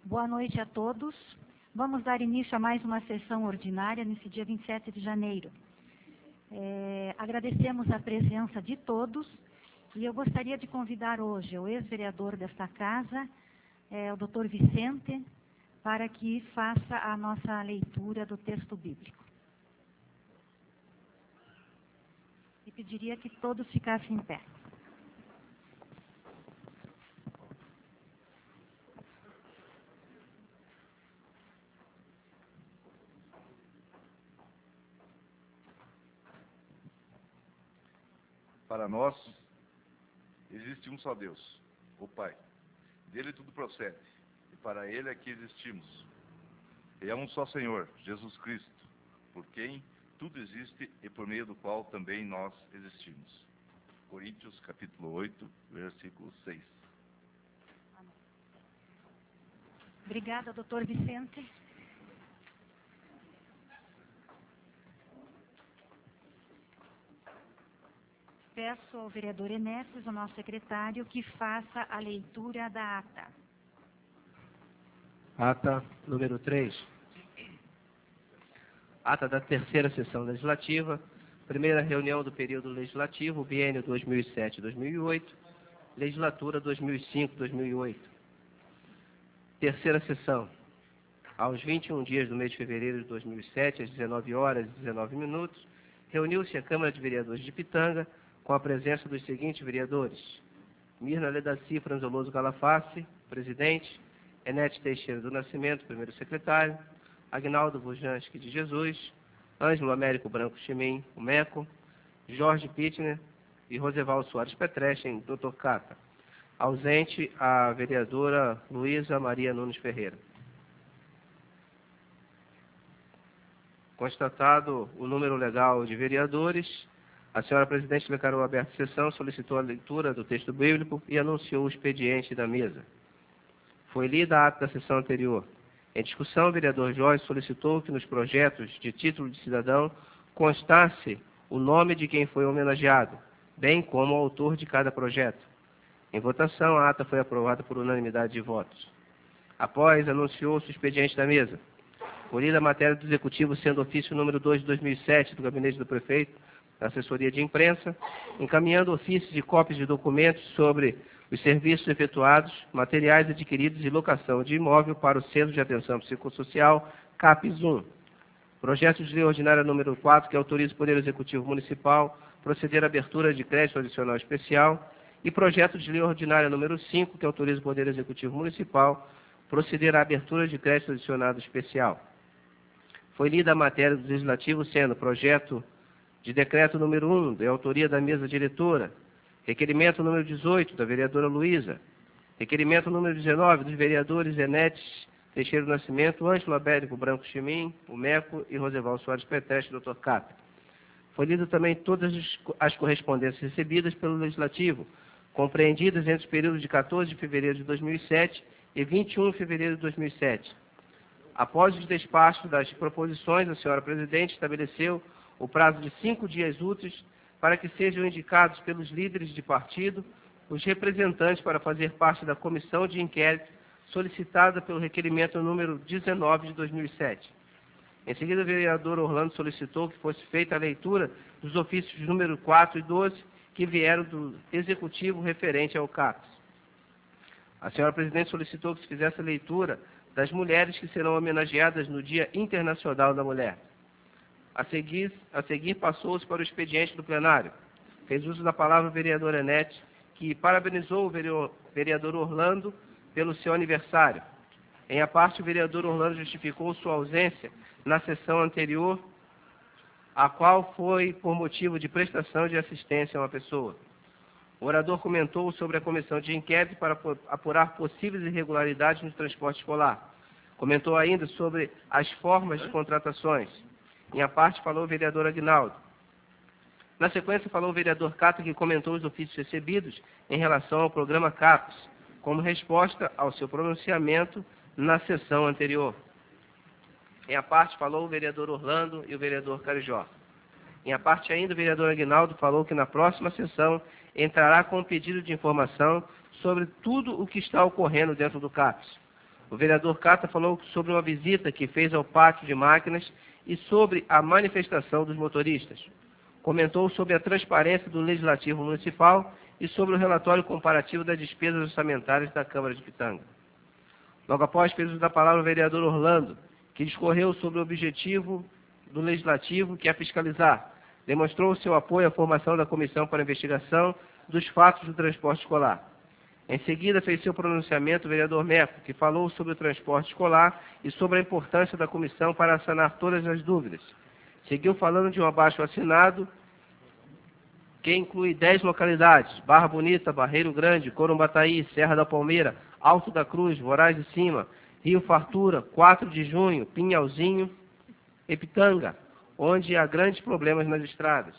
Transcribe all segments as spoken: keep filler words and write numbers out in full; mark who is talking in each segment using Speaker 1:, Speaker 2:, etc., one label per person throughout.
Speaker 1: Boa noite a todos. Vamos dar início a mais uma sessão ordinária nesse dia vinte e sete de janeiro. É, agradecemos a presença de todos e eu gostaria de convidar hoje o ex-vereador desta casa, é, o doutor Vicente, para que faça a nossa leitura do texto bíblico. E pediria que todos ficassem em pé.
Speaker 2: Para nós, existe um só Deus, o Pai. Dele tudo procede, e para Ele é que existimos. E é um só Senhor, Jesus Cristo, por quem tudo existe e por meio do qual também nós existimos. Coríntios, capítulo oito, versículo seis.
Speaker 1: Obrigada, doutor Vicente. Peço ao vereador Enéas, o nosso secretário, que faça a leitura da ata.
Speaker 3: Ata número três. Ata da terceira sessão legislativa, primeira reunião do período legislativo, biênio dois mil e sete a dois mil e oito, legislatura dois mil e cinco a dois mil e oito. Terceira sessão. Aos vinte e um dias do mês de fevereiro de dois mil e sete, às dezenove horas e dezenove minutos, reuniu-se a Câmara de Vereadores de Pitanga, com a presença dos seguintes vereadores: Mirna Ledaci Franzoloso Galaface, presidente; Enete Teixeira do Nascimento, primeiro secretário; Agnaldo Bujanski de Jesus; Ângelo Américo Branco Chimim, o Meco; Jorge Pittner e Roseval Soares Petrechen, doutor Cata. Ausente a vereadora Luísa Maria Nunes Ferreira. Constatado o número legal de vereadores, a senhora presidente declarou aberta a sessão, solicitou a leitura do texto bíblico e anunciou o expediente da mesa. Foi lida a ata da sessão anterior. Em discussão, o vereador Jorge solicitou que nos projetos de título de cidadão constasse o nome de quem foi homenageado, bem como o autor de cada projeto. Em votação, a ata foi aprovada por unanimidade de votos. Após, anunciou-se o expediente da mesa. Foi lida a matéria do Executivo, sendo ofício número dois de dois mil e sete do Gabinete do Prefeito, da Assessoria de Imprensa, encaminhando ofícios e cópias de documentos sobre os serviços efetuados, materiais adquiridos e locação de imóvel para o Centro de Atenção Psicossocial, CAPES um. Projeto de lei ordinária número quatro, que autoriza o Poder Executivo Municipal proceder à abertura de crédito adicional especial, e projeto de lei ordinária número cinco, que autoriza o Poder Executivo Municipal proceder à abertura de crédito adicionado especial. Foi lida a matéria do Legislativo, sendo projeto de decreto número um, de autoria da mesa diretora; requerimento número dezoito, da vereadora Luísa; requerimento número dezenove, dos vereadores Enete Teixeira do Nascimento, Ângelo Américo Branco Chimim, o Meco e Roseval Soares Petrechen, doutor Cata. Foi lido também todas as correspondências recebidas pelo Legislativo, compreendidas entre os períodos de quatorze de fevereiro de dois mil e sete e vinte e um de fevereiro de dois mil e sete. Após o despacho das proposições, a senhora presidente estabeleceu o prazo de cinco dias úteis para que sejam indicados pelos líderes de partido os representantes para fazer parte da comissão de inquérito solicitada pelo requerimento número dezenove de dois mil e sete. Em seguida, o vereador Orlando solicitou que fosse feita a leitura dos ofícios número quatro e doze, que vieram do Executivo referente ao CAPES. A senhora presidente solicitou que se fizesse a leitura das mulheres que serão homenageadas no Dia Internacional da Mulher. A seguir, a seguir passou-se para o expediente do plenário. Fez uso da palavra o vereador Enete, que parabenizou o vereador Orlando pelo seu aniversário. Em a parte, o vereador Orlando justificou sua ausência na sessão anterior, a qual foi por motivo de prestação de assistência a uma pessoa. O orador comentou sobre a comissão de inquérito para apurar possíveis irregularidades no transporte escolar. Comentou ainda sobre as formas de contratações. Em a parte, falou o vereador Agnaldo. Na sequência, falou o vereador Cata, que comentou os ofícios recebidos em relação ao programa CAPES, como resposta ao seu pronunciamento na sessão anterior. Em a parte, falou o vereador Orlando e o vereador Carijó. Em a parte ainda, o vereador Agnaldo falou que na próxima sessão entrará com um pedido de informação sobre tudo o que está ocorrendo dentro do CAPES. O vereador Cata falou sobre uma visita que fez ao pátio de máquinas e sobre a manifestação dos motoristas. Comentou sobre a transparência do Legislativo Municipal e sobre o relatório comparativo das despesas orçamentárias da Câmara de Pitanga. Logo após, fez uso da palavra o vereador Orlando, que discorreu sobre o objetivo do Legislativo, que é fiscalizar. Demonstrou seu apoio à formação da Comissão para a Investigação dos Fatos do Transporte Escolar. Em seguida, fez seu pronunciamento o vereador Meco, que falou sobre o transporte escolar e sobre a importância da comissão para sanar todas as dúvidas. Seguiu falando de um abaixo-assinado que inclui dez localidades: Barra Bonita, Barreiro Grande, Corumbataí, Serra da Palmeira, Alto da Cruz, Voraz de Cima, Rio Fartura, quatro de junho, Pinhalzinho e Pitanga, onde há grandes problemas nas estradas.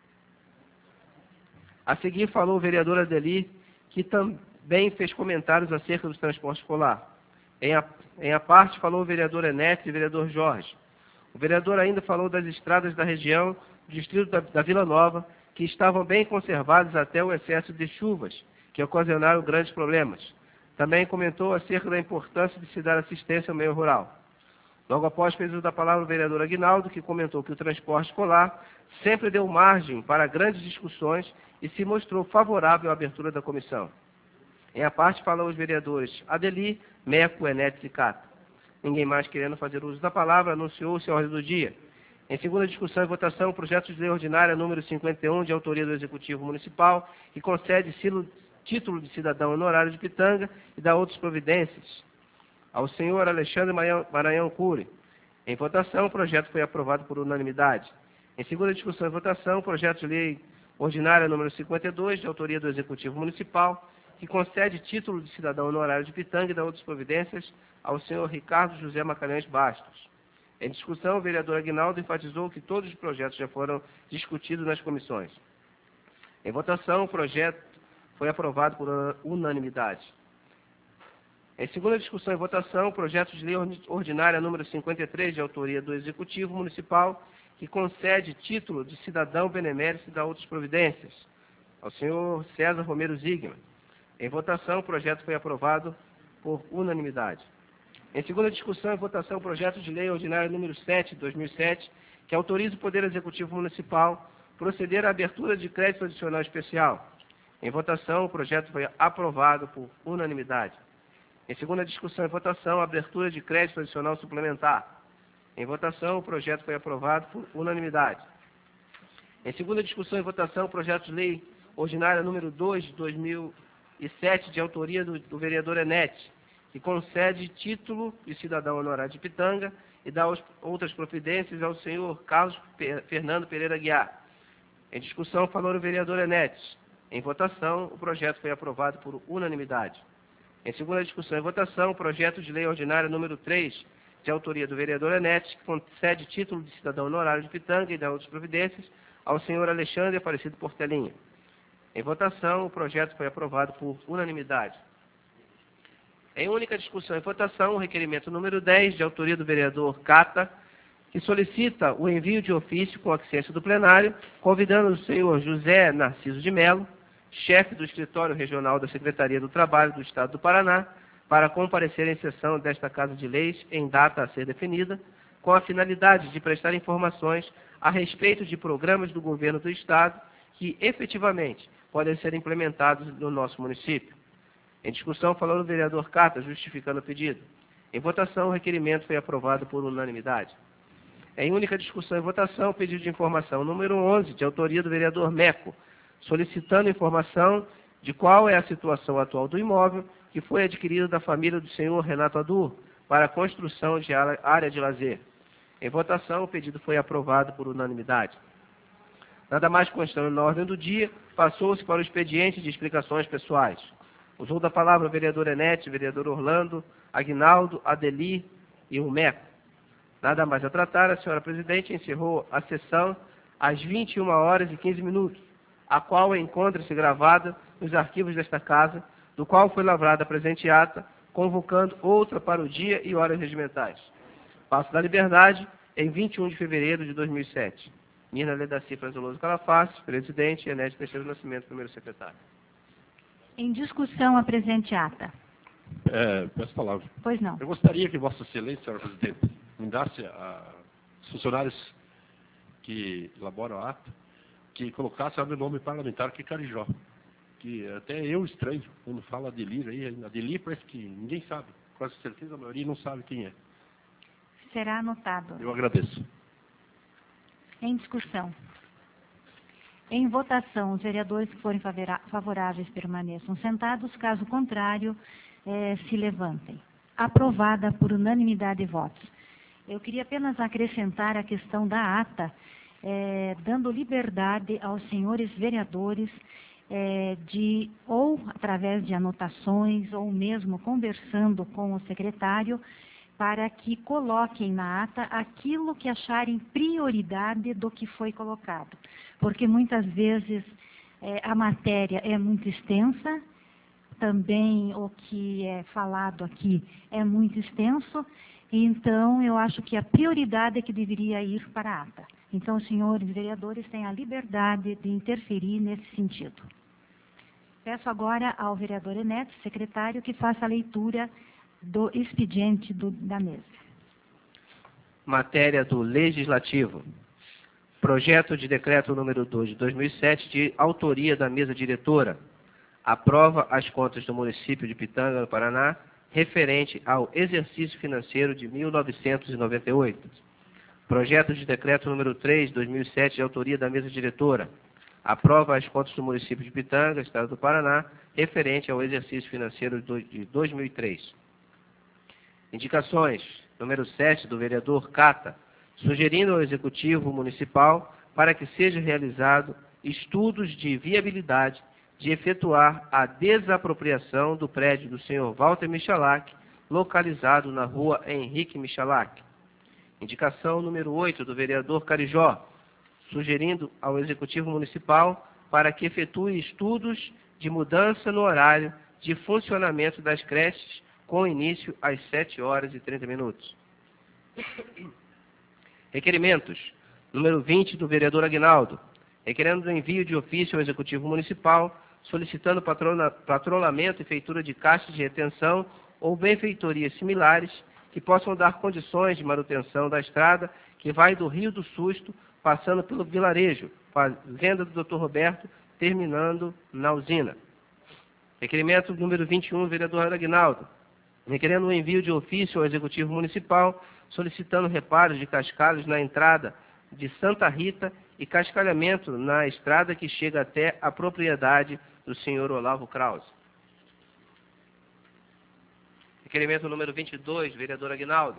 Speaker 3: A seguir, falou o vereador Adeli, que também fez comentários acerca do transporte escolar. Em a, em a parte, falou o vereador Enete e o vereador Jorge. O vereador ainda falou das estradas da região do distrito da, da Vila Nova, que estavam bem conservadas até o excesso de chuvas, que ocasionaram grandes problemas. Também comentou acerca da importância de se dar assistência ao meio rural. Logo após, fez uso da palavra o vereador Aguinaldo, que comentou que o transporte escolar sempre deu margem para grandes discussões e se mostrou favorável à abertura da comissão. Em a parte, falou os vereadores Adeli, Meco, Enetes e Cata. Ninguém mais querendo fazer uso da palavra, anunciou-se a ordem do dia. Em segunda discussão e votação, o projeto de lei ordinária número cinquenta e um, de autoria do Executivo Municipal, que concede silo, título de cidadão honorário de Pitanga e dá outras providências ao senhor Alexandre Maranhão Cury. Em votação, o projeto foi aprovado por unanimidade. Em segunda discussão e votação, o projeto de lei ordinária número cinquenta e dois, de autoria do Executivo Municipal, que concede título de cidadão honorário de Pitanga e dá outras providências ao senhor Ricardo José Magalhães Bastos. Em discussão, o vereador Aguinaldo enfatizou que todos os projetos já foram discutidos nas comissões. Em votação, o projeto foi aprovado por unanimidade. Em segunda discussão e votação, o projeto de lei ordinária número cinquenta e três, de autoria do Executivo Municipal, que concede título de cidadão benemérito e dá outras providências ao senhor César Romero Zigman. Em votação, o projeto foi aprovado por unanimidade. Em segunda discussão e votação, o projeto de lei ordinária número sete, de dois mil e sete, que autoriza o Poder Executivo Municipal proceder à abertura de crédito adicional especial. Em votação, o projeto foi aprovado por unanimidade. Em segunda discussão e votação, a abertura de crédito adicional suplementar. Em votação, o projeto foi aprovado por unanimidade. Em segunda discussão e votação, o projeto de lei ordinária número dois, de dois mil e sete, de autoria do, do vereador Enete, que concede título de cidadão honorário de Pitanga e dá os, outras providências ao senhor Carlos Fernando Pereira Guiar. Em discussão, falou o vereador Enete. Em votação, o projeto foi aprovado por unanimidade. Em segunda discussão e votação, o projeto de lei ordinária número três, de autoria do vereador Enete, que concede título de cidadão honorário de Pitanga e dá outras providências ao senhor Alexandre Aparecido Portelinha. Em votação, o projeto foi aprovado por unanimidade. Em única discussão e votação, o requerimento número dez, de autoria do vereador Cata, que solicita o envio de ofício com aquiescência do plenário, convidando o senhor José Narciso de Melo, chefe do Escritório Regional da Secretaria do Trabalho do Estado do Paraná, para comparecer em sessão desta Casa de Leis em data a ser definida, com a finalidade de prestar informações a respeito de programas do governo do Estado que efetivamente podem ser implementados no nosso município. Em discussão, falou o vereador Cata, justificando o pedido. Em votação, o requerimento foi aprovado por unanimidade. Em única discussão e votação, o pedido de informação número onze, de autoria do vereador Meco, solicitando informação de qual é a situação atual do imóvel que foi adquirido da família do senhor Renato Adur para a construção de área de lazer. Em votação, o pedido foi aprovado por unanimidade. Nada mais constando na ordem do dia, passou-se para o expediente de explicações pessoais. Usou da palavra o vereador Enete, o vereador Orlando, Aguinaldo, Adeli e o Meco. Nada mais a tratar, a senhora presidente encerrou a sessão às vinte e uma horas e quinze minutos, a qual encontra-se gravada nos arquivos desta casa, do qual foi lavrada a presente ata, convocando outra para o dia e horas regimentais. Passo da Liberdade, em vinte e um de fevereiro de dois mil e sete. Mirna Ledaci Prazoloso Calafate, presidente, e Enete Teixeira do Nascimento, primeiro secretário.
Speaker 1: Em discussão, a presente ata.
Speaker 4: É, peço palavra.
Speaker 1: Pois não.
Speaker 4: Eu gostaria que Vossa Excelência, senhora presidente, me desse a os funcionários que elaboram a ata, que colocassem o meu nome parlamentar, que é Carijó. Que até eu estranho, quando fala Adelir aí, Adelir parece que ninguém sabe. Com certeza a maioria não sabe quem é.
Speaker 1: Será anotado.
Speaker 4: Eu agradeço.
Speaker 1: Em discussão. Em votação, os vereadores que forem favoráveis permaneçam sentados, caso contrário, eh, se levantem. Aprovada por unanimidade de votos. Eu queria apenas acrescentar a questão da ata, eh, dando liberdade aos senhores vereadores eh, de, ou através de anotações, ou mesmo conversando com o secretário, para que coloquem na ata aquilo que acharem prioridade do que foi colocado. Porque muitas vezes eh, a matéria é muito extensa, também o que é falado aqui é muito extenso, então eu acho que a prioridade é que deveria ir para a ata. Então, os senhores vereadores têm a liberdade de interferir nesse sentido. Peço agora ao vereador Enéas, secretário, que faça a leitura do expediente do, da mesa.
Speaker 3: Matéria do Legislativo. Projeto de decreto número dois de dois mil e sete, de autoria da mesa diretora, aprova as contas do município de Pitanga, no Paraná, referente ao exercício financeiro de mil novecentos e noventa e oito. Projeto de decreto número três de dois mil e sete, de autoria da mesa diretora, aprova as contas do município de Pitanga, estado do Paraná, referente ao exercício financeiro de dois mil e três. Indicações. Número sete, do vereador Cata, sugerindo ao Executivo Municipal para que seja realizado estudos de viabilidade de efetuar a desapropriação do prédio do senhor Walter Michalak, localizado na rua Henrique Michalak. Indicação número oito, do vereador Carijó, sugerindo ao Executivo Municipal para que efetue estudos de mudança no horário de funcionamento das creches, com início às sete horas e trinta minutos. Requerimentos. Número vinte, do vereador Aguinaldo, requerendo o envio de ofício ao Executivo Municipal, solicitando patrona, patrulhamento e feitura de caixas de retenção ou benfeitorias similares que possam dar condições de manutenção da estrada que vai do Rio do Susto, passando pelo vilarejo, fazenda do doutor Roberto, terminando na usina. Requerimento número vinte e um, do vereador Aguinaldo, requerendo o envio de ofício ao Executivo Municipal, solicitando reparos de cascalhos na entrada de Santa Rita e cascalhamento na estrada que chega até a propriedade do senhor Olavo Krause. Requerimento número vinte e dois, do vereador Aguinaldo.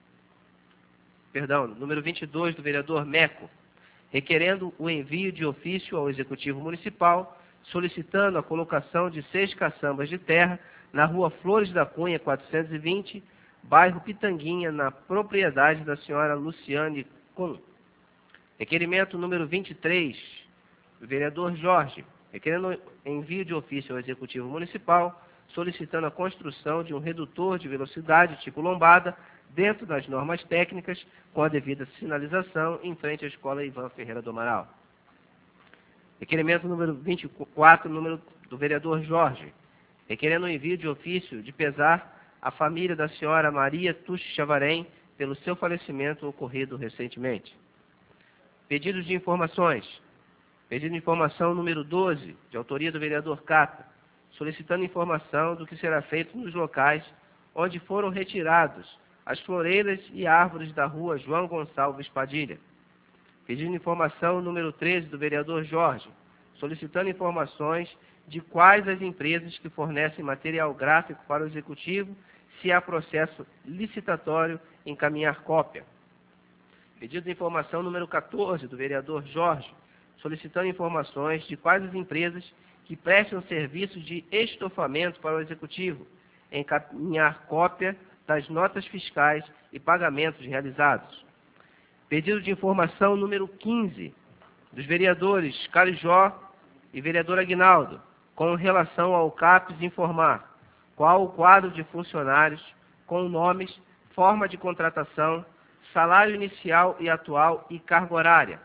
Speaker 3: Perdão, número vinte e dois, do vereador Meco, requerendo o envio de ofício ao Executivo Municipal, solicitando a colocação de seis caçambas de terra na rua Flores da Cunha, quatrocentos e vinte, bairro Pitanguinha, na propriedade da senhora Luciane Kuhn. Requerimento número vinte e três, do vereador Jorge, requerendo envio de ofício ao Executivo Municipal, solicitando a construção de um redutor de velocidade tipo lombada, dentro das normas técnicas, com a devida sinalização, em frente à Escola Ivan Ferreira do Amaral. Requerimento número vinte e quatro, número do vereador Jorge, requerendo o envio de ofício de pesar à família da senhora Maria Tuxi Chavarém pelo seu falecimento ocorrido recentemente. Pedidos de informações. Pedido de informação número doze, de autoria do vereador Cata, solicitando informação do que será feito nos locais onde foram retirados as floreiras e árvores da rua João Gonçalves Padilha. Pedido de informação número treze, do vereador Jorge, solicitando informações de quais as empresas que fornecem material gráfico para o Executivo, se há processo licitatório, encaminhar cópia. Pedido de informação número quatorze, do vereador Jorge, solicitando informações de quais as empresas que prestam serviços de estofamento para o Executivo, encaminhar cópia das notas fiscais e pagamentos realizados. Pedido de informação número quinze, dos vereadores Carijó e vereador Aguinaldo, com relação ao CAPES, informar qual o quadro de funcionários, com nomes, forma de contratação, salário inicial e atual e carga horária.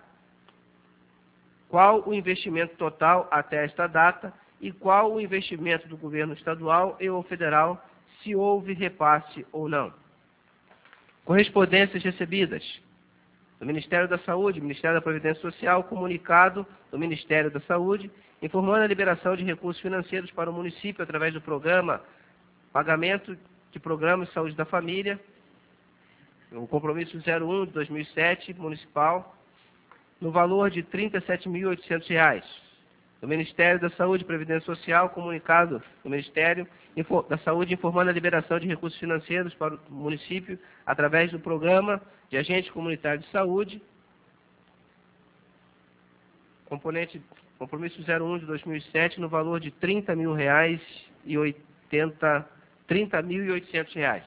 Speaker 3: Qual o investimento total até esta data e qual o investimento do governo estadual e ou federal, se houve repasse ou não. Correspondências recebidas do Ministério da Saúde, Ministério da Previdência Social, comunicado do Ministério da Saúde, informando a liberação de recursos financeiros para o município através do programa Pagamento de Programas de Saúde da Família, o compromisso zero um de dois mil e sete, municipal, no valor de trinta e sete mil e oitocentos reais. Do Ministério da Saúde e Previdência Social, comunicado do Ministério da Saúde informando a liberação de recursos financeiros para o município através do Programa de Agente Comunitário de Saúde, componente, compromisso zero um de dois mil e sete, no valor de trinta mil reais e oitenta, trinta mil e oitocentos reais.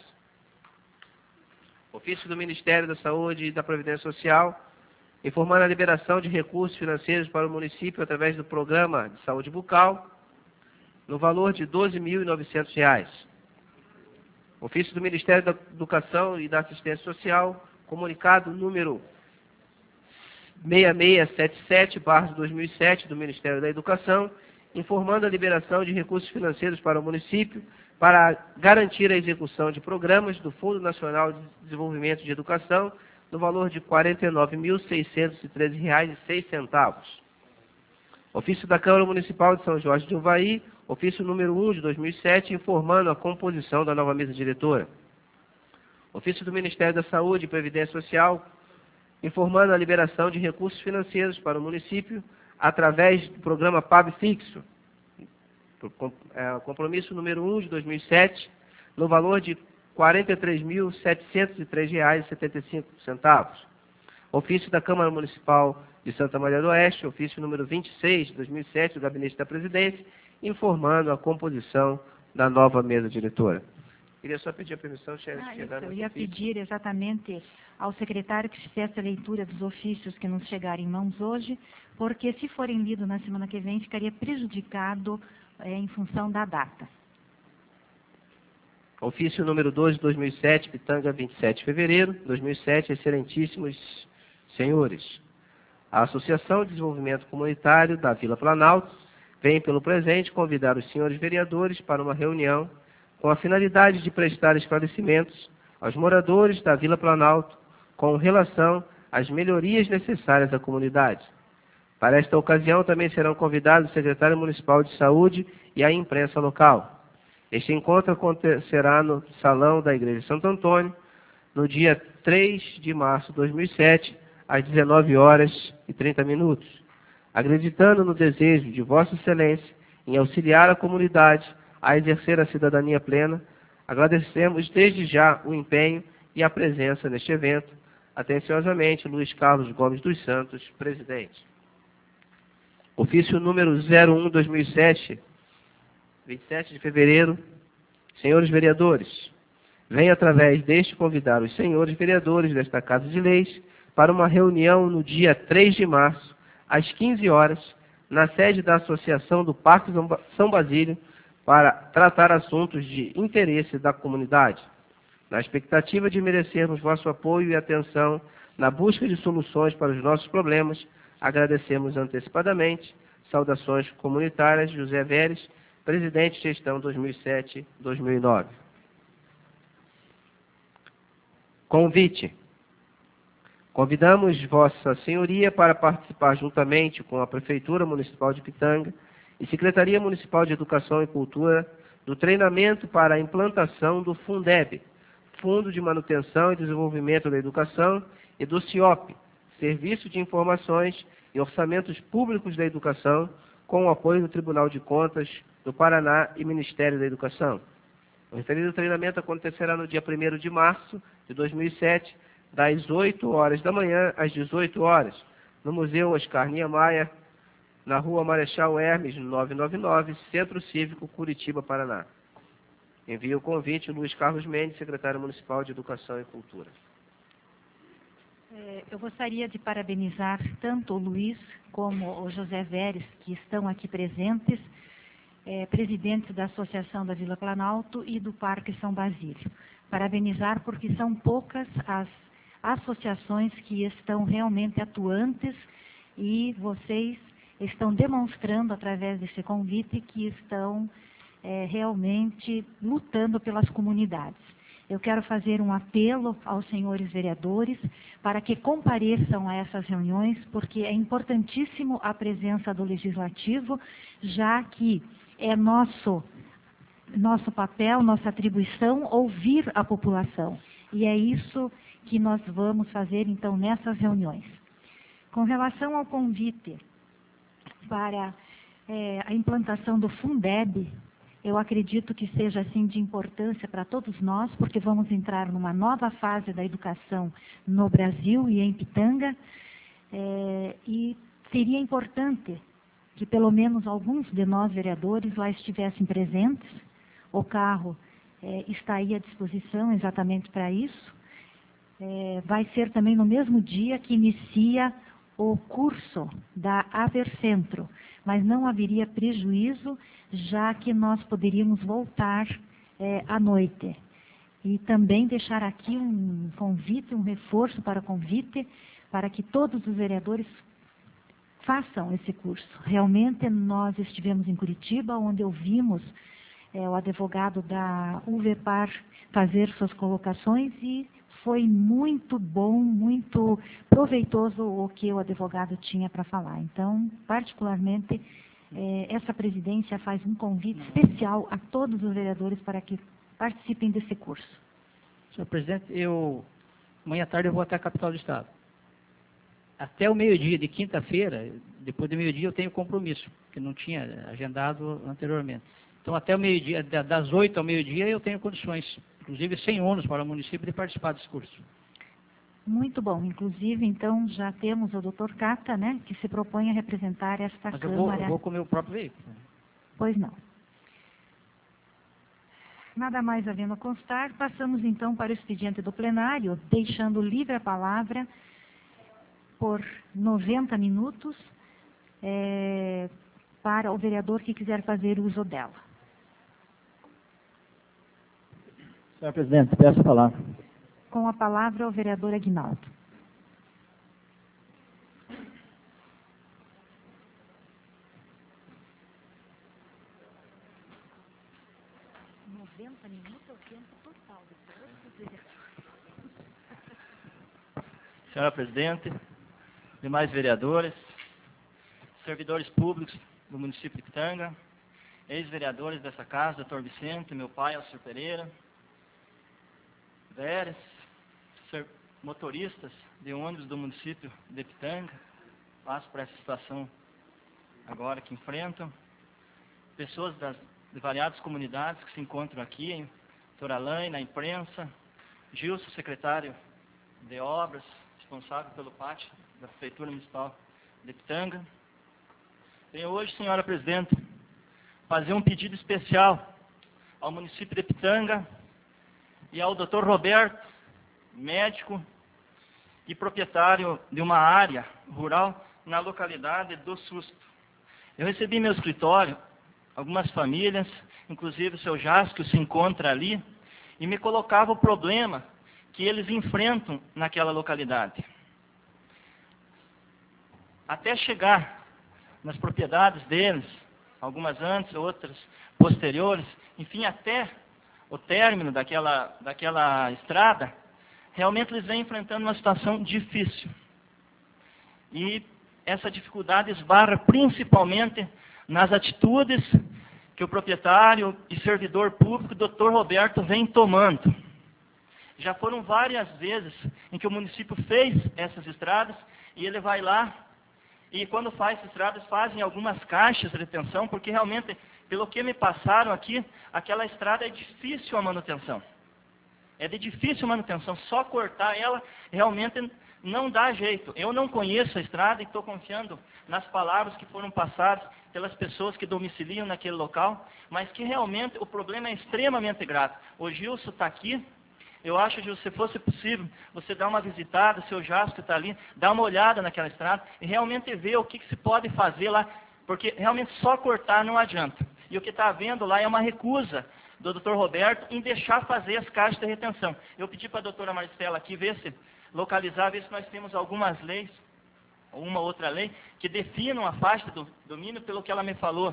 Speaker 3: Ofício do Ministério da Saúde e da Previdência Social, informando a liberação de recursos financeiros para o município através do Programa de Saúde Bucal, no valor de doze mil e novecentos reais. Ofício do Ministério da Educação e da Assistência Social, comunicado número seis seis sete sete barra dois mil e sete do Ministério da Educação, informando a liberação de recursos financeiros para o município para garantir a execução de programas do Fundo Nacional de Desenvolvimento de Educação, no valor de quarenta e nove mil seiscentos e treze reais e seis centavos. Ofício da Câmara Municipal de São Jorge de Uvaí, ofício número um de dois mil e sete, informando a composição da nova mesa diretora. Ofício do Ministério da Saúde e Previdência Social, informando a liberação de recursos financeiros para o município através do programa P A B Fixo, compromisso número um de dois mil e sete, no valor de quarenta e três mil setecentos e três reais e setenta e cinco centavos. Ofício da Câmara Municipal de Santa Maria do Oeste, ofício número vinte e seis de dois mil e sete, do Gabinete da Presidência, informando a composição da nova mesa diretora. Queria só pedir a permissão, chefe,
Speaker 1: ah,
Speaker 3: de chegar
Speaker 1: Eu ia
Speaker 3: ofício.
Speaker 1: pedir exatamente ao secretário que fizesse a leitura dos ofícios que nos chegaram em mãos hoje, porque se forem lidos na semana que vem, ficaria prejudicado é, em função da data.
Speaker 3: Ofício número doze de dois mil e sete, Pitanga, vinte e sete de fevereiro de dois mil e sete, excelentíssimos senhores. A Associação de Desenvolvimento Comunitário da Vila Planalto vem pelo presente convidar os senhores vereadores para uma reunião com a finalidade de prestar esclarecimentos aos moradores da Vila Planalto com relação às melhorias necessárias à comunidade. Para esta ocasião também serão convidados o secretário municipal de saúde e a imprensa local. Este encontro acontecerá no Salão da Igreja de Santo Antônio, no dia três de março de dois mil e sete, às dezenove horas e trinta minutos. Acreditando no desejo de Vossa Excelência em auxiliar a comunidade a exercer a cidadania plena, agradecemos desde já o empenho e a presença neste evento. Atenciosamente, Luiz Carlos Gomes dos Santos, presidente. Ofício número zero um de dois mil e sete, vinte e sete de fevereiro, senhores vereadores, venho através deste convidar os senhores vereadores desta Casa de Leis para uma reunião no dia três de março, às quinze horas, na sede da Associação do Parque São Basílio, para tratar assuntos de interesse da comunidade, na expectativa de merecermos vosso apoio e atenção na busca de soluções para os nossos problemas. Agradecemos antecipadamente. Saudações comunitárias, José Veres, presidente de gestão dois mil e sete a dois mil e nove. Convite. Convidamos Vossa Senhoria para participar juntamente com a Prefeitura Municipal de Pitanga e Secretaria Municipal de Educação e Cultura do treinamento para a implantação do Fundeb, Fundo de Manutenção e Desenvolvimento da Educação, e do CIOP, Serviço de Informações e Orçamentos Públicos da Educação, com o apoio do Tribunal de Contas do Paraná e Ministério da Educação. O referido treinamento acontecerá no dia primeiro de março de dois mil e sete, das oito horas da manhã às dezoito horas, no Museu Oscar Niemeyer, na Rua Marechal Hermes, novecentos e noventa e nove, Centro Cívico, Curitiba, Paraná. Envio o convite, Luiz Carlos Mendes, secretário municipal de Educação e Cultura.
Speaker 1: É, eu gostaria de parabenizar tanto o Luiz como o José Veres, que estão aqui presentes, é, presidentes da Associação da Vila Planalto e do Parque São Basílio. Parabenizar porque são poucas as associações que estão realmente atuantes e vocês estão demonstrando, através desse convite, que estão é, realmente lutando pelas comunidades. Eu quero fazer um apelo aos senhores vereadores para que compareçam a essas reuniões, porque é importantíssimo a presença do Legislativo, já que é nosso, nosso papel, nossa atribuição ouvir a população. E é isso que nós vamos fazer, então, nessas reuniões. Com relação ao convite para é, a implantação do Fundeb, eu acredito que seja assim de importância para todos nós, porque vamos entrar numa nova fase da educação no Brasil e em Pitanga, é, e seria importante que pelo menos alguns de nós vereadores lá estivessem presentes. O carro é, está aí à disposição exatamente para isso. É, vai ser também no mesmo dia que inicia o curso da Abercentro, mas não haveria prejuízo, já que nós poderíamos voltar é, à noite. E também deixar aqui um convite, um reforço para convite, para que todos os vereadores façam esse curso. Realmente, nós estivemos em Curitiba, onde ouvimos é, o advogado da UVEPAR fazer suas colocações e foi muito bom, muito proveitoso o que o advogado tinha para falar. Então, particularmente, eh, essa presidência faz um convite especial a todos os vereadores para que participem desse curso.
Speaker 5: Senhor presidente, eu, amanhã à tarde eu vou até a capital do estado. Até o meio-dia de quinta-feira, depois do meio-dia eu tenho compromisso, que não tinha agendado anteriormente. Então, até o meio-dia, das oito ao meio-dia, eu tenho condições, inclusive sem ônus para o município, de participar desse curso.
Speaker 1: Muito bom. Inclusive, então, já temos o doutor Cata, né, que se propõe a representar esta
Speaker 5: Mas eu
Speaker 1: Câmara.
Speaker 5: vou, eu vou com o meu próprio veículo.
Speaker 1: Pois não. Nada mais havendo a constar, passamos então para o expediente do plenário, deixando livre a palavra por noventa minutos é, para o vereador que quiser fazer uso dela.
Speaker 6: Senhor presidente, peço a palavra.
Speaker 1: Com a palavra, o vereador Aguinaldo. noventa minutos é o tempo total de todos os vereadores.
Speaker 7: Senhora presidente, demais vereadores, servidores públicos do município de Pitanga, ex-vereadores dessa casa, doutor Vicente, meu pai, Alcir Pereira, Veres, motoristas de ônibus do município de Pitanga, passo por essa situação agora que enfrentam, pessoas das, de variadas comunidades que se encontram aqui, doutor Alain, na imprensa, Gilson, secretário de obras, responsável pelo pátio da Prefeitura Municipal de Pitanga. Venho hoje, senhora presidente, fazer um pedido especial ao município de Pitanga e ao doutor Roberto, médico e proprietário de uma área rural na localidade do Susto. Eu recebi em meu escritório algumas famílias, inclusive o seu Jasco se encontra ali, e me colocava o problema que eles enfrentam naquela localidade. Até chegar nas propriedades deles, algumas antes, outras posteriores, enfim, até o término daquela, daquela estrada, realmente eles vêm enfrentando uma situação difícil. E essa dificuldade esbarra principalmente nas atitudes que o proprietário e servidor público, doutor Roberto, vem tomando. Já foram várias vezes em que o município fez essas estradas e ele vai lá e quando faz essas estradas fazem algumas caixas de retenção, porque realmente, pelo que me passaram aqui, aquela estrada é difícil a manutenção. É de difícil manutenção, só cortar ela realmente não dá jeito. Eu não conheço a estrada e estou confiando nas palavras que foram passadas pelas pessoas que domiciliam naquele local, mas que realmente o problema é extremamente grave. O Gilson está aqui, eu acho que se fosse possível, você dar uma visitada, o seu Jasco está ali, dar uma olhada naquela estrada e realmente ver o que, que se pode fazer lá, porque realmente só cortar não adianta. E o que está havendo lá é uma recusa do doutor Roberto em deixar fazer as caixas de retenção. Eu pedi para a doutora Maristela aqui ver se localizar, ver se nós temos algumas leis, ou uma outra lei, que definam a faixa do domínio, pelo que ela me falou.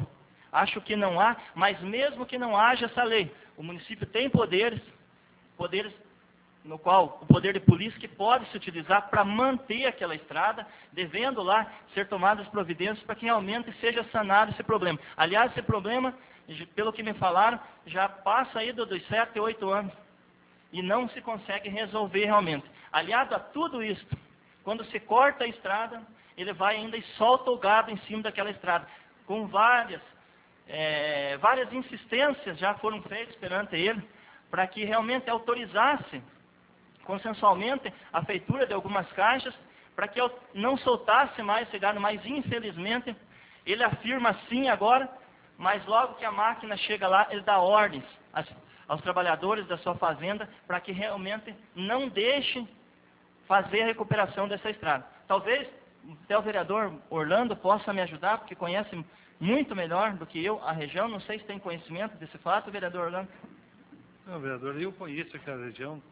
Speaker 7: Acho que não há, mas mesmo que não haja essa lei, o município tem poderes, poderes no qual o poder de polícia que pode se utilizar para manter aquela estrada, devendo lá ser tomadas providências para que realmente seja sanado esse problema. Aliás, esse problema, pelo que me falaram, já passa aí dos sete, oito anos e não se consegue resolver realmente. Aliado a tudo isso, quando se corta a estrada, ele vai ainda e solta o gado em cima daquela estrada, com várias, é, várias insistências já foram feitas perante ele, para que realmente autorizasse consensualmente a feitura de algumas caixas, para que eu não soltasse mais esse gado, mas infelizmente ele afirma sim agora, mas logo que a máquina chega lá, ele dá ordens aos, aos trabalhadores da sua fazenda, para que realmente não deixem fazer a recuperação dessa estrada. Talvez até o vereador Orlando possa me ajudar, porque conhece muito melhor do que eu a região, não sei se tem conhecimento desse fato, vereador Orlando.
Speaker 8: Não, vereador, eu conheço aquela região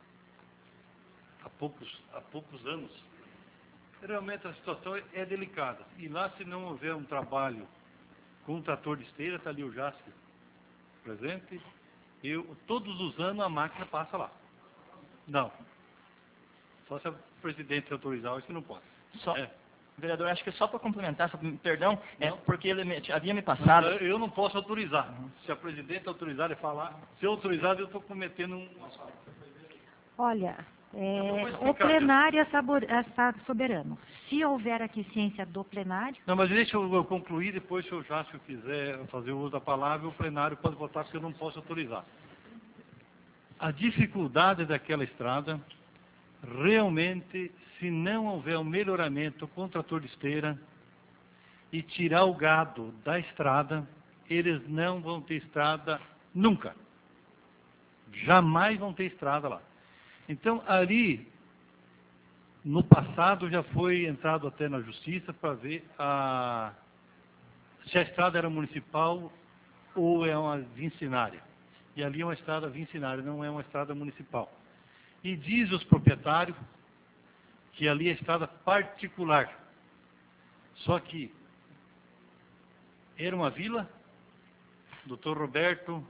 Speaker 8: há poucos, há poucos anos. Realmente a situação é delicada. E lá, se não houver um trabalho com um trator de esteira, está ali o Jasper presente, eu, todos os anos a máquina passa lá. Não. Só se o presidente autorizar, isso que não pode.
Speaker 7: Só,
Speaker 8: é.
Speaker 7: Vereador, acho que só para complementar, só, perdão, não. é porque ele me, havia me passado...
Speaker 8: Não, eu não posso autorizar. Uhum. Se a presidente autorizar, é falar. Se eu autorizar, eu estou cometendo um...
Speaker 1: Olha, é, o plenário está soberano. Se houver aquiescência do plenário...
Speaker 8: Não, mas deixa eu concluir, depois se o Jácio quiser fazer o uso da palavra, o plenário pode votar, porque eu não posso autorizar. A dificuldade daquela estrada, realmente, se não houver um melhoramento com o trator de esteira e tirar o gado da estrada, eles não vão ter estrada nunca. Jamais vão ter estrada lá. Então, ali, no passado, já foi entrado até na justiça para ver a, se a estrada era municipal ou é uma vincinária. E ali é uma estrada vincinária, não é uma estrada municipal. E diz os proprietários que ali é estrada particular. Só que era uma vila, o doutor Roberto,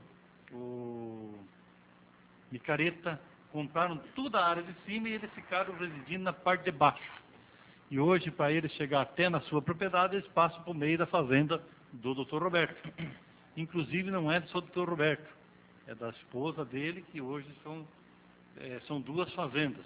Speaker 8: o Micareta, compraram toda a área de cima e eles ficaram residindo na parte de baixo. E hoje, para eles chegar até na sua propriedade, eles passam por meio da fazenda do doutor Roberto. Inclusive, não é do seu doutor Roberto, é da esposa dele, que hoje são, é, são duas fazendas.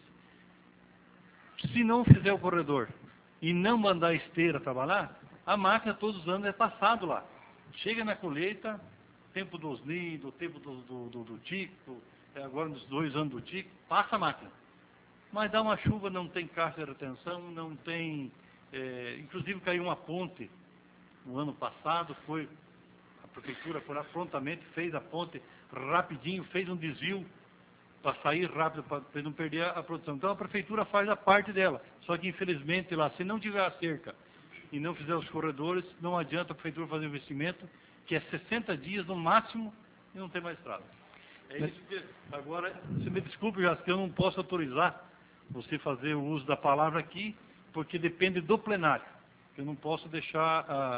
Speaker 8: Se não fizer o corredor e não mandar a esteira trabalhar, a máquina todos os anos é passado lá. Chega na colheita, tempo dos ninhos, tempo do, do, do, do tico, agora nos dois anos do tico, passa a máquina. Mas dá uma chuva, não tem caixa de retenção, não tem... É, inclusive caiu uma ponte no ano passado, foi a prefeitura foi lá prontamente, fez a ponte rapidinho, fez um desvio para sair rápido, para não perder a produção. Então a prefeitura faz a parte dela, só que infelizmente lá, se não tiver a cerca e não fizer os corredores, não adianta a prefeitura fazer investimento, que é sessenta dias no máximo e não tem mais estrada. É isso que, agora, você me desculpe, já que eu não posso autorizar você fazer o uso da palavra aqui, porque depende do plenário. Eu não posso deixar... Ah,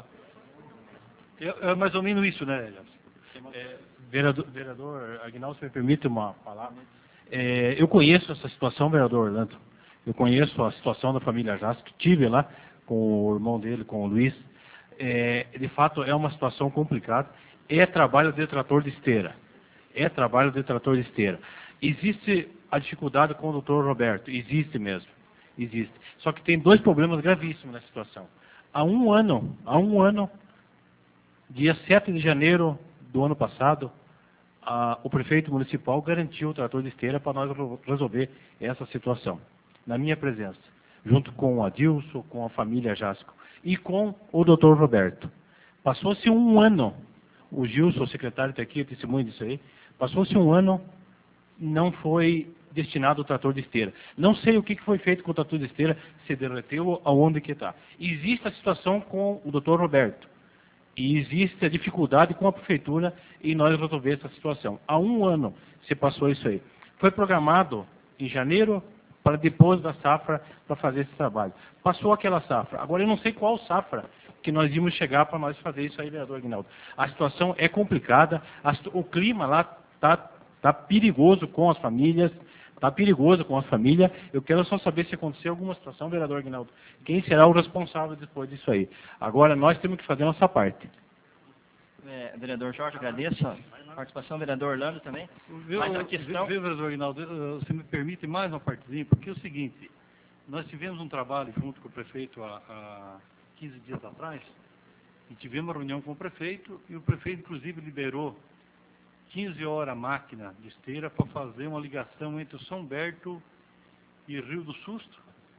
Speaker 8: é, é mais ou menos isso, né, Jácio?
Speaker 4: É, vereador, vereador Aguinaldo, se me permite uma palavra. É, eu conheço essa situação, vereador Orlando. Eu conheço a situação da família Jácio, que tive lá com o irmão dele, com o Luiz. É, de fato, é uma situação complicada. É trabalho de trator de esteira. É trabalho de trator de esteira. Existe a dificuldade com o doutor Roberto. Existe mesmo. Existe. Só que tem dois problemas gravíssimos na situação. Há um ano, há um ano, dia sete de janeiro do ano passado, a, o prefeito municipal garantiu o trator de esteira para nós resolver essa situação. Na minha presença. Junto com o Adilson, com a família Jasco e com o doutor Roberto. Passou-se um ano, o Gilson, o secretário, está aqui, eu testemunho disso aí, passou-se um ano, não foi destinado o trator de esteira. Não sei o que foi feito com o trator de esteira, se derreteu, aonde que está. Existe a situação com o doutor Roberto. E existe a dificuldade com a prefeitura em nós resolver essa situação. Há um ano se passou isso aí. Foi programado em janeiro para depois da safra para fazer esse trabalho. Passou aquela safra. Agora eu não sei qual safra que nós íamos chegar para nós fazer isso aí, vereador Aguinaldo. A situação é complicada, a, o clima lá está tá perigoso com as famílias, está perigoso com as famílias. Eu quero só saber se acontecer alguma situação, vereador Aguinaldo, quem será o responsável depois disso aí. Agora, nós temos que fazer a nossa parte.
Speaker 7: É, vereador Jorge, agradeço a participação, vereador Orlando também.
Speaker 8: Viu,
Speaker 7: Mas a questão...
Speaker 8: viu, vereador Aguinaldo, você me permite mais uma partezinha, porque é o seguinte, nós tivemos um trabalho junto com o prefeito há, há quinze dias atrás, e tivemos uma reunião com o prefeito, e o prefeito, inclusive, liberou quinze horas a máquina de esteira para fazer uma ligação entre São Berto e Rio do Susto,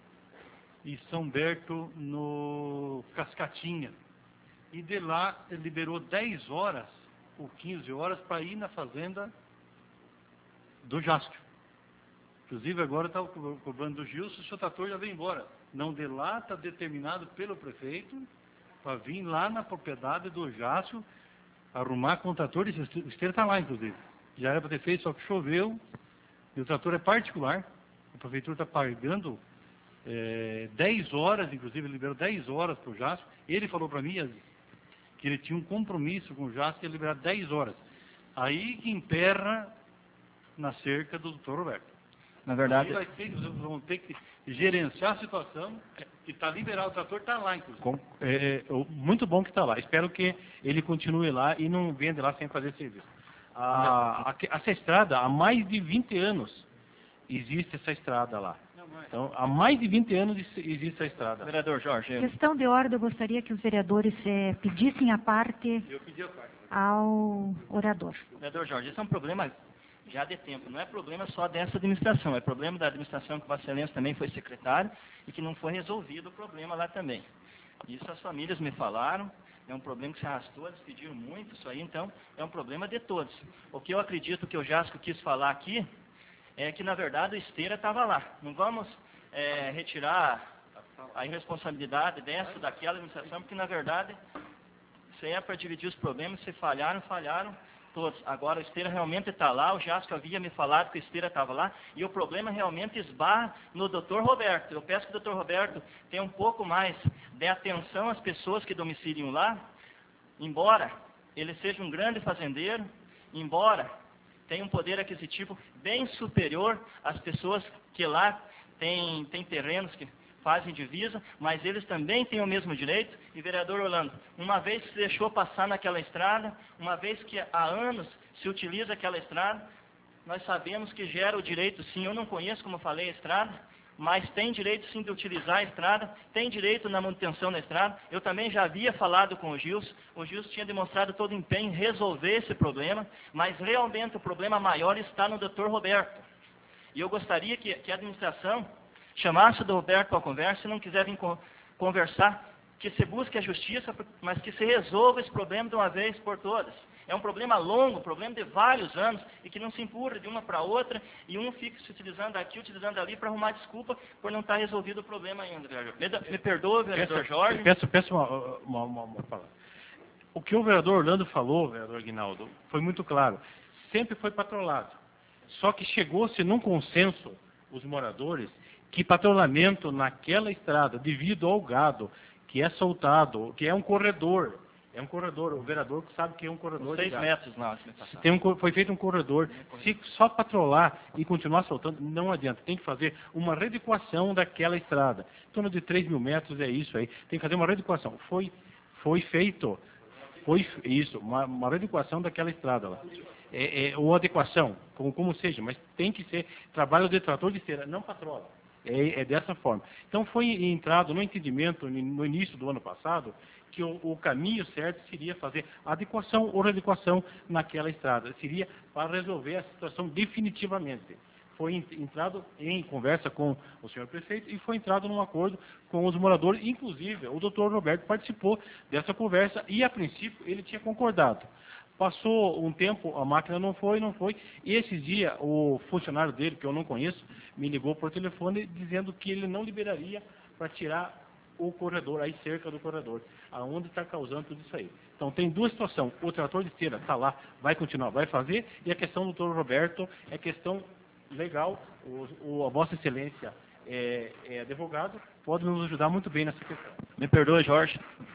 Speaker 8: e São Berto no Cascatinha. E de lá ele liberou dez horas, ou quinze horas, para ir na fazenda do Jáspio. Inclusive agora está cobrando do Gilson, o seu trator já veio embora. Não de lá, está determinado pelo prefeito para vir lá na propriedade do Jáspio, arrumar com o trator, o esteiro está lá, inclusive. Já era para ter feito, só que choveu, e o trator é particular. A prefeitura está pagando é, dez horas, inclusive, ele liberou dez horas para o Jáspio. Ele falou para mim que ele tinha um compromisso com o Jáspio de liberar dez horas. Aí que emperra na cerca do doutor Roberto.
Speaker 7: Na verdade...
Speaker 8: Aí vai ter, vão ter que gerenciar a situação, que está liberado, o trator está lá, inclusive.
Speaker 4: Com, é, é, muito bom que está lá. Espero que ele continue lá e não venha de lá sem fazer serviço. A, a, essa estrada, há mais de vinte anos, existe essa estrada lá. Então, há mais de vinte anos existe essa estrada.
Speaker 7: Vereador Jorge. Eu...
Speaker 1: Questão de ordem, eu gostaria que os vereadores eh, pedissem a parte
Speaker 8: Eu pedi a parte.
Speaker 1: ao orador.
Speaker 7: Vereador Jorge, esse é um problema já de tempo. Não é problema só dessa administração, é problema da administração que o Vossa Excelência também foi secretário e que não foi resolvido o problema lá também. Isso as famílias me falaram, é um problema que se arrastou, eles pediram muito isso aí, então é um problema de todos. O que eu acredito que o Jasco quis falar aqui é que, na verdade, o esteira estava lá. Não vamos é, retirar a irresponsabilidade dessa, daquela administração, porque, na verdade, se é para dividir os problemas, se falharam, falharam todos. Agora, o esteira realmente está lá, o Jasco havia me falado que o esteira estava lá, e o problema realmente esbarra no doutor Roberto. Eu peço que o doutor Roberto tenha um pouco mais de atenção às pessoas que domiciliam lá, embora ele seja um grande fazendeiro, embora tenha um poder aquisitivo bem superior às pessoas que lá têm, têm terrenos que fazem divisa, mas eles também têm o mesmo direito. E, vereador Orlando, uma vez que se deixou passar naquela estrada, uma vez que há anos se utiliza aquela estrada, nós sabemos que gera o direito, sim, eu não conheço, como falei, a estrada, mas tem direito, sim, de utilizar a estrada, tem direito na manutenção da estrada. Eu também já havia falado com o Gilson, o Gilson tinha demonstrado todo o empenho em resolver esse problema, mas realmente o problema maior está no doutor Roberto. E eu gostaria que, que a administração chamasse o doutor Roberto para a conversa, se não quiser vir co conversar, que se busque a justiça, mas que se resolva esse problema de uma vez por todas. É um problema longo, um problema de vários anos, e que não se empurra de uma para outra, e um fica se utilizando aqui, utilizando ali, para arrumar desculpa por não estar resolvido o problema ainda, vereador. Me, me perdoe, vereador
Speaker 4: peço,
Speaker 7: Jorge.
Speaker 4: Peço, peço uma, uma, uma, uma palavra. O que o vereador Orlando falou, vereador Aguinaldo, foi muito claro. Sempre foi patrolado. Só que chegou-se num consenso, os moradores, que patrulhamento naquela estrada, devido ao gado, que é soltado, que é um corredor, é um corredor, o vereador que sabe que é um corredor.
Speaker 7: Seis metros lá.
Speaker 4: Se tem um, foi feito um corredor, se só patrolar e continuar soltando, não adianta, tem que fazer uma readequação daquela estrada. Em torno de três mil metros é isso aí, tem que fazer uma readequação. Foi, foi feito, foi isso, uma, uma readequação daquela estrada lá. É, é, ou adequação, como, como seja, mas tem que ser trabalho de trator de esteira, não patrola. É, é dessa forma. Então, foi entrado no entendimento, no início do ano passado, que o, o caminho certo seria fazer adequação ou readequação naquela estrada. Seria para resolver a situação definitivamente. Foi entrado em conversa com o senhor prefeito e foi entrado num acordo com os moradores. Inclusive, o doutor Roberto participou dessa conversa e, a princípio, ele tinha concordado. Passou um tempo, a máquina não foi, não foi. E esses dias, o funcionário dele, que eu não conheço, me ligou por telefone dizendo que ele não liberaria para tirar o corredor, aí cerca do corredor, aonde está causando tudo isso aí. Então, tem duas situações. O trator de esteira está lá, vai continuar, vai fazer. E a questão do doutor Roberto é questão legal. O, o, a Vossa Excelência é, é advogado, pode nos ajudar muito bem nessa questão.
Speaker 7: Me perdoe, Jorge.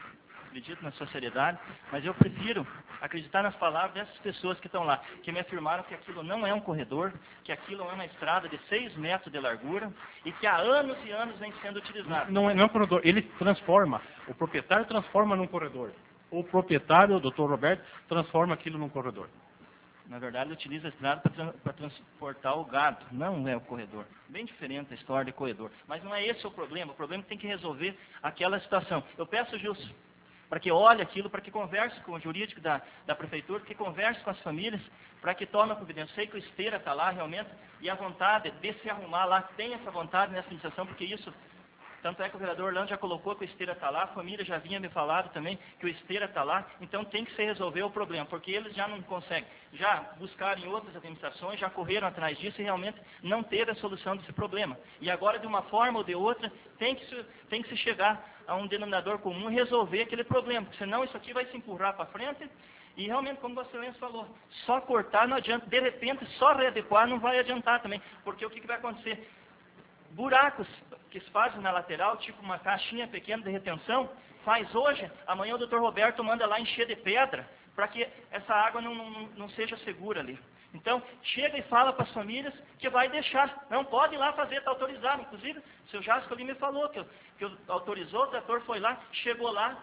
Speaker 7: acredito na sua seriedade, mas eu prefiro acreditar nas palavras dessas pessoas que estão lá, que me afirmaram que aquilo não é um corredor, que aquilo é uma estrada de seis metros de largura e que há anos e anos vem sendo utilizado.
Speaker 4: Não é, não é um corredor, ele transforma. O proprietário transforma num corredor. O proprietário, o doutor Roberto, transforma aquilo num corredor.
Speaker 7: Na verdade, ele utiliza a estrada para tra para transportar o gado, não é o corredor. Bem diferente a história de corredor. Mas não é esse o problema. O problema é que tem que resolver aquela situação. Eu peço, Gilson, para que olhe aquilo, para que converse com o jurídico da, da prefeitura, que converse com as famílias, para que tome a providência. Eu sei que o Esteira está lá realmente, e a vontade de se arrumar lá, tem essa vontade nessa iniciação, porque isso... Tanto é que o vereador Orlando já colocou que o Esteira está lá, a família já vinha me falado também que o Esteira está lá, então tem que se resolver o problema, porque eles já não conseguem, já buscaram em outras administrações, já correram atrás disso e realmente não teve a solução desse problema. E agora, de uma forma ou de outra, tem que se, tem que se chegar a um denominador comum e resolver aquele problema, porque senão isso aqui vai se empurrar para frente e realmente, como o Excelência falou, só cortar não adianta, de repente só readequar não vai adiantar também, porque o que, que vai acontecer? Buracos que se fazem na lateral, tipo uma caixinha pequena de retenção, faz hoje, amanhã o doutor Roberto manda lá encher de pedra, para que essa água não, não, não seja segura ali. Então, chega e fala para as famílias que vai deixar. Não pode ir lá fazer, está autorizado. Inclusive, o seu Jasco ali me falou que, que autorizou, o trator foi lá, chegou lá,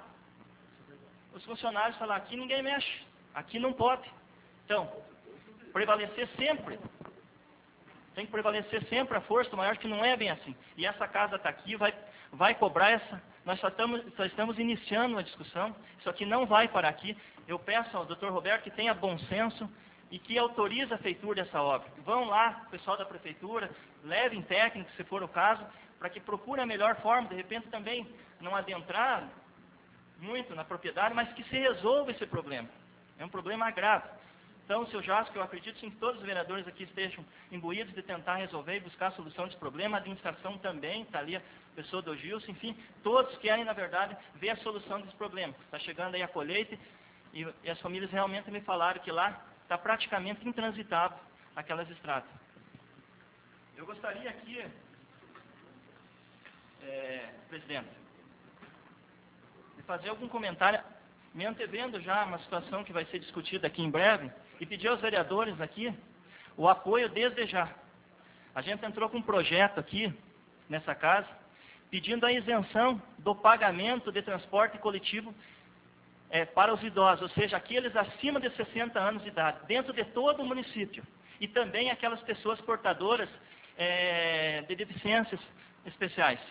Speaker 7: os funcionários falaram, aqui ninguém mexe, aqui não pode. Então, prevalecer sempre... Tem que prevalecer sempre a força do maior, que não é bem assim. E essa casa está aqui, vai, vai cobrar essa... Nós só estamos, só estamos iniciando uma discussão, isso aqui não vai parar aqui. Eu peço ao doutor Roberto que tenha bom senso e que autorize a feitura dessa obra. Vão lá, o pessoal da prefeitura, levem técnicos, se for o caso, para que procure a melhor forma, de repente também não adentrar muito na propriedade, mas que se resolva esse problema. É um problema grave. Então, seu Jasco, eu acredito sim que todos os vereadores aqui estejam imbuídos de tentar resolver e buscar a solução desse problema. A administração também, está ali a pessoa do Gilson, enfim, todos querem, na verdade, ver a solução desse problema. Está chegando aí a colheita e, e as famílias realmente me falaram que lá está praticamente intransitável aquelas estradas. Eu gostaria aqui, é, presidente, de fazer algum comentário, me antevendo já uma situação que vai ser discutida aqui em breve, e pedir aos vereadores aqui o apoio desde já. A gente entrou com um projeto aqui, nessa casa, pedindo a isenção do pagamento de transporte coletivo é, para os idosos, ou seja, aqueles acima de sessenta anos de idade, dentro de todo o município. E também aquelas pessoas portadoras é, de deficiências especiais.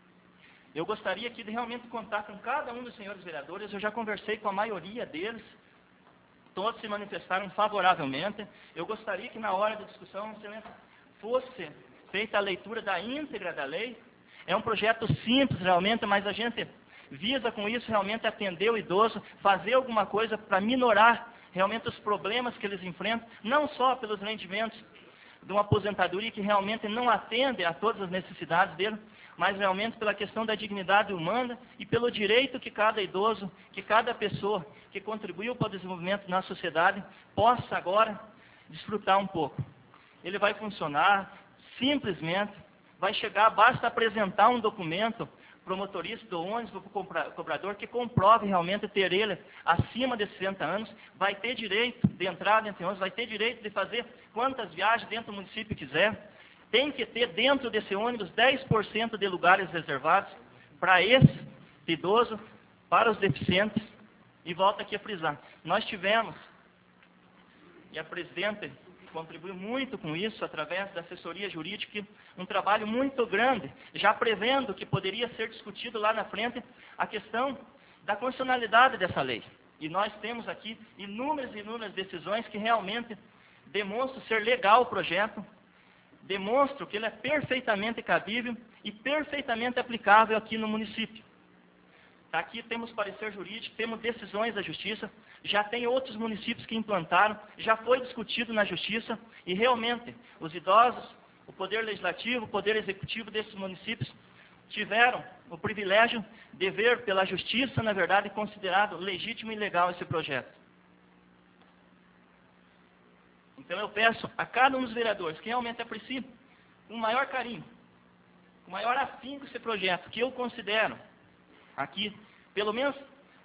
Speaker 7: Eu gostaria aqui de realmente contar com cada um dos senhores vereadores, eu já conversei com a maioria deles, todos se manifestaram favoravelmente. Eu gostaria que na hora da discussão, excelência, fosse feita a leitura da íntegra da lei. É um projeto simples realmente, mas a gente visa com isso realmente atender o idoso, fazer alguma coisa para minorar realmente os problemas que eles enfrentam, não só pelos rendimentos de uma aposentadoria que realmente não atende a todas as necessidades dele, mas realmente pela questão da dignidade humana e pelo direito que cada idoso, que cada pessoa que contribuiu para o desenvolvimento na sociedade possa agora desfrutar um pouco. Ele vai funcionar simplesmente, vai chegar, basta apresentar um documento para o motorista do ônibus, para o cobrador, que comprove realmente ter ele acima de sessenta anos, vai ter direito de entrar dentro do ônibus, vai ter direito de fazer quantas viagens dentro do município quiser. Tem que ter dentro desse ônibus dez por cento de lugares reservados para esse idoso, para os deficientes. E volto aqui a frisar, nós tivemos, e a presidente contribuiu muito com isso, através da assessoria jurídica, um trabalho muito grande, já prevendo que poderia ser discutido lá na frente a questão da constitucionalidade dessa lei. E nós temos aqui inúmeras e inúmeras decisões que realmente demonstram ser legal o projeto, demonstram que ele é perfeitamente cabível e perfeitamente aplicável aqui no município. Aqui temos parecer jurídico, temos decisões da Justiça, já tem outros municípios que implantaram, já foi discutido na Justiça, e realmente os idosos, o Poder Legislativo, o Poder Executivo desses municípios tiveram o privilégio de ver pela Justiça, na verdade, considerado legítimo e legal esse projeto. Então eu peço a cada um dos vereadores que realmente apreciem com maior carinho, com maior afinco esse projeto, que eu considero aqui, pelo menos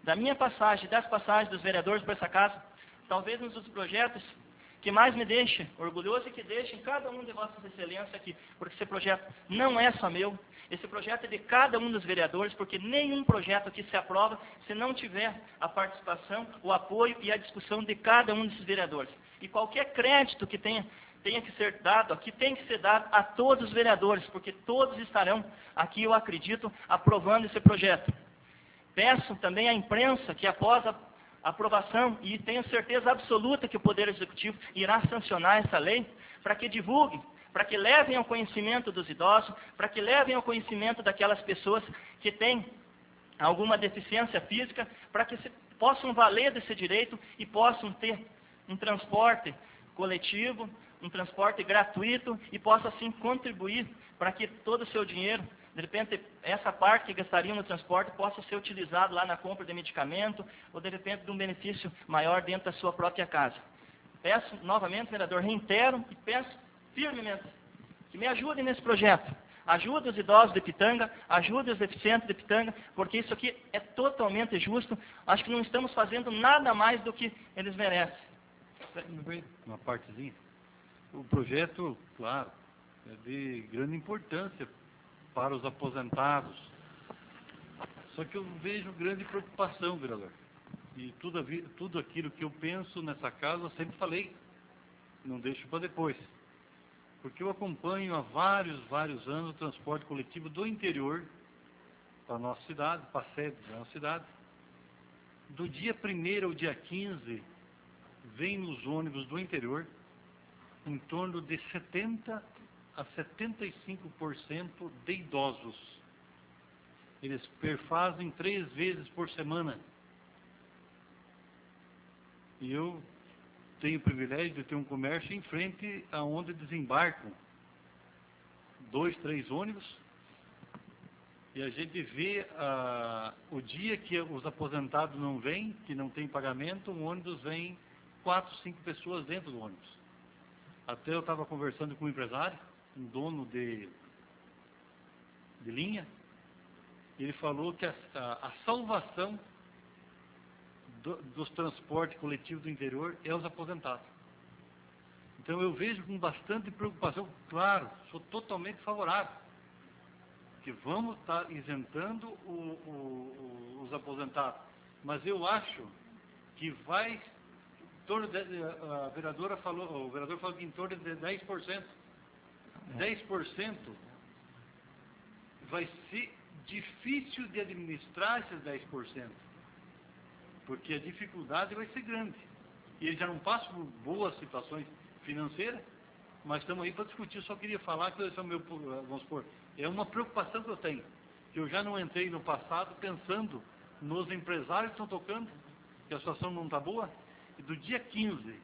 Speaker 7: da minha passagem, das passagens dos vereadores por essa casa, talvez um dos projetos que mais me deixe orgulhoso e que deixe cada um de vossas excelências aqui, porque esse projeto não é só meu, esse projeto é de cada um dos vereadores, porque nenhum projeto aqui se aprova se não tiver a participação, o apoio e a discussão de cada um desses vereadores. E qualquer crédito que tenha, tenha que ser dado aqui, tem que ser dado a todos os vereadores, porque todos estarão aqui, eu acredito, aprovando esse projeto. Peço também à imprensa que após a aprovação, e tenho certeza absoluta que o Poder Executivo irá sancionar essa lei, para que divulguem, para que levem ao conhecimento dos idosos, para que levem ao conhecimento daquelas pessoas que têm alguma deficiência física, para que se, possam valer desse direito e possam ter um transporte coletivo, um transporte gratuito e possam assim contribuir para que todo o seu dinheiro, de repente, essa parte que gastariam no transporte possa ser utilizado lá na compra de medicamento ou, de repente, de um benefício maior dentro da sua própria casa. Peço novamente, vereador, reitero e peço firmemente que me ajudem nesse projeto. Ajude os idosos de Pitanga, ajude os deficientes de Pitanga, porque isso aqui é totalmente justo. Acho que não estamos fazendo nada mais do que eles merecem.
Speaker 8: Uma partezinha. O projeto, claro, é de grande importância para os aposentados. Só que eu vejo grande preocupação, vereador. E tudo, tudo aquilo que eu penso nessa casa, eu sempre falei, não deixo para depois. Porque eu acompanho há vários, vários anos o transporte coletivo do interior para a nossa cidade, para a sede da nossa cidade. Do dia primeiro ao dia quinze, vem nos ônibus do interior em torno de setenta a setenta e cinco por cento de idosos. Eles perfazem três vezes por semana. E eu tenho o privilégio de ter um comércio em frente aonde desembarcam dois, três ônibus. E a gente vê ah, o dia que os aposentados não vêm, que não tem pagamento, o ônibus vem quatro, cinco pessoas dentro do ônibus. Até eu estava conversando com um empresário, um dono de, de linha, ele falou que a, a, a salvação do, dos transportes coletivos do interior é os aposentados. Então eu vejo com bastante preocupação, claro, sou totalmente favorável, que vamos estar isentando o, o, o, os aposentados, mas eu acho que vai, em torno de, a vereadora falou, o vereador falou que em torno de dez por cento. dez por cento vai ser difícil de administrar esses dez por cento, porque a dificuldade vai ser grande. E eles já não passam por boas situações financeiras, mas estamos aí para discutir. Eu só queria falar que esse é o meu, vamos supor, é uma preocupação que eu tenho, que eu já não entrei no passado pensando nos empresários que estão tocando, que a situação não está boa, e do dia quinze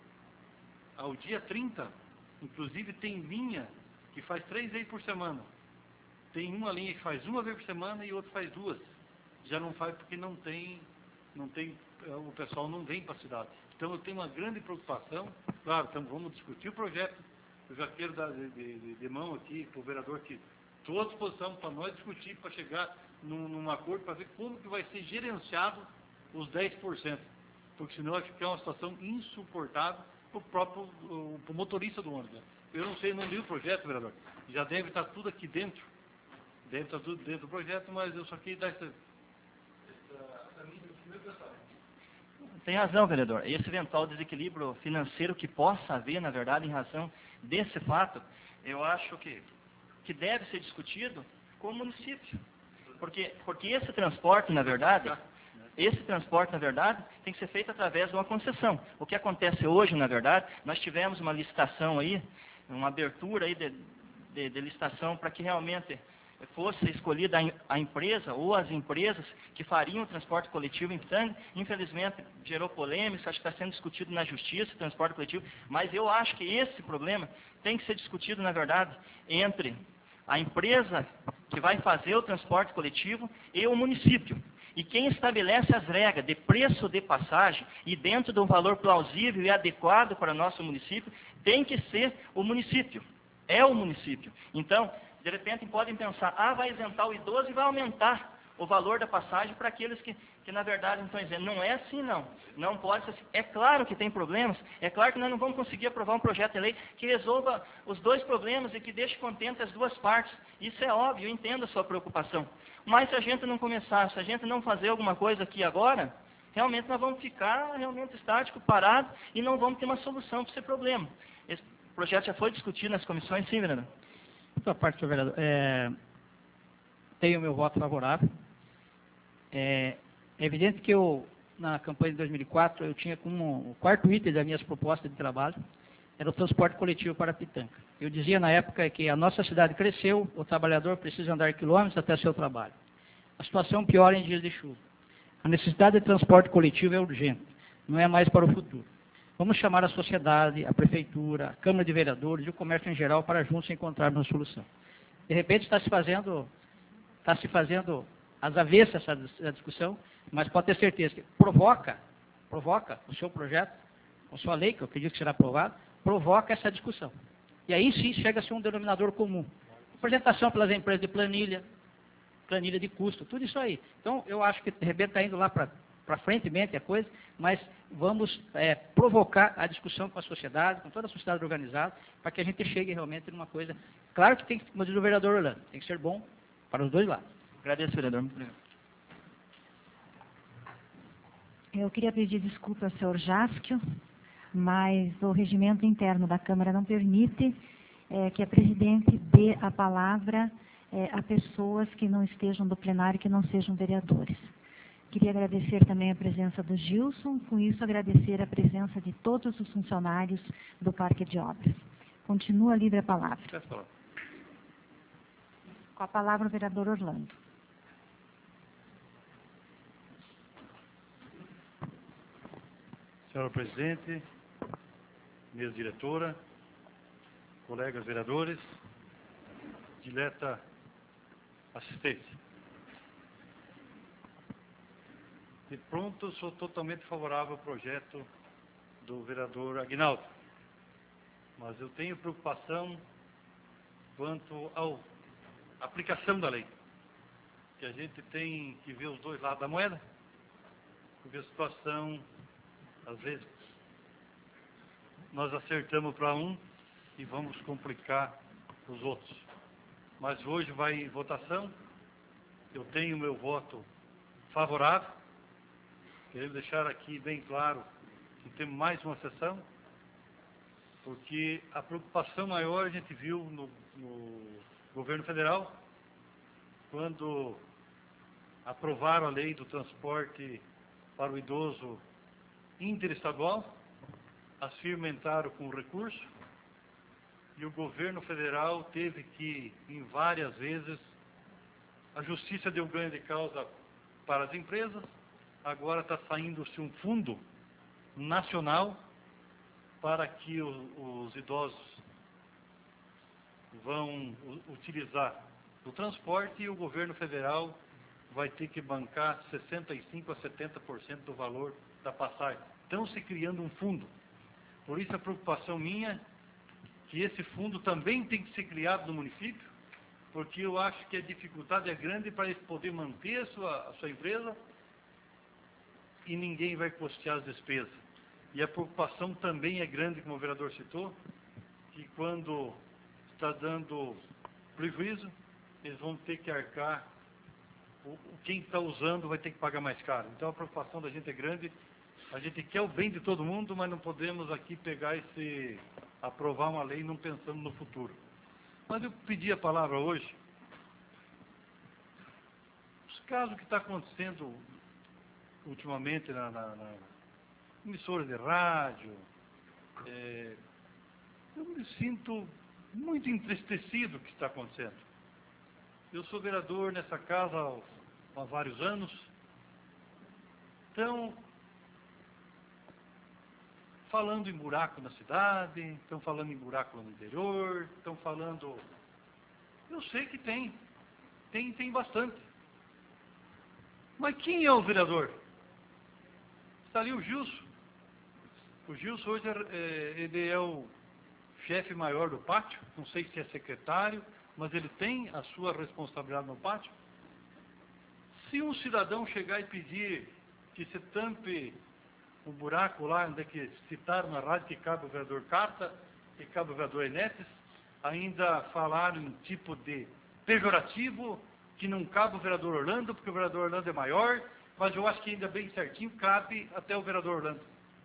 Speaker 8: ao dia trinta, inclusive tem linha que faz três vezes por semana. Tem uma linha que faz uma vez por semana e outra faz duas. Já não faz porque não tem, não tem, o pessoal não vem para a cidade. Então eu tenho uma grande preocupação. Claro, então vamos discutir o projeto. Eu já quero dar de, de, de mão aqui para o vereador que estou à disposição para nós discutir, para chegar num, num acordo, para ver como que vai ser gerenciado os dez por cento. Porque senão vai ficar uma situação insuportável para o próprio o, o motorista do ônibus. Eu não sei, não li o projeto, vereador. Já deve estar tudo aqui dentro. Deve estar tudo dentro do projeto, mas eu só queria dar essa... essa meu pensamento.
Speaker 7: Tem razão, vereador. Esse eventual desequilíbrio financeiro que possa haver, na verdade, em razão desse fato, eu acho que, que deve ser discutido com o município. Porque, porque esse transporte, na verdade... Esse transporte, na verdade, tem que ser feito através de uma concessão. O que acontece hoje, na verdade, nós tivemos uma licitação aí, uma abertura aí de, de, de licitação para que realmente fosse escolhida a, a empresa ou as empresas que fariam o transporte coletivo em Pitanga. Infelizmente, gerou polêmica, acho que está sendo discutido na justiça o transporte coletivo, mas eu acho que esse problema tem que ser discutido, na verdade, entre a empresa que vai fazer o transporte coletivo e o município. E quem estabelece as regras de preço de passagem e dentro de um valor plausível e adequado para o nosso município, tem que ser o município. É o município. Então, de repente, podem pensar, ah, vai isentar o idoso e vai aumentar o valor da passagem para aqueles que, que na verdade não estão dizendo, não é assim não, não pode ser assim. É claro que tem problemas, é claro que nós não vamos conseguir aprovar um projeto de lei que resolva os dois problemas e que deixe contente as duas partes. Isso é óbvio, eu entendo a sua preocupação. Mas se a gente não começar, se a gente não fazer alguma coisa aqui agora, realmente nós vamos ficar realmente estático, parado, e não vamos ter uma solução para esse problema. Esse projeto já foi discutido nas comissões, sim, vereador?
Speaker 5: Então, parte, senhor vereador, é, tenho o meu voto favorável. É, é evidente que eu, na campanha de dois mil e quatro, eu tinha como o quarto item das minhas propostas de trabalho, era o transporte coletivo para Pitanga. Eu dizia na época que a nossa cidade cresceu, o trabalhador precisa andar quilômetros até seu trabalho. A situação piora em dias de chuva. A necessidade de transporte coletivo é urgente, não é mais para o futuro. Vamos chamar a sociedade, a prefeitura, a Câmara de Vereadores e o comércio em geral para juntos encontrarmos uma solução. De repente está se fazendo, está se fazendo às avessas essa, essa discussão, mas pode ter certeza que provoca, provoca o seu projeto, a sua lei, que eu acredito que será aprovado, provoca essa discussão. E aí sim chega-se a um denominador comum. Apresentação pelas empresas de planilha, planilha de custo, tudo isso aí. Então, eu acho que de repente está indo lá para para frente, mente a coisa, mas vamos é, provocar a discussão com a sociedade, com toda a sociedade organizada, para que a gente chegue realmente numa coisa. Claro que tem que, como diz o vereador Orlando, tem que ser bom para os dois lados.
Speaker 7: Agradeço, vereador. Muito obrigado.
Speaker 1: Eu queria pedir desculpa ao senhor Jáskio, mas o regimento interno da Câmara não permite é, que a presidente dê a palavra é, a pessoas que não estejam do plenário, que não sejam vereadores. Queria agradecer também a presença do Gilson, com isso agradecer a presença de todos os funcionários do Parque de Obras. Continua livre a palavra. Com a palavra o vereador Orlando.
Speaker 8: Senhora presidente, mesa diretora, colegas vereadores, dileta assistência. De pronto, sou totalmente favorável ao projeto do vereador Aguinaldo, mas eu tenho preocupação quanto à aplicação da lei, que a gente tem que ver os dois lados da moeda, porque a situação, às vezes, nós acertamos para um e vamos complicar os outros. Mas hoje vai em votação, eu tenho meu voto favorável. Quero deixar aqui bem claro que temos mais uma sessão, porque a preocupação maior a gente viu no, no governo federal, quando aprovaram a lei do transporte para o idoso interestadual, as firmas entraram com recurso, e o governo federal teve que, em várias vezes, a justiça deu ganho de causa para as empresas. Agora está saindo-se um fundo nacional para que os, os idosos vão utilizar o transporte, e o governo federal vai ter que bancar sessenta e cinco por cento a setenta por cento do valor da passagem. Estão se criando um fundo. Por isso a preocupação minha, que esse fundo também tem que ser criado no município, porque eu acho que a dificuldade é grande para eles poderem manter a sua, a sua empresa, e ninguém vai custear as despesas. E a preocupação também é grande, como o vereador citou, que quando está dando prejuízo, eles vão ter que arcar, o, quem está usando vai ter que pagar mais caro. Então a preocupação da gente é grande, a gente quer o bem de todo mundo, mas não podemos aqui pegar esse, aprovar uma lei não pensando no futuro. Mas eu pedi a palavra hoje, os casos que está acontecendo ultimamente na, na, na emissora de rádio, é, eu me sinto muito entristecido com o que está acontecendo. Eu sou vereador nessa casa há, há vários anos, então, falando em buraco na cidade, estão falando em buraco no interior, estão falando... Eu sei que tem, tem, tem bastante. Mas quem é o vereador? Está ali o Gilson. O Gilson hoje é, é, ele é o chefe maior do pátio, não sei se é secretário, mas ele tem a sua responsabilidade no pátio. Se um cidadão chegar e pedir que se tampe o buraco lá, onde é que citaram na rádio que cabe o vereador Carta, que cabe o vereador Enétes, ainda falaram em tipo de pejorativo, que não cabe o vereador Orlando, porque o vereador Orlando é maior, mas eu acho que ainda bem certinho cabe até o vereador Orlando.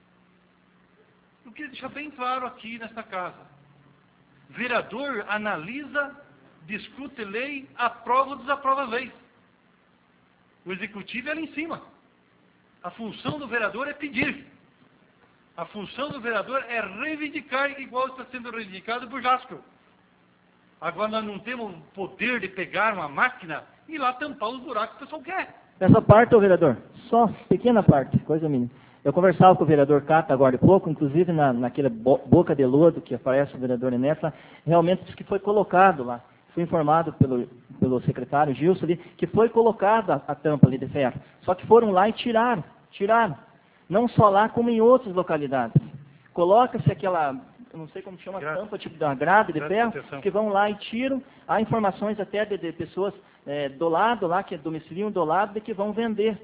Speaker 8: Eu queria deixar bem claro aqui nesta casa. Vereador analisa, discute lei, aprova ou desaprova as leis. O executivo é ali em cima. A função do vereador é pedir. A função do vereador é reivindicar, igual está sendo reivindicado por Jasco. Agora nós não temos o poder de pegar uma máquina e ir lá tampar os buracos que o pessoal quer.
Speaker 6: Essa parte, ô vereador, só pequena parte, coisa mínima. Eu conversava com o vereador Cata agora de pouco, inclusive na, naquela bo boca de lodo que aparece o vereador Enéas, realmente disse que foi colocado lá. Fui informado pelo, pelo secretário Gilson ali, que foi colocada a tampa ali de ferro. Só que foram lá e tiraram, tiraram. Não só lá, como em outras localidades. Coloca-se aquela, eu não sei como chama,
Speaker 8: Grade.
Speaker 6: tampa, tipo da grade de
Speaker 8: Grade de
Speaker 6: ferro,
Speaker 8: proteção.
Speaker 6: que vão lá e tiram. Há informações até de, de pessoas é, do lado lá, que é domiciliam do lado, de que vão vender.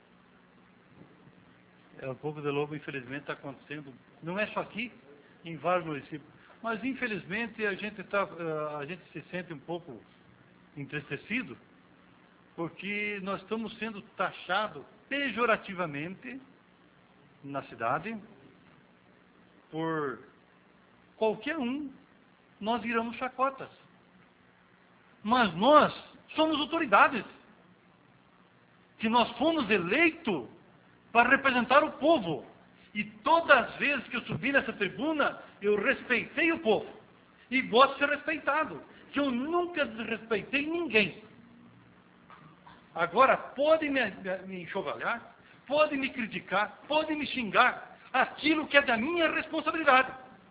Speaker 8: É, o povo de Lobo, infelizmente, está acontecendo, não é só aqui, em vários municípios. Mas, infelizmente, a gente, tá, a gente se sente um pouco entristecido, porque nós estamos sendo taxados pejorativamente na cidade, por qualquer um, nós viramos chacotas. Mas nós somos autoridades, que nós fomos eleitos para representar o povo. E todas as vezes que eu subi nessa tribuna, eu respeitei o povo. E gosto de ser respeitado. Que eu nunca desrespeitei ninguém. Agora, podem me, me enxovalhar, podem me criticar, podem me xingar. Aquilo que é da minha responsabilidade.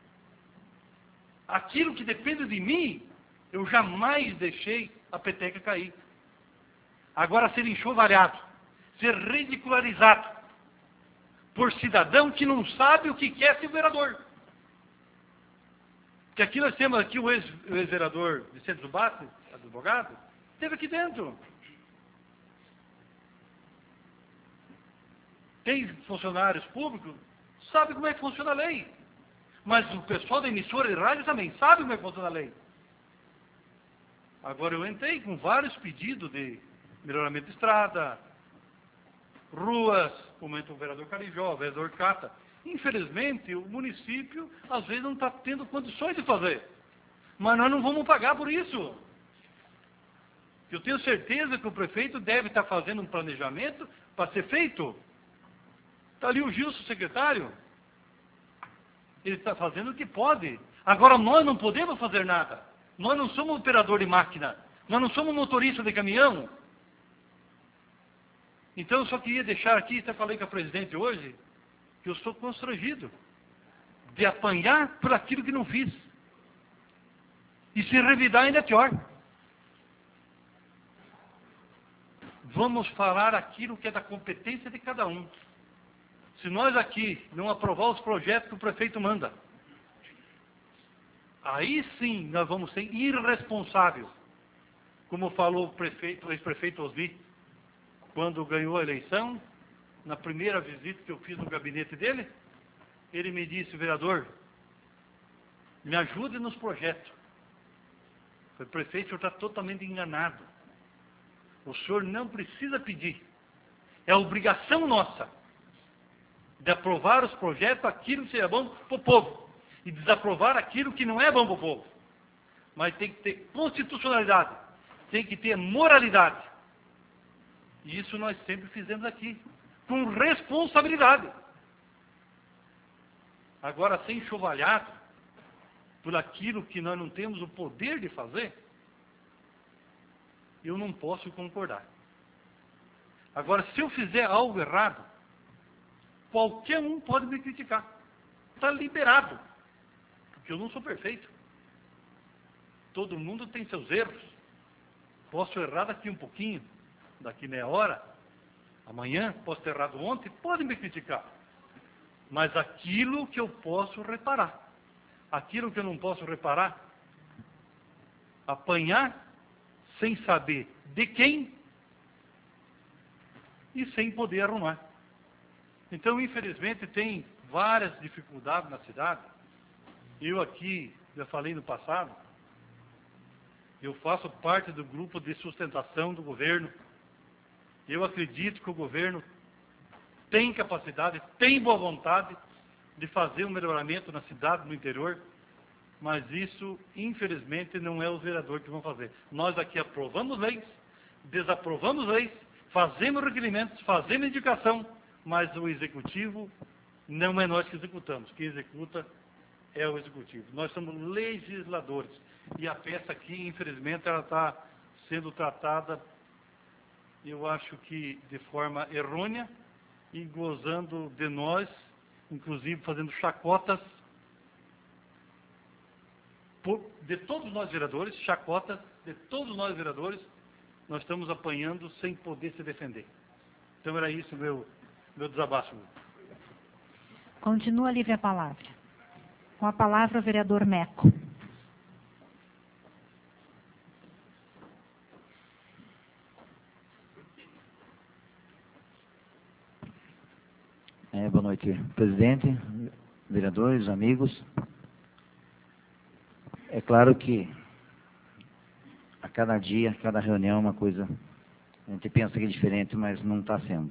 Speaker 8: Aquilo que depende de mim, eu jamais deixei a peteca cair. Agora, ser enxovalhado, ser ridicularizado, por cidadão que não sabe o que quer ser vereador. Porque aqui nós temos aqui o ex-vereador Vicente Zubatti, advogado, esteve aqui dentro. Tem funcionários públicos, sabe como é que funciona a lei. Mas o pessoal da emissora de rádio também sabe como é que funciona a lei. Agora eu entrei com vários pedidos de melhoramento de estrada, ruas, como entra o vereador Carijó, o vereador Cata. Infelizmente, o município, às vezes, não está tendo condições de fazer. Mas nós não vamos pagar por isso. Eu tenho certeza que o prefeito deve estar fazendo um planejamento para ser feito. Está ali o Gilson, secretário. Ele está fazendo o que pode. Agora, nós não podemos fazer nada. Nós não somos operador de máquina. Nós não somos motorista de caminhão. Então, eu só queria deixar aqui, até falei com a presidente hoje, que eu estou constrangido de apanhar por aquilo que não fiz. E se revidar ainda é pior. Vamos falar aquilo que é da competência de cada um. Se nós aqui não aprovar os projetos que o prefeito manda, aí sim nós vamos ser irresponsáveis. Como falou o prefeito, o ex-prefeito Osni, quando ganhou a eleição, na primeira visita que eu fiz no gabinete dele, ele me disse, vereador, me ajude nos projetos. Eu falei, prefeito, o senhor está totalmente enganado. O senhor não precisa pedir. É obrigação nossa de aprovar os projetos, aquilo que seja bom para o povo, e desaprovar aquilo que não é bom para o povo. Mas tem que ter constitucionalidade, tem que ter moralidade. E isso nós sempre fizemos aqui, com responsabilidade. Agora, ser enxovalhado por aquilo que nós não temos o poder de fazer, eu não posso concordar. Agora, se eu fizer algo errado, qualquer um pode me criticar. Está liberado. Porque eu não sou perfeito. Todo mundo tem seus erros. Posso errar daqui um pouquinho, daqui meia hora, amanhã, posso ter errado ontem, podem me criticar. Mas aquilo que eu posso reparar, aquilo que eu não posso reparar, apanhar sem saber de quem, e sem poder arrumar. Então, infelizmente, tem várias dificuldades na cidade. Eu aqui, já falei no passado, eu faço parte do grupo de sustentação do governo. Eu acredito que o governo tem capacidade, tem boa vontade de fazer um melhoramento na cidade, no interior, mas isso, infelizmente, não é os vereadores que vão fazer. Nós aqui aprovamos leis, desaprovamos leis, fazemos requerimentos, fazemos indicação, mas o executivo não é nós que executamos. Quem executa é o executivo. Nós somos legisladores. E a peça aqui, infelizmente, ela está sendo tratada, eu acho que de forma errônea, e gozando de nós, inclusive fazendo chacotas, por, de todos nós vereadores, chacotas de todos nós vereadores, nós estamos apanhando sem poder se defender. Então era isso meu, meu desabafo.
Speaker 1: Continua livre a palavra. Com a palavra o vereador Meco.
Speaker 9: É, boa noite, presidente, vereadores, amigos. É claro que a cada dia, a cada reunião, uma coisa, a gente pensa que é diferente, mas não está sendo.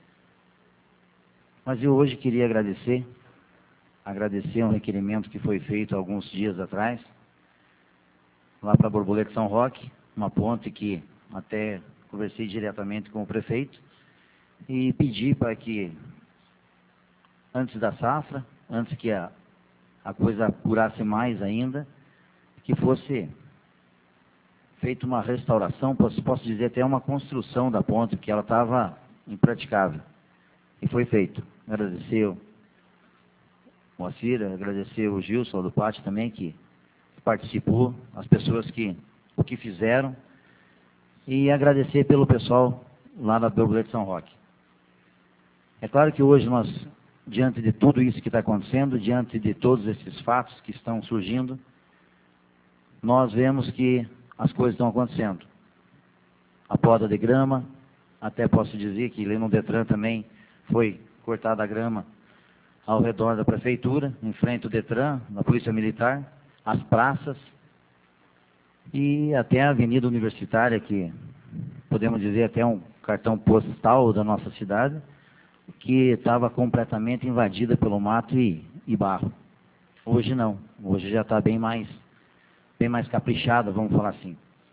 Speaker 9: Mas eu hoje queria agradecer, agradecer um requerimento que foi feito alguns dias atrás, lá para Borboleta São Roque, uma ponte que até conversei diretamente com o prefeito, e pedi para que antes da safra, antes que a, a coisa apurasse mais ainda, que fosse feita uma restauração, posso, posso dizer até uma construção da ponte, porque ela estava impraticável. E foi feito. Agradecer o Moacir, agradecer o Gilson do Pátio também, que participou, as pessoas que o que fizeram, e agradecer pelo pessoal lá da Borboleta São Roque. É claro que hoje nós, diante de tudo isso que está acontecendo, diante de todos esses fatos que estão surgindo, nós vemos que as coisas estão acontecendo. A poda de grama, até posso dizer que ali no Detran também foi cortada a grama ao redor da prefeitura, em frente ao Detran, da Polícia Militar, as praças e até a Avenida Universitária, que podemos dizer até um cartão postal da nossa cidade, que estava completamente invadida pelo mato e, e barro. Hoje não, hoje já está bem mais, bem mais caprichada, vamos falar assim.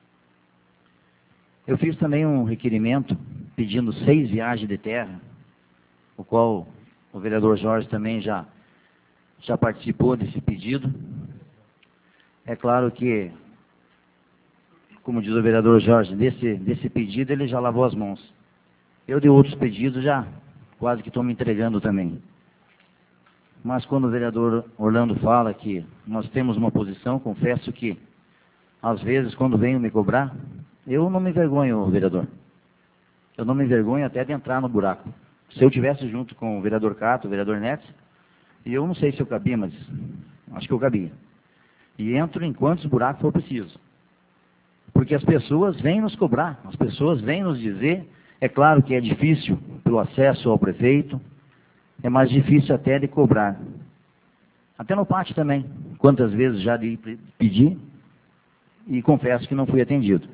Speaker 9: Eu fiz também um requerimento pedindo seis viagens de terra, o qual o vereador Jorge também já, já participou desse pedido. É claro que, como diz o vereador Jorge, desse, desse pedido ele já lavou as mãos. Eu de outros pedidos já quase que estou me entregando também. Mas quando o vereador Orlando fala que nós temos uma posição, confesso que, às vezes, quando venho me cobrar, eu não me envergonho, vereador. Eu não me envergonho até de entrar no buraco. Se eu tivesse junto com o vereador Cato, o vereador Netes, e eu não sei se eu cabia, mas acho que eu cabia. E entro em quantos buracos for preciso. Porque as pessoas vêm nos cobrar, as pessoas vêm nos dizer. É claro que é difícil pelo acesso ao prefeito, é mais difícil até de cobrar. Até no pátio também, quantas vezes já de pedir e confesso que não fui atendido.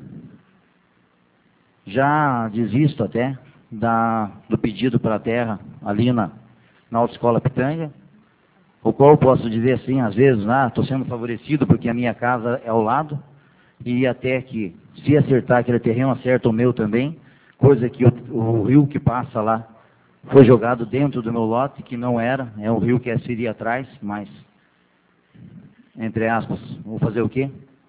Speaker 9: Já desisto até da, do pedido para a terra ali na, na Autoescola Pitanga, o qual eu posso dizer assim, às vezes, ah, estou sendo favorecido porque a minha casa é ao lado, e até que, se acertar aquele terreno, acerta o meu também, coisa que o, o rio que passa lá foi jogado dentro do meu lote, que não era, é um rio que seria atrás, mas, entre aspas, vou fazer o quê?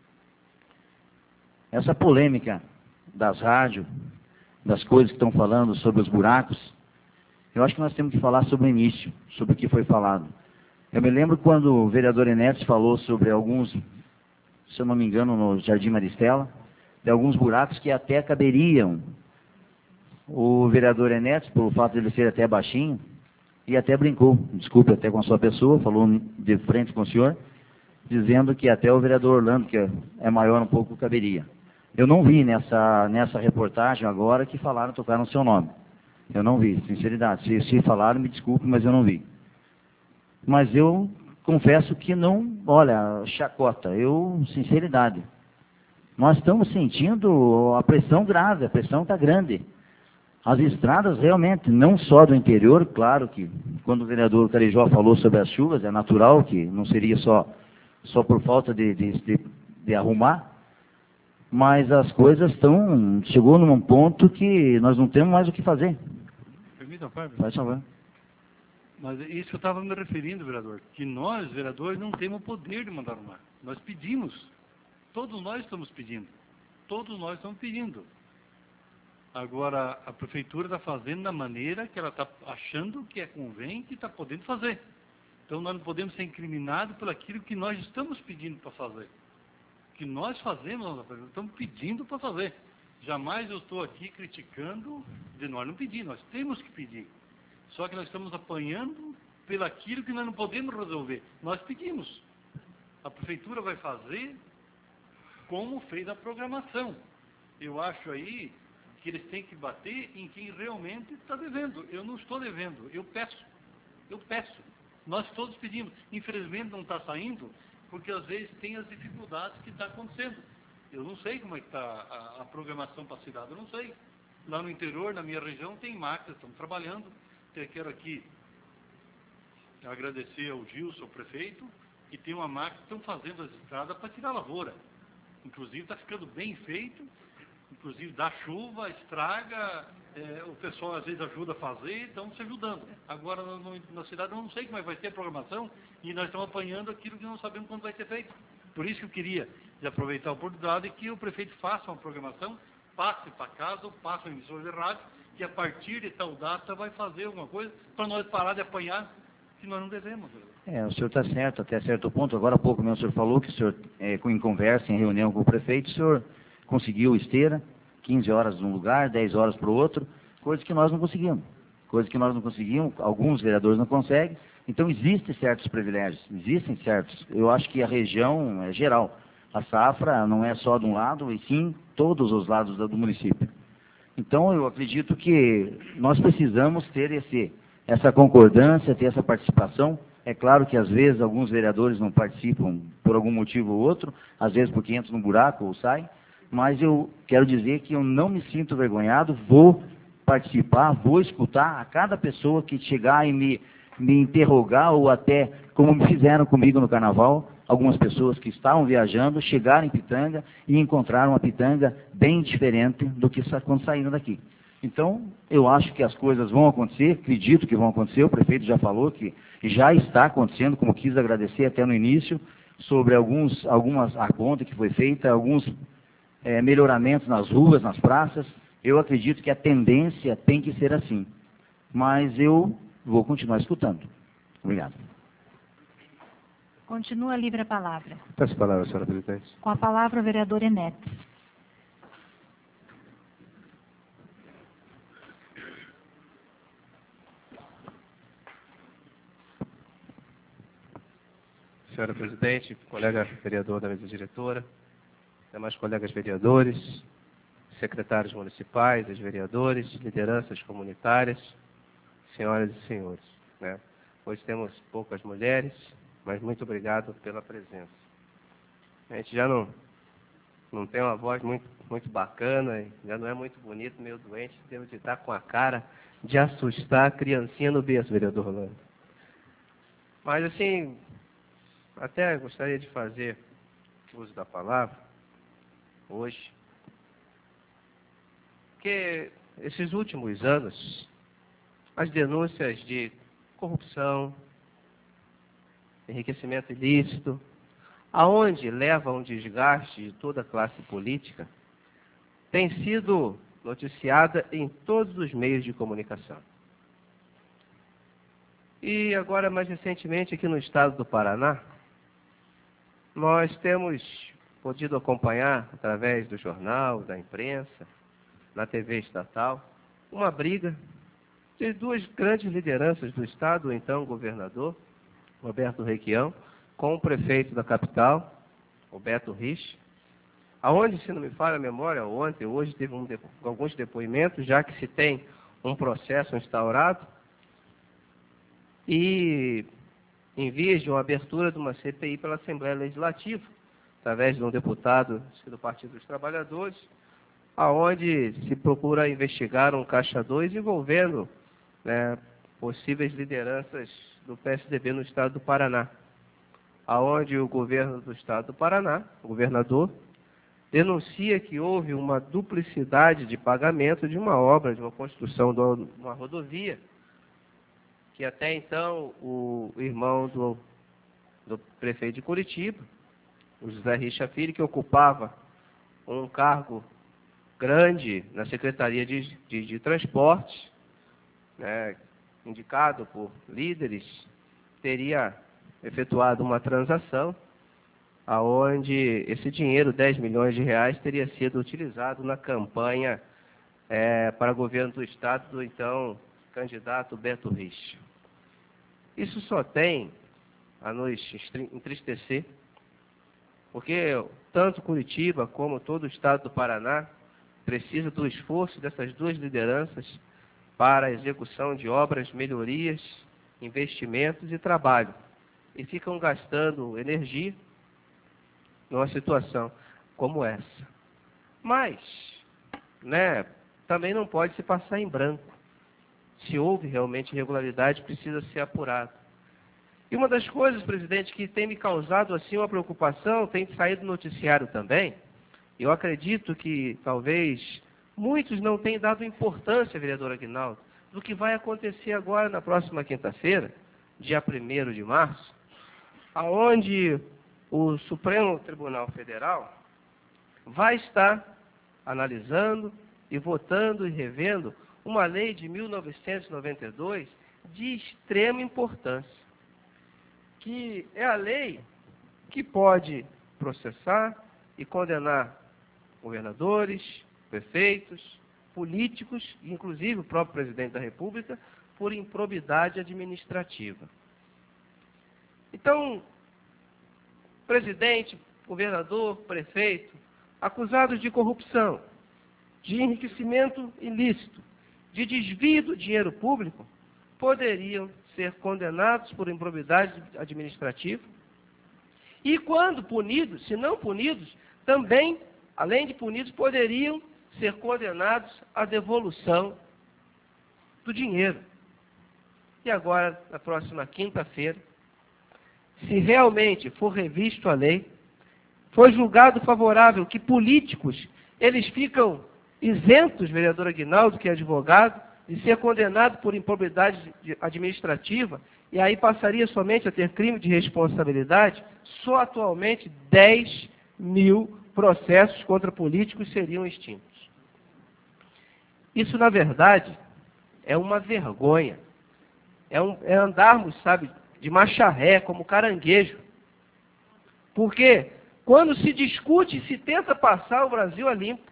Speaker 9: Essa polêmica das rádios, das coisas que estão falando sobre os buracos, eu acho que nós temos que falar sobre o início, sobre o que foi falado. Eu me lembro quando o vereador Enéas falou sobre alguns, se eu não me engano, no Jardim Maristela, de alguns buracos que até caberiam. O vereador Enéas, pelo fato de ele ser até baixinho, e até brincou, desculpe até com a sua pessoa, falou de frente com o senhor, dizendo que até o vereador Orlando, que é maior um pouco, caberia. Eu não vi nessa, nessa reportagem agora que falaram, tocaram o seu nome. Eu não vi, sinceridade. Se, se falaram, me desculpe, mas eu não vi. Mas eu confesso que não, olha, chacota, eu, sinceridade. Nós estamos sentindo a pressão grave, a pressão está grande. As estradas realmente, não só do interior, claro que quando o vereador Carijó falou sobre as chuvas, é natural que não seria só, só por falta de, de, de, de arrumar, mas as coisas estão, chegou num ponto que nós não temos mais o que fazer.
Speaker 8: Permita, Fábio?
Speaker 9: Faz favor.
Speaker 8: Mas isso que eu estava me referindo, vereador, que nós, vereadores, não temos o poder de mandar arrumar. Nós pedimos. Todos nós estamos pedindo. Todos nós estamos pedindo. Agora, a prefeitura está fazendo da maneira que ela está achando que é convém, que está podendo fazer. Então, nós não podemos ser incriminados por aquilo que nós estamos pedindo para fazer. Que nós fazemos, nós estamos pedindo para fazer. Jamais eu estou aqui criticando de nós não pedir, nós temos que pedir. Só que nós estamos apanhando pelaquilo que nós não podemos resolver. Nós pedimos. A prefeitura vai fazer como fez a programação. Eu acho aí que eles têm que bater em quem realmente está devendo. Eu não estou devendo, eu peço. Eu peço. Nós todos pedimos. Infelizmente não está saindo, porque às vezes tem as dificuldades que está acontecendo. Eu não sei como é que está a, a programação para a cidade, eu não sei. Lá no interior, na minha região, tem máquinas, estão trabalhando. Eu quero aqui agradecer ao Gilson, o prefeito, que tem uma máquina que estão fazendo as estradas para tirar a lavoura. Inclusive está ficando bem feito, inclusive dá chuva, estraga, é, o pessoal às vezes ajuda a fazer, estão se ajudando. Agora no, no, na cidade eu não sei como é que vai ser a programação e nós estamos apanhando aquilo que não sabemos quando vai ser feito. Por isso que eu queria de aproveitar a oportunidade que o prefeito faça uma programação, passe para casa ou passe uma emissora de rádio, que a partir de tal data vai fazer alguma coisa para nós parar de apanhar que nós não devemos.
Speaker 9: É, o senhor está certo até certo ponto. Agora há pouco mesmo o senhor falou que o senhor, é, em conversa, em reunião com o prefeito, o senhor conseguiu esteira, quinze horas num lugar, dez horas para o outro, coisa que nós não conseguimos. Coisa que nós não conseguimos, alguns vereadores não conseguem. Então existem certos privilégios, existem certos. Eu acho que a região é geral. A safra não é só de um lado, e sim todos os lados do município. Então, eu acredito que nós precisamos ter esse, essa concordância, ter essa participação. É claro que, às vezes, alguns vereadores não participam por algum motivo ou outro, às vezes porque entram no buraco ou saem, mas eu quero dizer que eu não me sinto vergonhado, vou participar, vou escutar a cada pessoa que chegar e me, me interrogar, ou até, como me fizeram comigo no Carnaval, algumas pessoas que estavam viajando, chegaram em Pitanga e encontraram uma Pitanga bem diferente do que quando saíram daqui. Então, eu acho que as coisas vão acontecer, acredito que vão acontecer, o prefeito já falou que já está acontecendo, como quis agradecer até no início, sobre alguns, algumas, a conta que foi feita, alguns é, melhoramentos nas ruas, nas praças. Eu acredito que a tendência tem que ser assim, mas eu vou continuar escutando. Obrigado.
Speaker 1: Continua livre a palavra.
Speaker 3: Peço a palavra, senhora presidente.
Speaker 1: Com a palavra, o vereador Enetes.
Speaker 3: Senhora presidente, colega vereador da mesa diretora, demais colegas vereadores, secretários municipais, ex-vereadores, lideranças comunitárias, senhoras e senhores, né? Hoje temos poucas mulheres, mas muito obrigado pela presença. A gente já não, não tem uma voz muito, muito bacana, já não é muito bonito, meio doente, temos de estar com a cara de assustar a criancinha no berço, vereador Rolando. Mas assim, até gostaria de fazer uso da palavra hoje, porque esses últimos anos, as denúncias de corrupção, enriquecimento ilícito, aonde leva a um desgaste de toda a classe política, tem sido noticiada em todos os meios de comunicação. E agora, mais recentemente, aqui no estado do Paraná, nós temos podido acompanhar, através do jornal, da imprensa, na T V estatal, uma briga de duas grandes lideranças do estado, o então governador, Roberto Requião, com o prefeito da capital, Roberto Rich, aonde, se não me falha a memória, ontem, hoje, teve um depo- alguns depoimentos, já que se tem um processo instaurado e em vez de uma abertura de uma C P I pela Assembleia Legislativa, através de um deputado do Partido dos Trabalhadores, aonde se procura investigar um Caixa dois envolvendo, né, possíveis lideranças do P S D B no estado do Paraná, aonde o governo do estado do Paraná, o governador, denuncia que houve uma duplicidade de pagamento de uma obra, de uma construção de uma rodovia, que até então o irmão do, do prefeito de Curitiba, o José Richa Filho, que ocupava um cargo grande na Secretaria de, de, de Transportes, né, indicado por líderes, teria efetuado uma transação aonde esse dinheiro, dez milhões de reais, teria sido utilizado na campanha é, para governo do Estado do então candidato Beto Richa. Isso só tem a nos entristecer, porque tanto Curitiba como todo o Estado do Paraná precisa do esforço dessas duas lideranças para a execução de obras, melhorias, investimentos e trabalho. E ficam gastando energia numa situação como essa. Mas, né, também não pode se passar em branco. Se houve realmente irregularidade, precisa ser apurado. E uma das coisas, presidente, que tem me causado assim uma preocupação, tem saído no noticiário também, eu acredito que talvez muitos não tenham dado importância, vereador Aguinaldo, do que vai acontecer agora na próxima quinta-feira, dia primeiro de março, aonde o Supremo Tribunal Federal vai estar analisando e votando e revendo uma lei de mil novecentos e noventa e dois de extrema importância, que é a lei que pode processar e condenar governadores, prefeitos, políticos, inclusive o próprio presidente da República, por improbidade administrativa. Então, presidente, governador, prefeito, acusados de corrupção, de enriquecimento ilícito, de desvio do dinheiro público, poderiam ser condenados por improbidade administrativa e, quando punidos, se não punidos, também, além de punidos, poderiam ser condenados à devolução do dinheiro. E agora, na próxima quinta-feira, se realmente for revisto a lei, foi julgado favorável que políticos, eles ficam isentos, vereador Aguinaldo, que é advogado, de ser condenado por improbidade administrativa, e aí passaria somente a ter crime de responsabilidade, só atualmente dez mil processos contra políticos seriam extintos. Isso, na verdade, é uma vergonha. É, um, é andarmos, sabe, de macharré, como caranguejo. Porque quando se discute, se tenta passar o Brasil a limpo,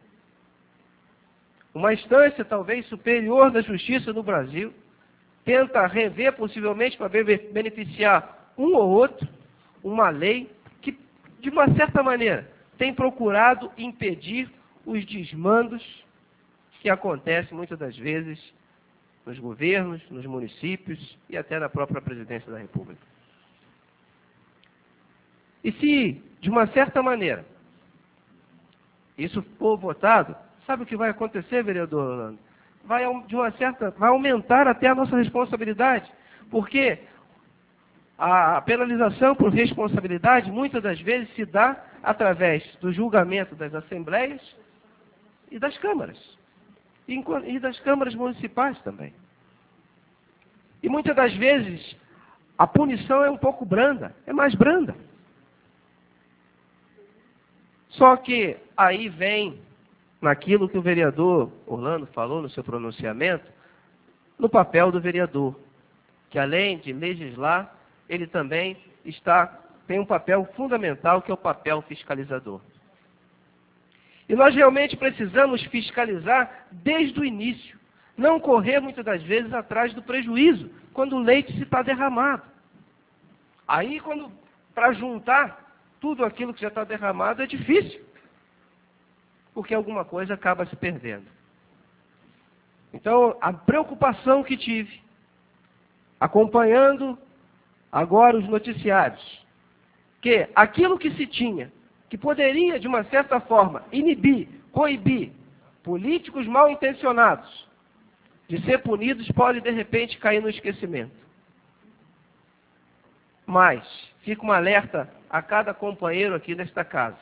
Speaker 3: uma instância talvez superior da justiça no Brasil, tenta rever possivelmente para beneficiar um ou outro, uma lei que, de uma certa maneira, tem procurado impedir os desmandos que acontecem muitas das vezes nos governos, nos municípios e até na própria presidência da República. E se, de uma certa maneira, isso for votado, sabe o que vai acontecer, vereador Orlando? Vai, de uma certa, vai aumentar até a nossa responsabilidade, porque a penalização por responsabilidade muitas das vezes se dá através do julgamento das assembleias e das câmaras, e das câmaras municipais também. E muitas das vezes a punição é um pouco branda, é mais branda. Só que aí vem naquilo que o vereador Orlando falou no seu pronunciamento, no papel do vereador, que além de legislar, ele também está, tem um papel fundamental, que é o papel fiscalizador. E nós realmente precisamos fiscalizar desde o início, não correr muitas das vezes atrás do prejuízo, quando o leite se está derramado. Aí, quando para juntar tudo aquilo que já está derramado, é difícil, porque alguma coisa acaba se perdendo. Então, a preocupação que tive, acompanhando agora os noticiários, que aquilo que se tinha, que poderia, de uma certa forma, inibir, coibir políticos mal intencionados de ser punidos, pode, de repente, cair no esquecimento. Mas, fica um alerta a cada companheiro aqui nesta casa.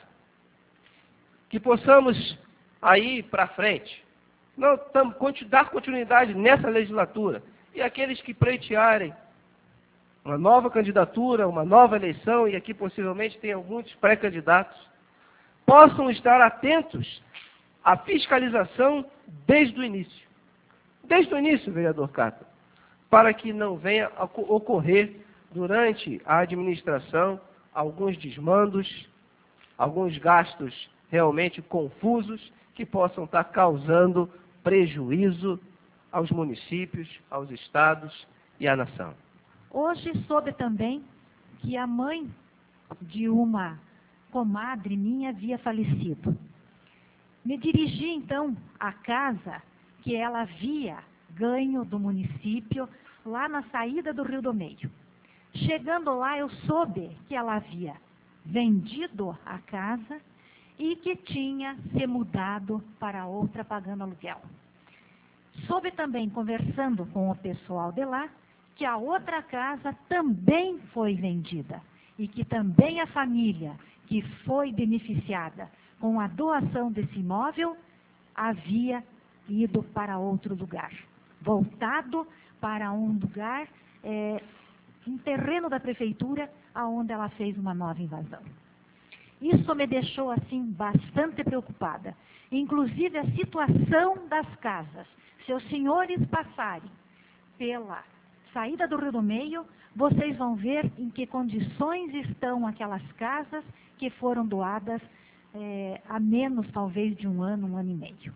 Speaker 3: Que possamos, aí para frente, não, tam, dar continuidade nessa legislatura. E aqueles que pleitearem uma nova candidatura, uma nova eleição, e aqui possivelmente tenham muitos pré-candidatos, possam estar atentos à fiscalização desde o início. Desde o início, vereador Cata, para que não venha a ocorrer durante a administração alguns desmandos, alguns gastos realmente confusos que possam estar causando prejuízo aos municípios, aos estados e à nação.
Speaker 1: Hoje soube também que a mãe de uma comadre minha havia falecido. Me dirigi então à casa que ela havia ganho do município, lá na saída do Rio do Meio. Chegando lá, eu soube que ela havia vendido a casa e que tinha se mudado para outra pagando aluguel. Soube também, conversando com o pessoal de lá, que a outra casa também foi vendida e que também a família que foi beneficiada com a doação desse imóvel havia ido para outro lugar, voltado para um lugar, é, um terreno da prefeitura, aonde ela fez uma nova invasão. Isso me deixou, assim, bastante preocupada. Inclusive, a situação das casas. Se os senhores passarem pela saída do Rio do Meio, vocês vão ver em que condições estão aquelas casas que foram doadas é, há menos, talvez, de um ano, um ano e meio.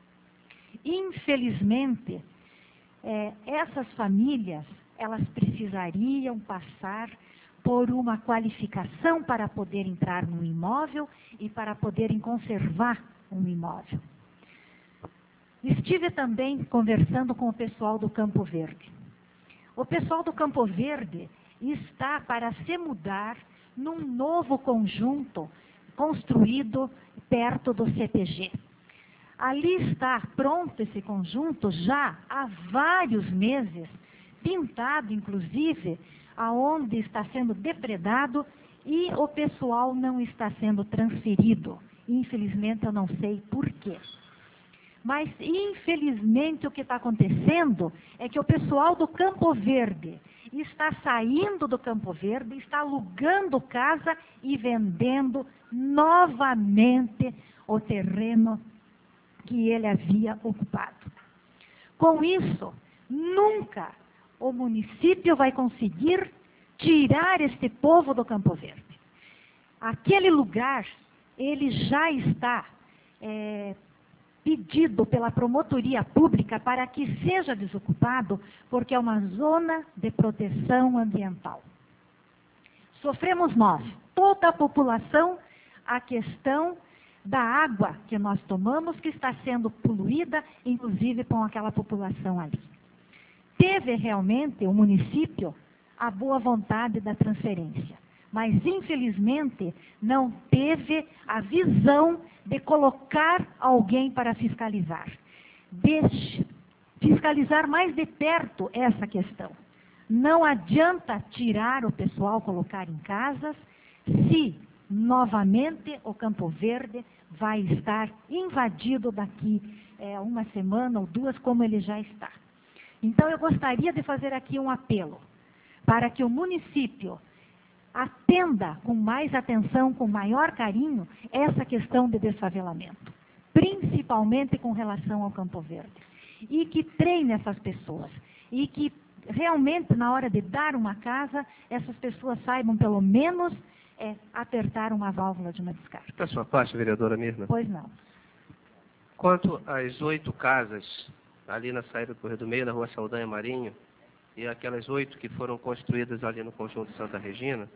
Speaker 1: Infelizmente, é, essas famílias, elas precisariam passar por uma qualificação para poder entrar no imóvel e para poderem conservar um imóvel. Estive também conversando com o pessoal do Campo Verde. O pessoal do Campo Verde está para se mudar num novo conjunto construído perto do C T G. Ali está pronto esse conjunto já há vários meses, pintado inclusive, aonde está sendo depredado e o pessoal não está sendo transferido. Infelizmente, eu não sei por quê. Mas, infelizmente, o que está acontecendo é que o pessoal do Campo Verde está saindo do Campo Verde, está alugando casa e vendendo novamente o terreno que ele havia ocupado. Com isso, nunca o município vai conseguir tirar este povo do Campo Verde. Aquele lugar, ele já está é, pedido pela promotoria pública para que seja desocupado, porque é uma zona de proteção ambiental. Sofremos nós, toda a população, a questão da água que nós tomamos, que está sendo poluída, inclusive com aquela população ali. Teve realmente o município a boa vontade da transferência, mas infelizmente não teve a visão de colocar alguém para fiscalizar. De fiscalizar mais de perto essa questão. Não adianta tirar o pessoal, colocar em casas, se novamente o Campo Verde vai estar invadido daqui é, uma semana ou duas, como ele já está. Então, eu gostaria de fazer aqui um apelo para que o município atenda com mais atenção, com maior carinho, essa questão de desfavelamento, principalmente com relação ao Campo Verde. E que treine essas pessoas, e que realmente, na hora de dar uma casa, essas pessoas saibam, pelo menos, é, apertar uma válvula de uma descarga.
Speaker 3: Da sua parte, vereadora Mirna?
Speaker 1: Pois não.
Speaker 3: Quanto às oito casas ali na saída do Rio do Meio, na rua Saldanha Marinho, e aquelas oito que foram construídas ali no conjunto Santa Regina,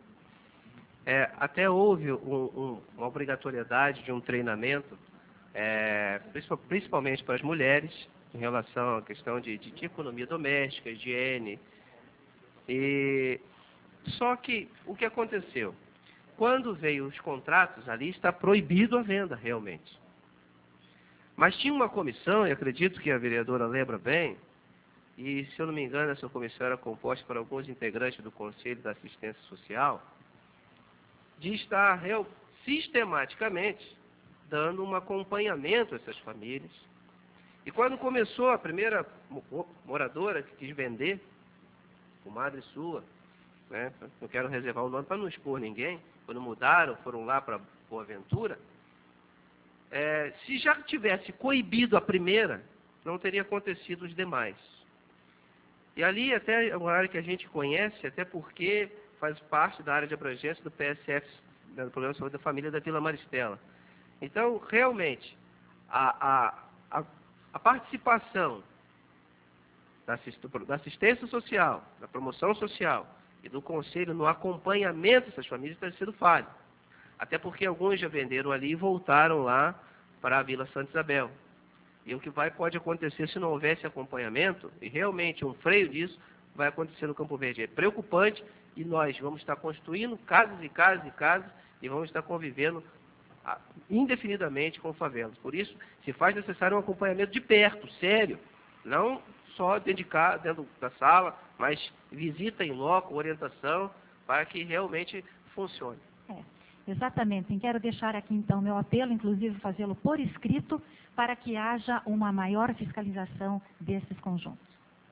Speaker 3: é, até houve um, um, uma obrigatoriedade de um treinamento, é, principalmente para as mulheres, em relação à questão de, de, de economia doméstica, higiene. E, só que o que aconteceu? Quando veio os contratos, ali está proibido a venda, realmente. Mas tinha uma comissão, e acredito que a vereadora lembra bem, e se eu não me engano, essa comissão era composta por alguns integrantes do Conselho da Assistência Social, de estar real, sistematicamente dando um acompanhamento a essas famílias. E quando começou a primeira moradora que quis vender, comadre sua, né, não quero reservar o nome para não expor ninguém, quando mudaram, foram lá para Boa Ventura, é, se já tivesse coibido a primeira, não teria acontecido os demais. E ali até é uma área que a gente conhece, até porque faz parte da área de abrangência do P S F, né, do Programa de Saúde da Família da Vila Maristela. Então, realmente, a, a, a, a participação da assistência social, da promoção social e do Conselho no acompanhamento dessas famílias tem sido falho. Até porque alguns já venderam ali e voltaram lá para a Vila Santa Isabel. E o que vai, pode acontecer se não houvesse acompanhamento, e realmente um freio disso, vai acontecer no Campo Verde. É preocupante e nós vamos estar construindo casas e casas e casas e vamos estar convivendo indefinidamente com favelas. Por isso, se faz necessário um acompanhamento de perto, sério, não só dedicar dentro da sala, mas visita em loco, orientação, para que realmente funcione.
Speaker 1: É, exatamente. Quero deixar aqui, então, meu apelo, inclusive fazê-lo por escrito, para que haja uma maior fiscalização desses conjuntos.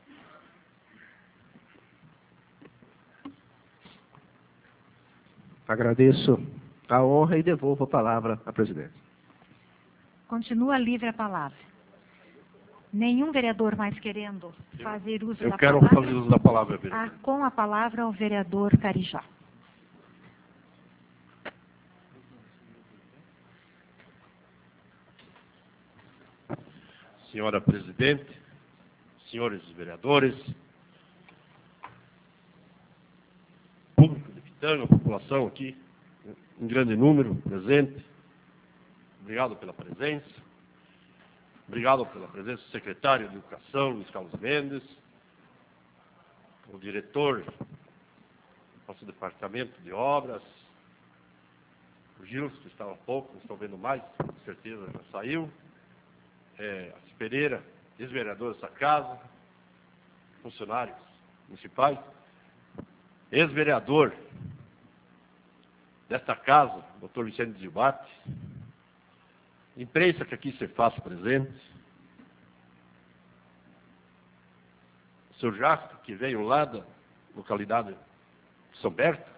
Speaker 3: Agradeço a honra e devolvo a palavra à presidente.
Speaker 1: Continua livre a palavra. Nenhum vereador mais querendo fazer uso
Speaker 4: Eu
Speaker 1: da
Speaker 4: quero
Speaker 1: palavra?
Speaker 4: fazer uso da palavra, vereador.
Speaker 1: Ah, com a palavra o vereador Carijó.
Speaker 4: Senhora presidente, senhores vereadores, público de Pitanga, população aqui, em grande número presente, obrigado pela presença, obrigado pela presença do secretário de Educação, Luiz Carlos Mendes, o diretor do nosso departamento de obras, o Gilson, que estava há pouco, não estou vendo mais, com certeza já saiu, é, a Pereira, ex-vereador dessa casa, funcionários municipais, ex-vereador desta casa, doutor Vicente Gilbate, imprensa que aqui se faz presente, o senhor Jasco, que veio lá da localidade de São Berto,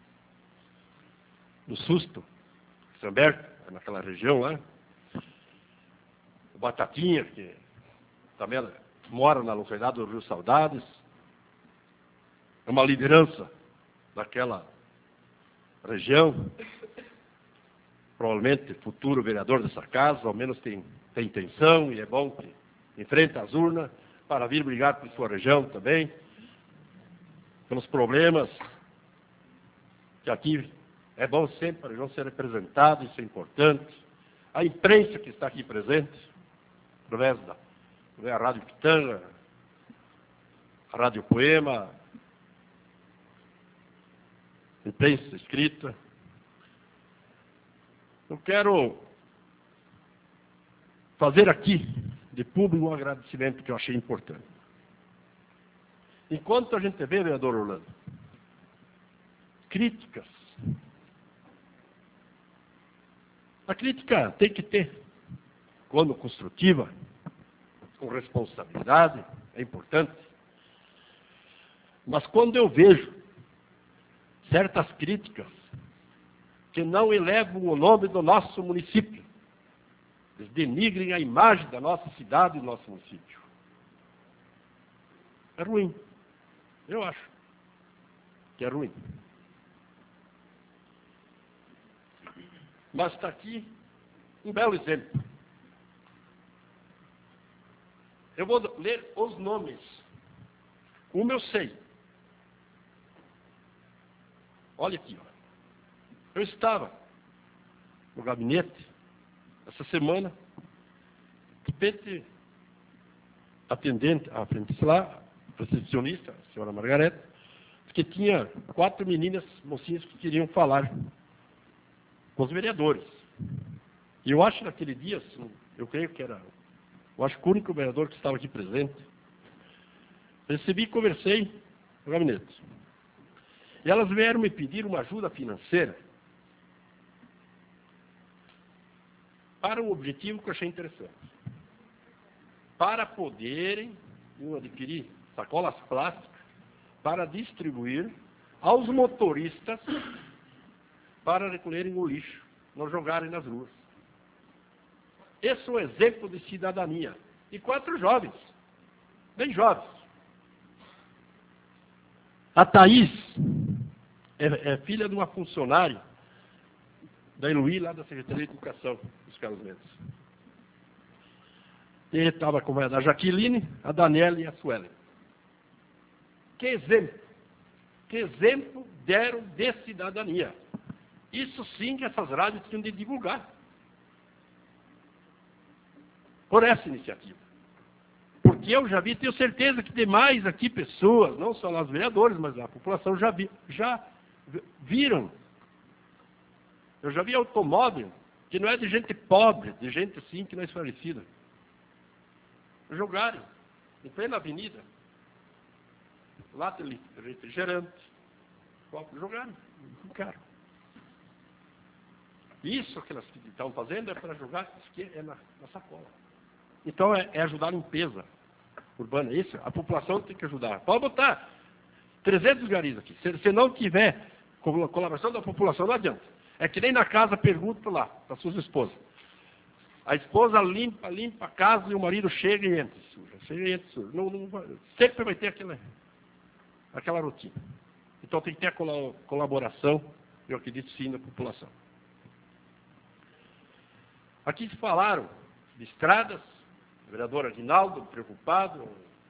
Speaker 4: no Susto, São Berto, naquela região lá, o Batatinha, que também mora na localidade do Rio Saudades, é uma liderança daquela região, provavelmente futuro vereador dessa casa, ao menos tem, tem intenção, e é bom que enfrenta as urnas para vir brigar por sua região também, pelos problemas que aqui é bom sempre a região ser representada, isso é importante. A imprensa que está aqui presente, através da, da Rádio Pitanga, a Rádio Poema, imprensa escrita. Eu quero fazer aqui, de público, um agradecimento que eu achei importante. Enquanto a gente vê, vereador Orlando, críticas, a crítica tem que ter, quando construtiva, com responsabilidade, é importante. Mas quando eu vejo certas críticas que não elevam o nome do nosso município, eles denigrem a imagem da nossa cidade e do nosso município, é ruim. Eu acho que é ruim. Mas está aqui um belo exemplo. Eu vou ler os nomes. Como eu sei. Olha aqui, ó. Eu estava no gabinete essa semana, de repente atendente, a frente lá, recepcionista, a senhora Margarete, que tinha quatro meninas, mocinhas, que queriam falar com os vereadores. E eu acho que naquele dia, assim, eu creio que era, eu acho que o único vereador que estava aqui presente, recebi e conversei no gabinete. E elas vieram me pedir uma ajuda financeira para um objetivo que eu achei interessante. Para poderem adquirir sacolas plásticas para distribuir aos motoristas para recolherem o lixo, não jogarem nas ruas. Esse é um exemplo de cidadania. E quatro jovens, bem jovens. A Thaís é, é filha de uma funcionária da Eluí, lá da Secretaria de Educação dos Carlos Mendes. Ele estava acompanhado da Jaqueline, a Daniela e a Suelen. Que exemplo! Que exemplo deram de cidadania. Isso sim que essas rádios tinham de divulgar. Por essa iniciativa. Porque eu já vi, tenho certeza que demais aqui pessoas, não só os vereadores, mas a população já, vi, já viram. Eu já vi automóvel que não é de gente pobre, de gente assim que não é esclarecida. Jogarem em plena avenida, lá tem refrigerante, jogaram, ficaram. Isso que elas estão fazendo é para jogar, isso que é na, na sacola. Então é, é ajudar a limpeza urbana, isso, a população tem que ajudar. Pode botar trezentos garis aqui, se, se não tiver colaboração da população, não adianta. É que nem na casa pergunta lá, para suas esposas. A esposa limpa, limpa a casa e o marido chega e entra suja. Chega e entra suja. Não, não, sempre vai ter aquela, aquela rotina. Então tem que ter a colaboração, eu acredito sim, da população. Aqui se falaram de estradas, o vereador Aguinaldo, preocupado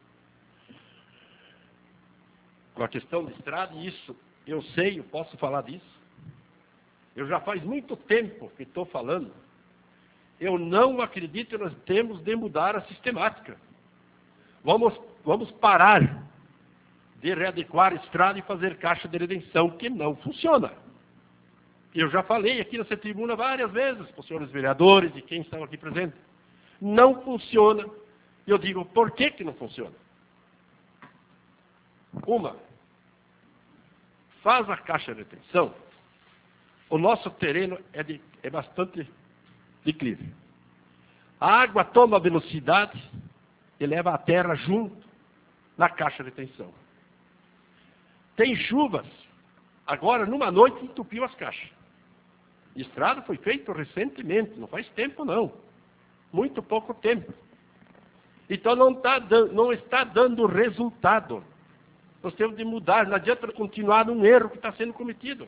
Speaker 4: com a questão de estrada, e isso eu sei, eu posso falar disso. Eu já faz muito tempo que estou falando. Eu não acredito que nós temos de mudar a sistemática. Vamos, vamos parar de readequar a estrada e fazer caixa de redenção, que não funciona. Eu já falei aqui nessa tribuna várias vezes para os senhores vereadores e quem estava aqui presente. Não funciona. E eu digo, por que que não funciona? Uma, faz a caixa de retenção, o nosso terreno é, de, é bastante declive. A água toma velocidade e leva a terra junto na caixa de retenção. Tem chuvas, agora numa noite entupiu as caixas. Estrada foi feito recentemente, não faz tempo não. Muito pouco tempo. Então não, tá dando, não está dando resultado. Nós temos de mudar, não adianta continuar num erro que está sendo cometido.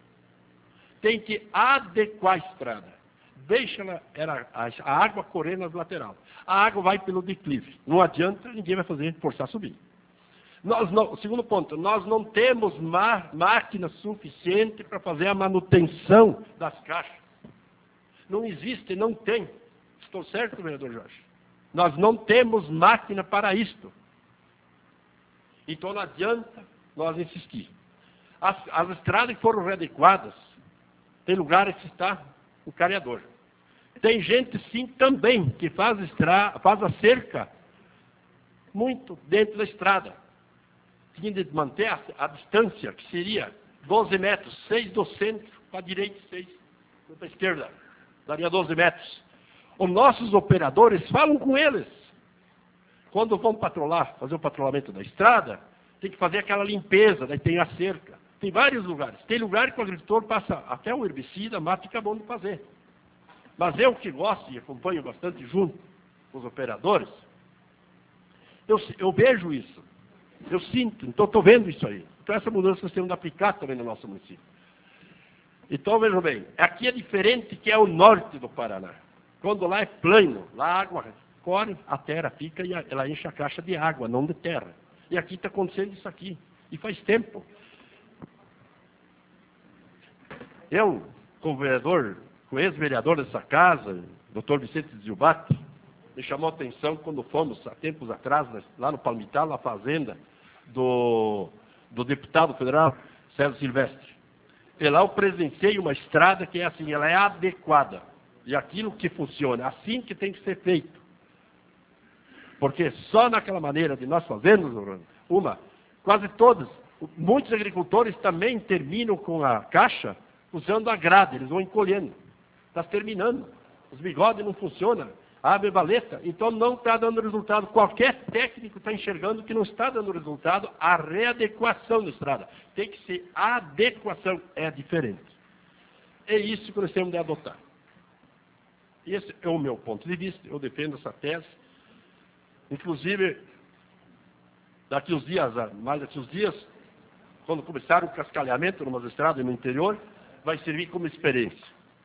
Speaker 4: Tem que adequar a estrada. Deixa ela, ela, a água correr nas laterais. A água vai pelo declive. Não adianta, ninguém vai fazer, forçar a subir. Nós não, segundo ponto, nós não temos má, máquina suficiente para fazer a manutenção das caixas. Não existe, não tem. Estou certo, vereador Jorge? Nós não temos máquina para isto. Então não adianta nós insistir. As, as estradas que foram readequadas, tem lugares que está o careador. Tem gente, sim, também, que faz, estra, faz a cerca muito dentro da estrada. Tinha de manter a, a distância, que seria doze metros, seis do centro para a direita e seis para a esquerda. Daria doze metros. Os nossos operadores falam com eles. Quando vão patrulhar, fazer o patrulhamento da estrada, tem que fazer aquela limpeza, daí tem a cerca. Tem vários lugares. Tem lugar que o agricultor passa até o herbicida, mata e fica bom de fazer. Mas eu que gosto e acompanho bastante junto com os operadores, eu, eu vejo isso. Eu sinto, então estou vendo isso aí. Então essa mudança nós temos de aplicar também no nosso município. Então vejam bem, aqui é diferente que é o norte do Paraná. Quando lá é plano, lá a água corre, a terra fica e ela enche a caixa de água, não de terra. E aqui está acontecendo isso aqui. E faz tempo. Eu, como vereador, com ex-vereador dessa casa, doutor Vicente Zilbati, me chamou a atenção quando fomos, há tempos atrás, lá no Palmital, na fazenda do, do deputado federal César Silvestre. E lá eu presenciei uma estrada que é assim, ela é adequada. E aquilo que funciona, assim que tem que ser feito. Porque só naquela maneira de nós fazermos, uma, quase todos, muitos agricultores também terminam com a caixa usando a grade, eles vão encolhendo. Está terminando. Os bigodes não funcionam. Abre valeta. Então não está dando resultado. Qualquer técnico está enxergando que não está dando resultado a readequação da estrada. Tem que ser adequação. É diferente. É isso que nós temos de adotar. Esse é o meu ponto de vista. Eu defendo essa tese. Inclusive, daqui uns dias, mais daqui uns dias, quando começar o cascalhamento em umas estradas no interior, vai servir como experiência.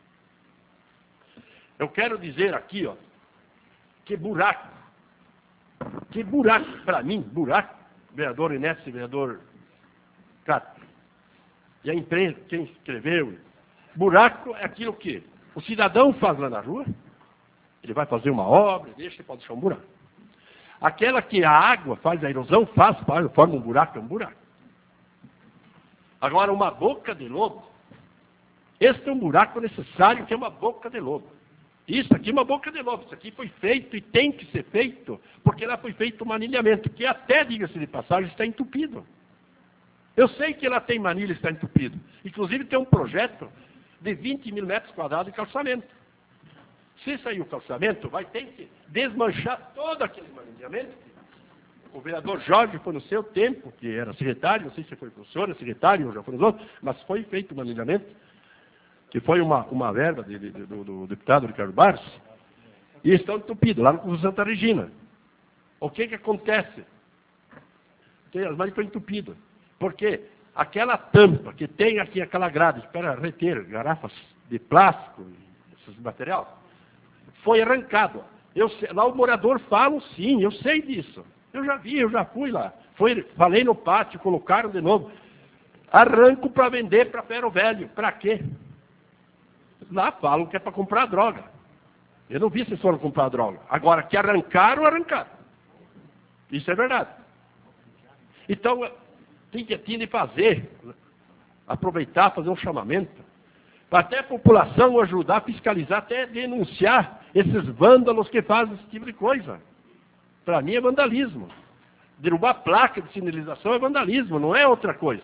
Speaker 4: Eu quero dizer aqui, ó, que buraco, que buraco, para mim, buraco, vereador Inés e vereador Cato, e a imprensa, quem escreveu, buraco é aquilo que o cidadão faz lá na rua, ele vai fazer uma obra, deixa, pode deixar um buraco. Aquela que a água faz a erosão, faz, faz, forma um buraco, é um buraco. Agora, uma boca de lobo, este é um buraco necessário, que é uma boca de lobo. Isso aqui é uma boca de lobo, isso aqui foi feito e tem que ser feito, porque lá foi feito um anilhamento, que até, diga-se de passagem, está entupido. Eu sei que lá tem manilha e está entupido. Inclusive tem um projeto de vinte mil metros quadrados de calçamento. Se sair o calçamento, vai ter que desmanchar todo aquele manilhamento. O vereador Jorge foi no seu tempo, que era secretário, não sei se foi professor, secretário, ou já foi nos outros, mas foi feito o manilhamento, que foi uma, uma verba de, de, do, do deputado Ricardo Barros, e estão entupidos, lá no Santa Regina. O que que acontece? As manilhas estão entupidas. Porque aquela tampa que tem aqui, aquela grade para reter garrafas de plástico, esses material, foi arrancado. Eu sei, lá o morador fala, sim, eu sei disso. Eu já vi, eu já fui lá. Foi, falei no pátio, colocaram de novo. Arranco para vender para ferro velho. Para quê? Lá falam que é para comprar droga. Eu não vi se foram comprar droga. Agora, que arrancaram, arrancaram. Isso é verdade. Então, tem que, tem que fazer, aproveitar, fazer um chamamento, para até a população ajudar a fiscalizar, até denunciar esses vândalos que fazem esse tipo de coisa. Para mim é vandalismo. Derrubar placa de sinalização é vandalismo, não é outra coisa.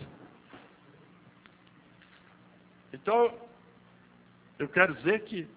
Speaker 4: Então, eu quero dizer que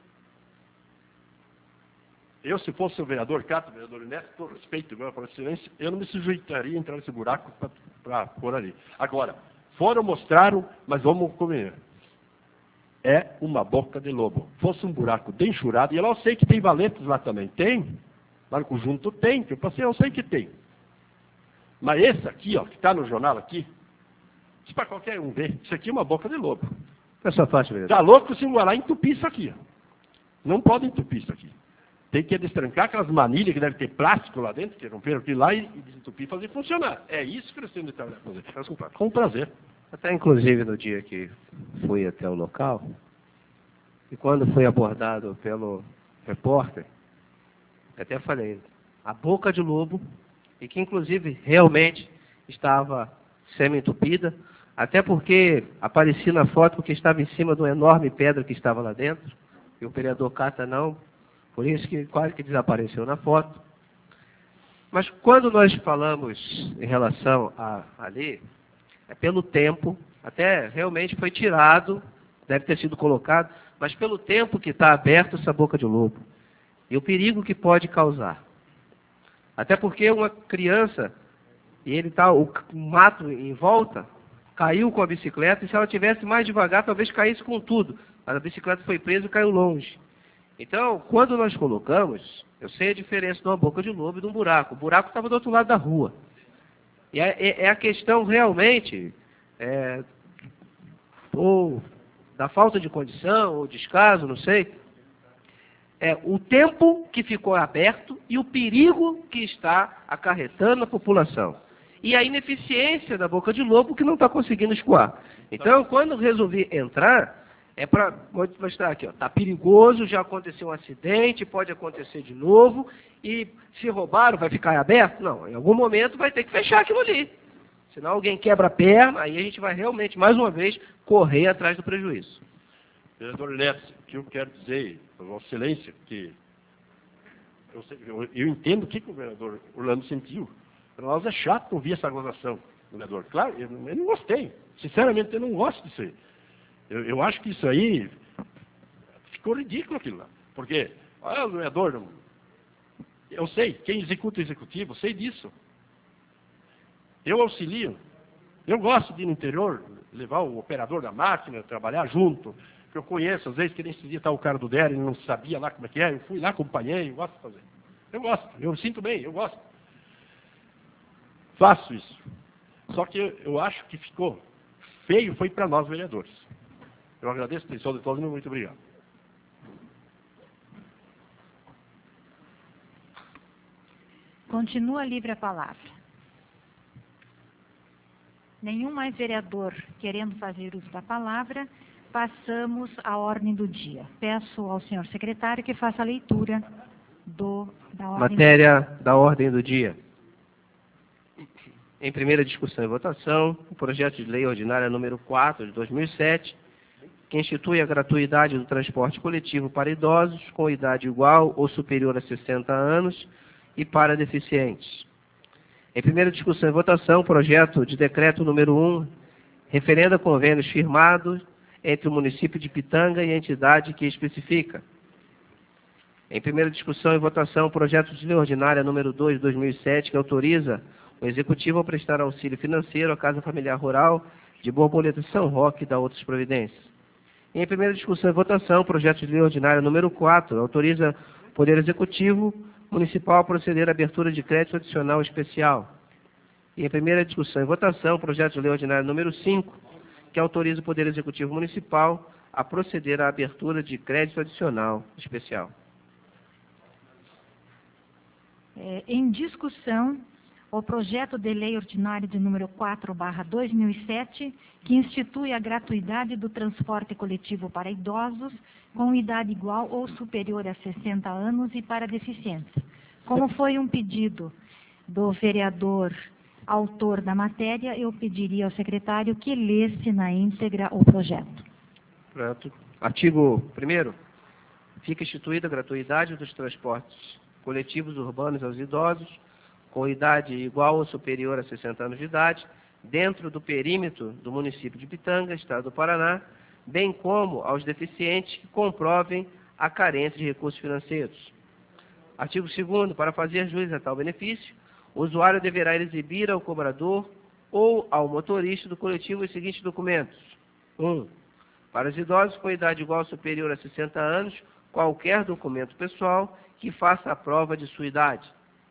Speaker 4: eu, se fosse o vereador Cato, o vereador Inés, com respeito agora para a excelência, eu não me sujeitaria a entrar nesse buraco para pôr ali. Agora, foram, mostraram, mas vamos comer. É uma boca de lobo. Fosse um buraco bem churado, e lá eu sei que tem valetas lá também. Tem. Lá no conjunto tem, que eu passei, eu sei que tem. Mas esse aqui, ó, que está no jornal aqui, isso para qualquer um ver. Isso aqui é uma boca de lobo.
Speaker 3: Essa faixa, vereador.
Speaker 4: Está louco se vai lá entupir isso aqui. Ó. Não pode entupir isso aqui. Tem que destrancar aquelas manilhas que devem ter plástico lá dentro, que romperam aqui lá e, e desentupir e fazer funcionar. É isso que nós temos de fazer. Com prazer.
Speaker 3: Até inclusive no dia que fui até o local, e quando fui abordado pelo repórter, até falei, a boca de lobo, e que inclusive realmente estava semi-entupida, até porque apareci na foto porque estava em cima de uma enorme pedra que estava lá dentro, e o vereador Cata não, por isso que quase que desapareceu na foto. Mas quando nós falamos em relação a ali, é pelo tempo, até realmente foi tirado, deve ter sido colocado, mas pelo tempo que está aberto essa boca de lobo. E o perigo que pode causar. Até porque uma criança, e ele está, o mato em volta, caiu com a bicicleta, e se ela tivesse mais devagar, talvez caísse com tudo. Mas a bicicleta foi presa e caiu longe. Então, quando nós colocamos, eu sei a diferença de uma boca de lobo e de um buraco. O buraco estava do outro lado da rua. E é, é a questão realmente, é, ou da falta de condição, ou descaso, não sei, é o tempo que ficou aberto e o perigo que está acarretando a população. E a ineficiência da boca de lobo que não está conseguindo escoar. Então, quando resolvi entrar, É para mostrar aqui, ó, tá perigoso, já aconteceu um acidente, pode acontecer de novo, e se roubaram, vai ficar aberto? Não, em algum momento vai ter que fechar aquilo ali. Senão alguém quebra a perna, aí a gente vai realmente, mais uma vez, correr atrás do prejuízo.
Speaker 4: Vereador Neto, o que eu quero dizer, Vossa Excelência, que eu, eu, eu entendo o que, que o vereador Orlando sentiu. Para nós é chato ouvir essa gozação, vereador. Claro, eu, eu não gostei. Sinceramente, eu não gosto disso aí. Eu, eu acho que isso aí ficou ridículo aquilo lá. Porque, ah, o vereador, não, eu sei, quem executa o executivo, eu sei disso. Eu auxilio. Eu gosto de ir no interior, levar o operador da máquina, trabalhar junto. Que eu conheço, às vezes, que nem esse dia está o cara do D E R, ele não sabia lá como é que é. Eu fui lá, acompanhei, eu gosto de fazer. Eu gosto, eu sinto bem, eu gosto. Faço isso. Só que eu, eu acho que ficou feio, foi para nós, vereadores. Eu agradeço a atenção de todos e muito obrigado.
Speaker 1: Continua livre a palavra. Nenhum mais vereador querendo fazer uso da palavra, passamos à ordem do dia. Peço ao senhor secretário que faça a leitura do, da ordem
Speaker 3: Matéria do... da ordem do dia. Em primeira discussão e votação, o projeto de lei ordinária número quatro de dois mil e sete, que institui a gratuidade do transporte coletivo para idosos com idade igual ou superior a sessenta anos e para deficientes. Em primeira discussão e votação, projeto de decreto número um, referenda convênios firmados entre o município de Pitanga e a entidade que especifica. Em primeira discussão e votação, projeto de lei ordinária número dois de dois mil e sete, que autoriza o Executivo a prestar auxílio financeiro à Casa Familiar Rural de Borboleta São Roque e da outras providências. E em primeira discussão e votação, projeto de lei ordinária número quatro, autoriza o Poder Executivo Municipal a proceder à abertura de crédito adicional especial. E em primeira discussão e votação, projeto de lei ordinário número cinco, que autoriza o Poder Executivo Municipal a proceder à abertura de crédito adicional especial.
Speaker 1: É, em discussão, o projeto de lei ordinário de número quatro barra dois mil e sete, que institui a gratuidade do transporte coletivo para idosos com idade igual ou superior a sessenta anos e para deficientes. Como foi um pedido do vereador autor da matéria, eu pediria ao secretário que lesse na íntegra o projeto.
Speaker 3: Pronto. Artigo primeiro. Fica instituída a gratuidade dos transportes coletivos urbanos aos idosos com idade igual ou superior a sessenta anos de idade, dentro do perímetro do município de Pitanga, Estado do Paraná, bem como aos deficientes que comprovem a carência de recursos financeiros. Artigo segundo. Para fazer jus a tal benefício, o usuário deverá exibir ao cobrador ou ao motorista do coletivo os seguintes documentos. um. Para os idosos com idade igual ou superior a sessenta anos, qualquer documento pessoal que faça a prova de sua idade.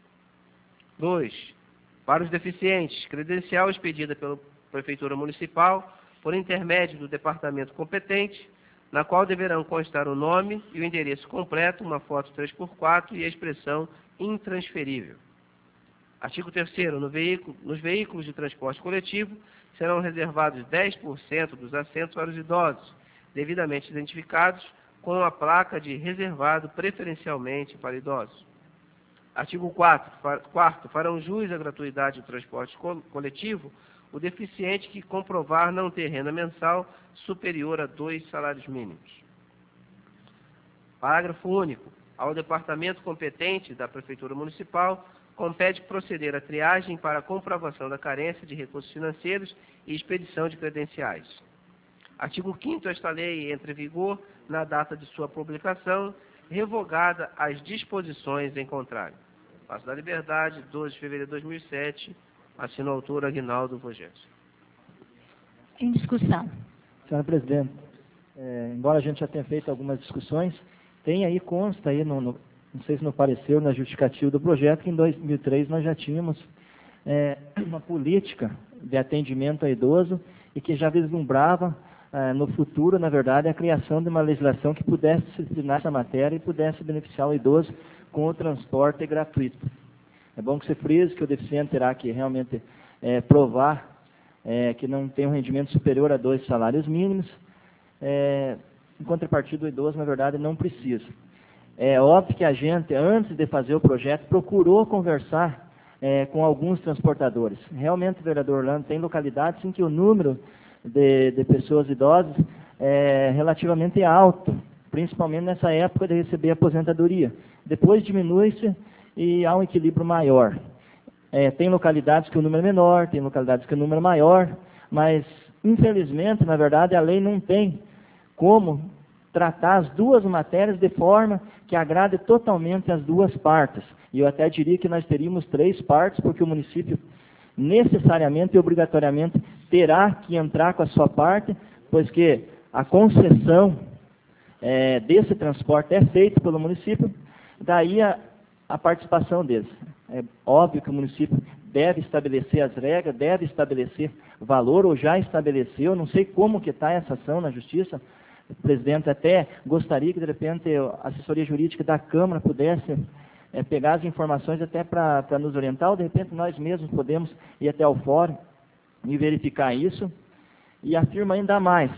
Speaker 3: dois. Para os deficientes, credencial expedida pela Prefeitura Municipal por intermédio do departamento competente, na qual deverão constar o nome e o endereço completo, uma foto três por quatro e a expressão intransferível. Artigo terceiro. No veículo, nos veículos de transporte coletivo serão reservados dez por cento dos assentos para os idosos, devidamente identificados com a placa de reservado preferencialmente para idosos. Artigo quarto. Quarto, farão jus à gratuidade do transporte coletivo o deficiente que comprovar não ter renda mensal superior a dois salários mínimos. Parágrafo único. Ao departamento competente da Prefeitura Municipal compete proceder à triagem para a comprovação da carência de recursos financeiros e expedição de credenciais. Artigo quinto. Esta lei entra em vigor na data de sua publicação, revogada as disposições em contrário. Passo da Liberdade, doze de fevereiro de dois mil e sete, assina o autor Aguinaldo Voges.
Speaker 1: Em discussão.
Speaker 6: Senhora Presidente, é, embora a gente já tenha feito algumas discussões, tem aí, consta aí, no, no, não sei se não apareceu na justificativa do projeto, que em dois mil e três nós já tínhamos é, uma política de atendimento a idoso e que já vislumbrava é, no futuro, na verdade, a criação de uma legislação que pudesse disciplinar essa matéria e pudesse beneficiar o idoso com o transporte gratuito. É bom que você frise que o deficiente terá que realmente é, provar é, que não tem um rendimento superior a dois salários mínimos, é, em contrapartida, o idoso, na verdade, não precisa. É óbvio que a gente, antes de fazer o projeto, procurou conversar é, com alguns transportadores. Realmente, vereador Orlando, tem localidades em que o número de, de pessoas idosas é relativamente alto, principalmente nessa época de receber aposentadoria. Depois diminui-se e há um equilíbrio maior. É, tem localidades que o número é menor, tem localidades que o número é maior, mas, infelizmente, na verdade, a lei não tem como tratar as duas matérias de forma que agrade totalmente as duas partes. E eu até diria que nós teríamos três partes, porque o município necessariamente e obrigatoriamente terá que entrar com a sua parte, pois que a concessão é, desse transporte é feita pelo município, daí a, a participação deles. É óbvio que o município deve estabelecer as regras, deve estabelecer valor, ou já estabeleceu, não sei como que está essa ação na Justiça. O presidente até gostaria que, de repente, a assessoria jurídica da Câmara pudesse é, pegar as informações até para nos orientar, ou, de repente, nós mesmos podemos ir até o fórum e verificar isso. E afirma ainda mais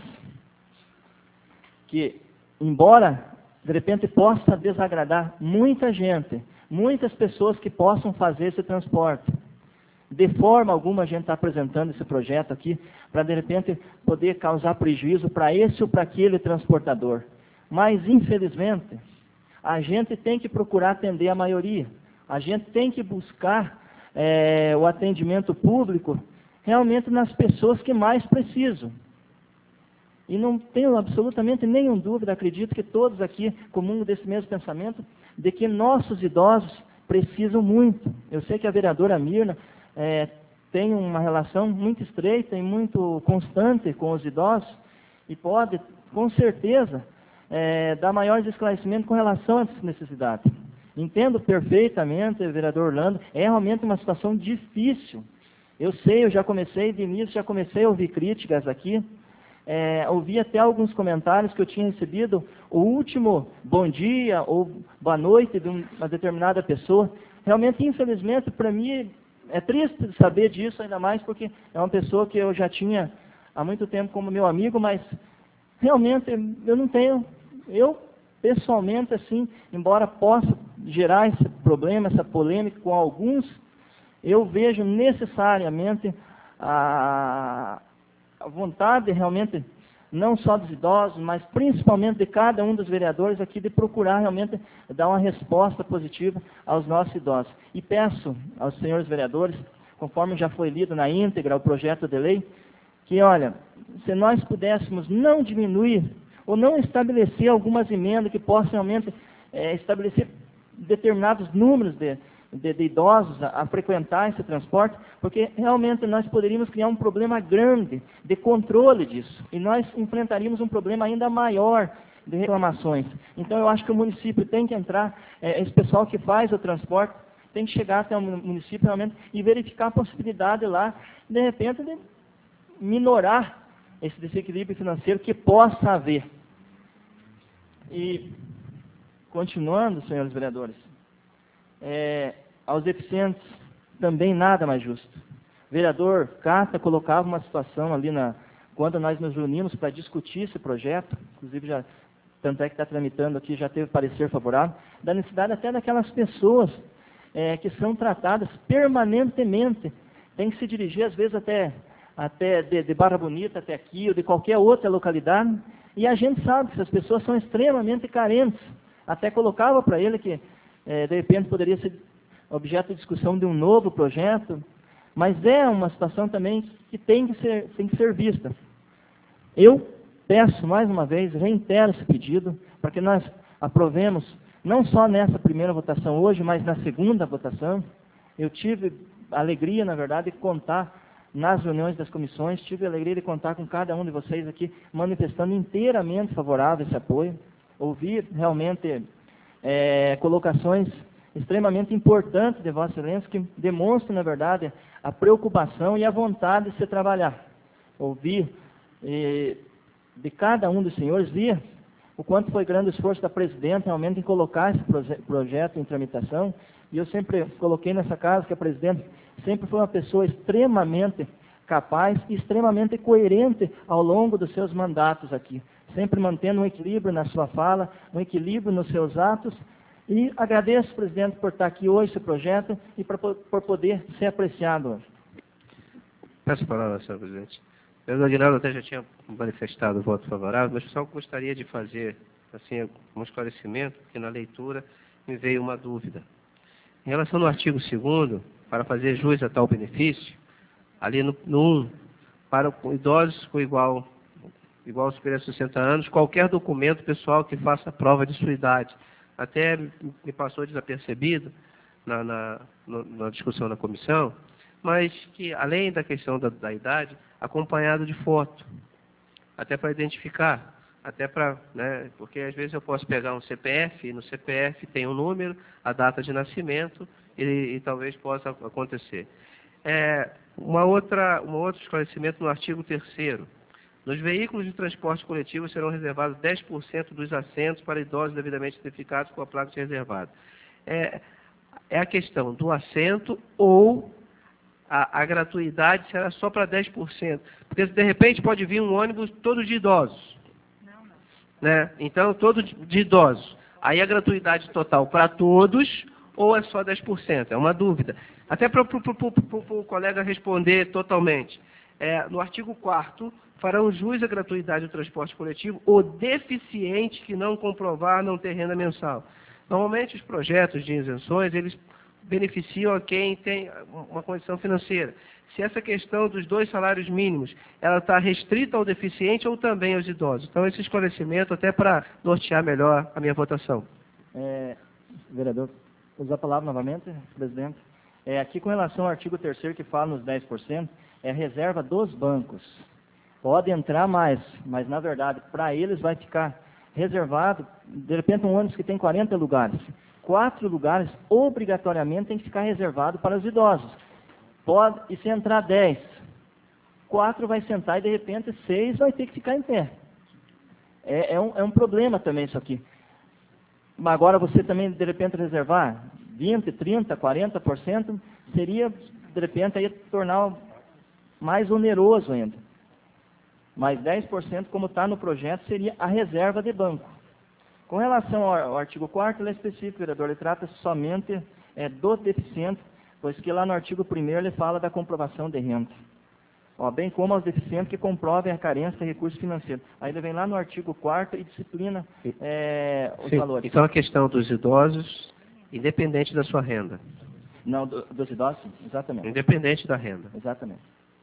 Speaker 6: que, embora, de repente, possa desagradar muita gente, muitas pessoas que possam fazer esse transporte, de forma alguma a gente está apresentando esse projeto aqui para, de repente, poder causar prejuízo para esse ou para aquele transportador. Mas, infelizmente, a gente tem que procurar atender a maioria. A gente tem que buscar é, o atendimento público realmente nas pessoas que mais precisam. E não tenho absolutamente nenhuma dúvida, acredito que todos aqui comungam desse mesmo pensamento, de que nossos idosos precisam muito. Eu sei que a vereadora Mirna É, tem uma relação muito estreita e muito constante com os idosos e pode, com certeza, é, dar maiores esclarecimentos com relação a essas necessidades. Entendo perfeitamente, vereador Orlando, é realmente uma situação difícil. Eu sei, eu já comecei, de início, já comecei a ouvir críticas aqui, é, ouvi até alguns comentários que eu tinha recebido, o último bom dia ou boa noite de uma determinada pessoa. Realmente, infelizmente, para mim, é triste saber disso, ainda mais porque é uma pessoa que eu já tinha há muito tempo como meu amigo, mas realmente eu não tenho, eu pessoalmente, assim, embora possa gerar esse problema, essa polêmica com alguns, eu vejo necessariamente a, a vontade realmente, não só dos idosos, mas principalmente de cada um dos vereadores aqui, de procurar realmente dar uma resposta positiva aos nossos idosos. E peço aos senhores vereadores, conforme já foi lido na íntegra o projeto de lei, que, olha, se nós pudéssemos não diminuir ou não estabelecer algumas emendas que possam realmente é, estabelecer determinados números de, de, de idosos a, a frequentar esse transporte, porque realmente nós poderíamos criar um problema grande de controle disso, e nós enfrentaríamos um problema ainda maior de reclamações. Então eu acho que o município tem que entrar, é, esse pessoal que faz o transporte, tem que chegar até o município realmente e verificar a possibilidade lá, de repente, de minorar esse desequilíbrio financeiro que possa haver. E, continuando, senhores vereadores, é, aos deficientes também nada mais justo. O vereador Cata colocava uma situação ali, na, quando nós nos reunimos para discutir esse projeto, inclusive já, tanto é que está tramitando aqui, já teve parecer favorável, da necessidade até daquelas pessoas é, que são tratadas permanentemente, tem que se dirigir às vezes até, até de, de Barra Bonita até aqui, ou de qualquer outra localidade, e a gente sabe que essas pessoas são extremamente carentes. Até colocava para ele que, é, de repente, poderia ser objeto de discussão de um novo projeto, mas é uma situação também que tem que ser, tem que ser vista. Eu peço, mais uma vez, reitero esse pedido, para que nós aprovemos, não só nessa primeira votação hoje, mas na segunda votação. Eu tive a alegria, na verdade, de contar nas reuniões das comissões, tive a alegria de contar com cada um de vocês aqui, manifestando inteiramente favorável esse apoio. Ouvi realmente é, colocações extremamente importantes de Vossa Excelência, que demonstram, na verdade, a preocupação e a vontade de se trabalhar. Ouvi e, de cada um dos senhores, via o quanto foi grande o esforço da presidente realmente em colocar esse proje projeto em tramitação, e eu sempre coloquei nessa casa que a presidente sempre foi uma pessoa extremamente capaz e extremamente coerente ao longo dos seus mandatos aqui. sempre mantendo um equilíbrio na sua fala, um equilíbrio nos seus atos. E agradeço, presidente, por estar aqui hoje, esse projeto, e por, por poder ser apreciado hoje.
Speaker 3: Peço a palavra, senhor presidente. O vereador Aguinaldo até já tinha manifestado o voto favorável, mas só gostaria de fazer assim, um esclarecimento, porque na leitura me veio uma dúvida. Em relação ao artigo segundo, para fazer jus a tal benefício, ali no, no um, para idosos com igual, igual ou superior a sessenta anos, qualquer documento pessoal que faça prova de sua idade. Até me passou desapercebido na, na, na discussão na comissão, mas que, além da questão da, da idade, acompanhado de foto, até para identificar, até para, né, porque às vezes eu posso pegar um C P F, e no C P F tem um número, a data de nascimento, e, e talvez possa acontecer. É, uma outra, um outro esclarecimento no artigo terceiro. Nos veículos de transporte coletivo serão reservados dez por cento dos assentos para idosos devidamente identificados com a placa de reservado. É, é a questão do assento ou a, a gratuidade será só para dez por cento. Porque, de repente, pode vir um ônibus todo de idosos. Não, não. Né? Então, todo de idosos. Aí a gratuidade total para todos ou é só dez por cento? É uma dúvida. Até para o colega responder totalmente. É, no artigo quarto, farão jus à gratuidade do transporte coletivo o deficiente que não comprovar não ter renda mensal. Normalmente, os projetos de isenções, eles beneficiam a quem tem uma condição financeira. Se essa questão dos dois salários mínimos, ela está restrita ao deficiente ou também aos idosos. Então, esse esclarecimento até para nortear melhor a minha votação.
Speaker 6: É, vereador, usar a palavra novamente, presidente. É, aqui com relação ao artigo terceiro que fala nos dez por cento, é a reserva dos bancos. Pode entrar mais, mas na verdade, para eles vai ficar reservado, de repente um ônibus que tem quarenta lugares. Quatro lugares, obrigatoriamente, tem que ficar reservado para os idosos. Pode, e se entrar dez, quatro vai sentar e de repente seis vai ter que ficar em pé. É, é, um, é um problema também isso aqui. Mas agora você também, de repente, reservar vinte, trinta, quarenta por cento, seria, de repente, aí tornar mais oneroso ainda. Mas dez por cento, como está no projeto, seria a reserva de banco. Com relação ao, ao artigo quarto, ele é específico, vereador, ele trata somente é, do deficiente, pois que lá no artigo primeiro ele fala da comprovação de renda. Ó, bem como aos deficientes que comprovem a carência de recursos financeiros. Aí ele vem lá no artigo quarto e disciplina é, os
Speaker 3: Sim.
Speaker 6: valores.
Speaker 3: Então a questão dos idosos, independente da sua renda.
Speaker 6: Não, do, dos idosos, exatamente.
Speaker 3: Independente da renda.
Speaker 6: Exatamente.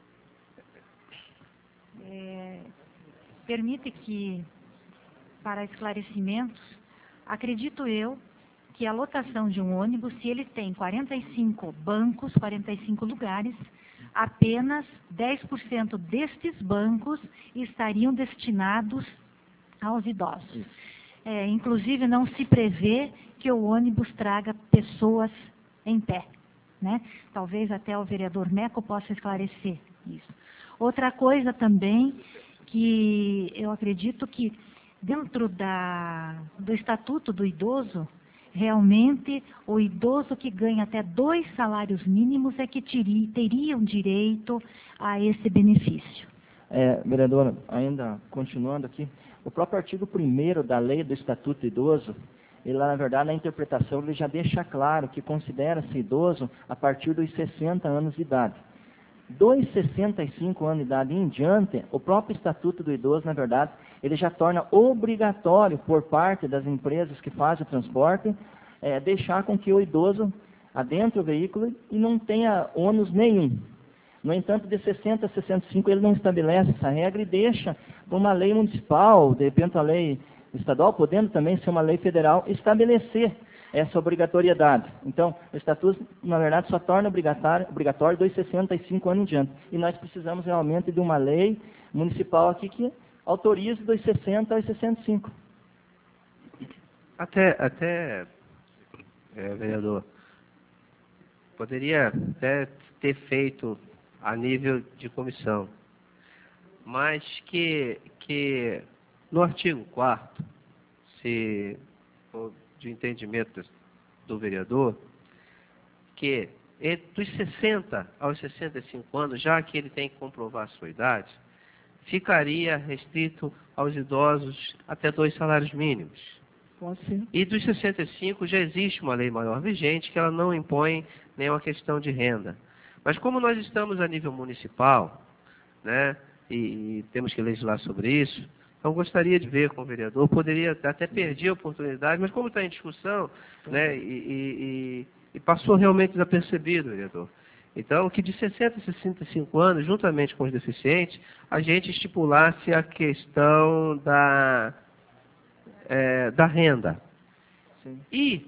Speaker 1: É, permite que, para esclarecimentos, acredito eu que a lotação de um ônibus, se ele tem quarenta e cinco bancos, quarenta e cinco lugares, apenas dez por cento destes bancos estariam destinados aos idosos. É, inclusive, não se prevê que o ônibus traga pessoas em pé, né? Talvez até o vereador Meco possa esclarecer isso. Outra coisa também, que eu acredito que dentro da, do Estatuto do Idoso, realmente o idoso que ganha até dois salários mínimos é que teria, teriam direito a esse benefício.
Speaker 6: É, vereadora, ainda continuando aqui, o próprio artigo primeiro da lei do Estatuto do Idoso, ele lá, na verdade, na interpretação, ele já deixa claro que considera-se idoso a partir dos sessenta anos de idade. Dos sessenta e cinco anos de idade em diante, o próprio Estatuto do Idoso, na verdade, ele já torna obrigatório por parte das empresas que fazem o transporte, é, deixar com que o idoso adentre o veículo e não tenha ônus nenhum. No entanto, de sessenta a sessenta e cinco ele não estabelece essa regra e deixa uma lei municipal, de repente a lei estadual, podendo também ser uma lei federal, estabelecer essa obrigatoriedade. Então, o Estatuto, na verdade, só torna obrigatório, obrigatório dos sessenta e cinco anos em diante. E nós precisamos realmente de uma lei municipal aqui que autorize dos sessenta aos sessenta e cinco.
Speaker 3: Até, até é, vereador, poderia até ter feito a nível de comissão, mas que, que no artigo quarto, se for de entendimento do vereador, que dos sessenta aos sessenta e cinco anos, já que ele tem que comprovar a sua idade, ficaria restrito aos idosos até dois salários mínimos.
Speaker 6: Pode ser.
Speaker 3: E dos sessenta e cinco já existe uma lei maior vigente que ela não impõe nenhuma questão de renda. Mas como nós estamos a nível municipal, né, e, e temos que legislar sobre isso, então gostaria de ver com o vereador, poderia até perder a oportunidade, mas como está em discussão, né, e, e, e, e passou realmente desapercebido, vereador. Então, que de sessenta a sessenta e cinco anos, juntamente com os deficientes, a gente estipulasse a questão da, é, da renda.
Speaker 6: Sim.
Speaker 3: E,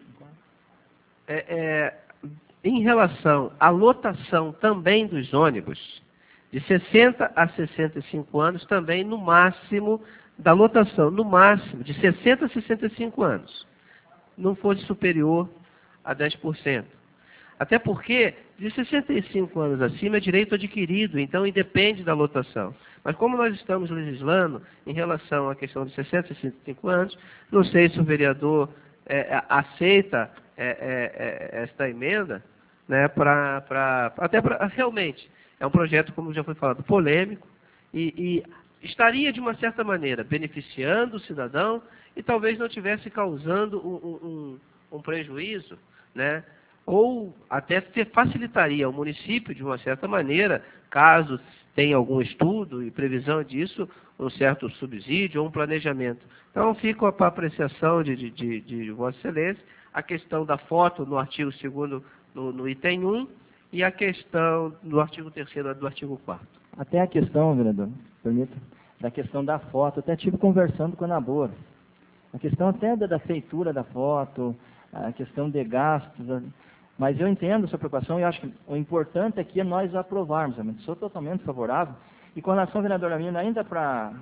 Speaker 3: é, é, em relação à lotação também dos ônibus, de sessenta a sessenta e cinco anos, também no máximo da lotação, no máximo, de sessenta a sessenta e cinco anos, não fosse superior a dez por cento. Até porque, de sessenta e cinco anos acima, é direito adquirido, então independe da lotação. Mas como nós estamos legislando em relação à questão de sessenta a sessenta e cinco anos, não sei se o vereador é, aceita é, é, é, esta emenda, né, pra, pra, até para realmente, é um projeto, como já foi falado, polêmico, e, e estaria, de uma certa maneira, beneficiando o cidadão e talvez não estivesse causando um, um, um prejuízo, né? Ou até facilitaria ao município, de uma certa maneira, caso tenha algum estudo e previsão disso, um certo subsídio ou um planejamento. Então, fica para apreciação de, de, de, de Vossa Excelência a questão da foto no artigo segundo, no, no item um, e a questão do artigo terceiro do artigo quarto.
Speaker 6: Até a questão, vereador, permita, da questão da foto, até estive conversando com a Nabor. A questão até da, da feitura da foto, a questão de gastos, mas eu entendo a sua preocupação e acho que o importante aqui é nós aprovarmos. Eu sou totalmente favorável. E com relação, vereadora Mina, ainda para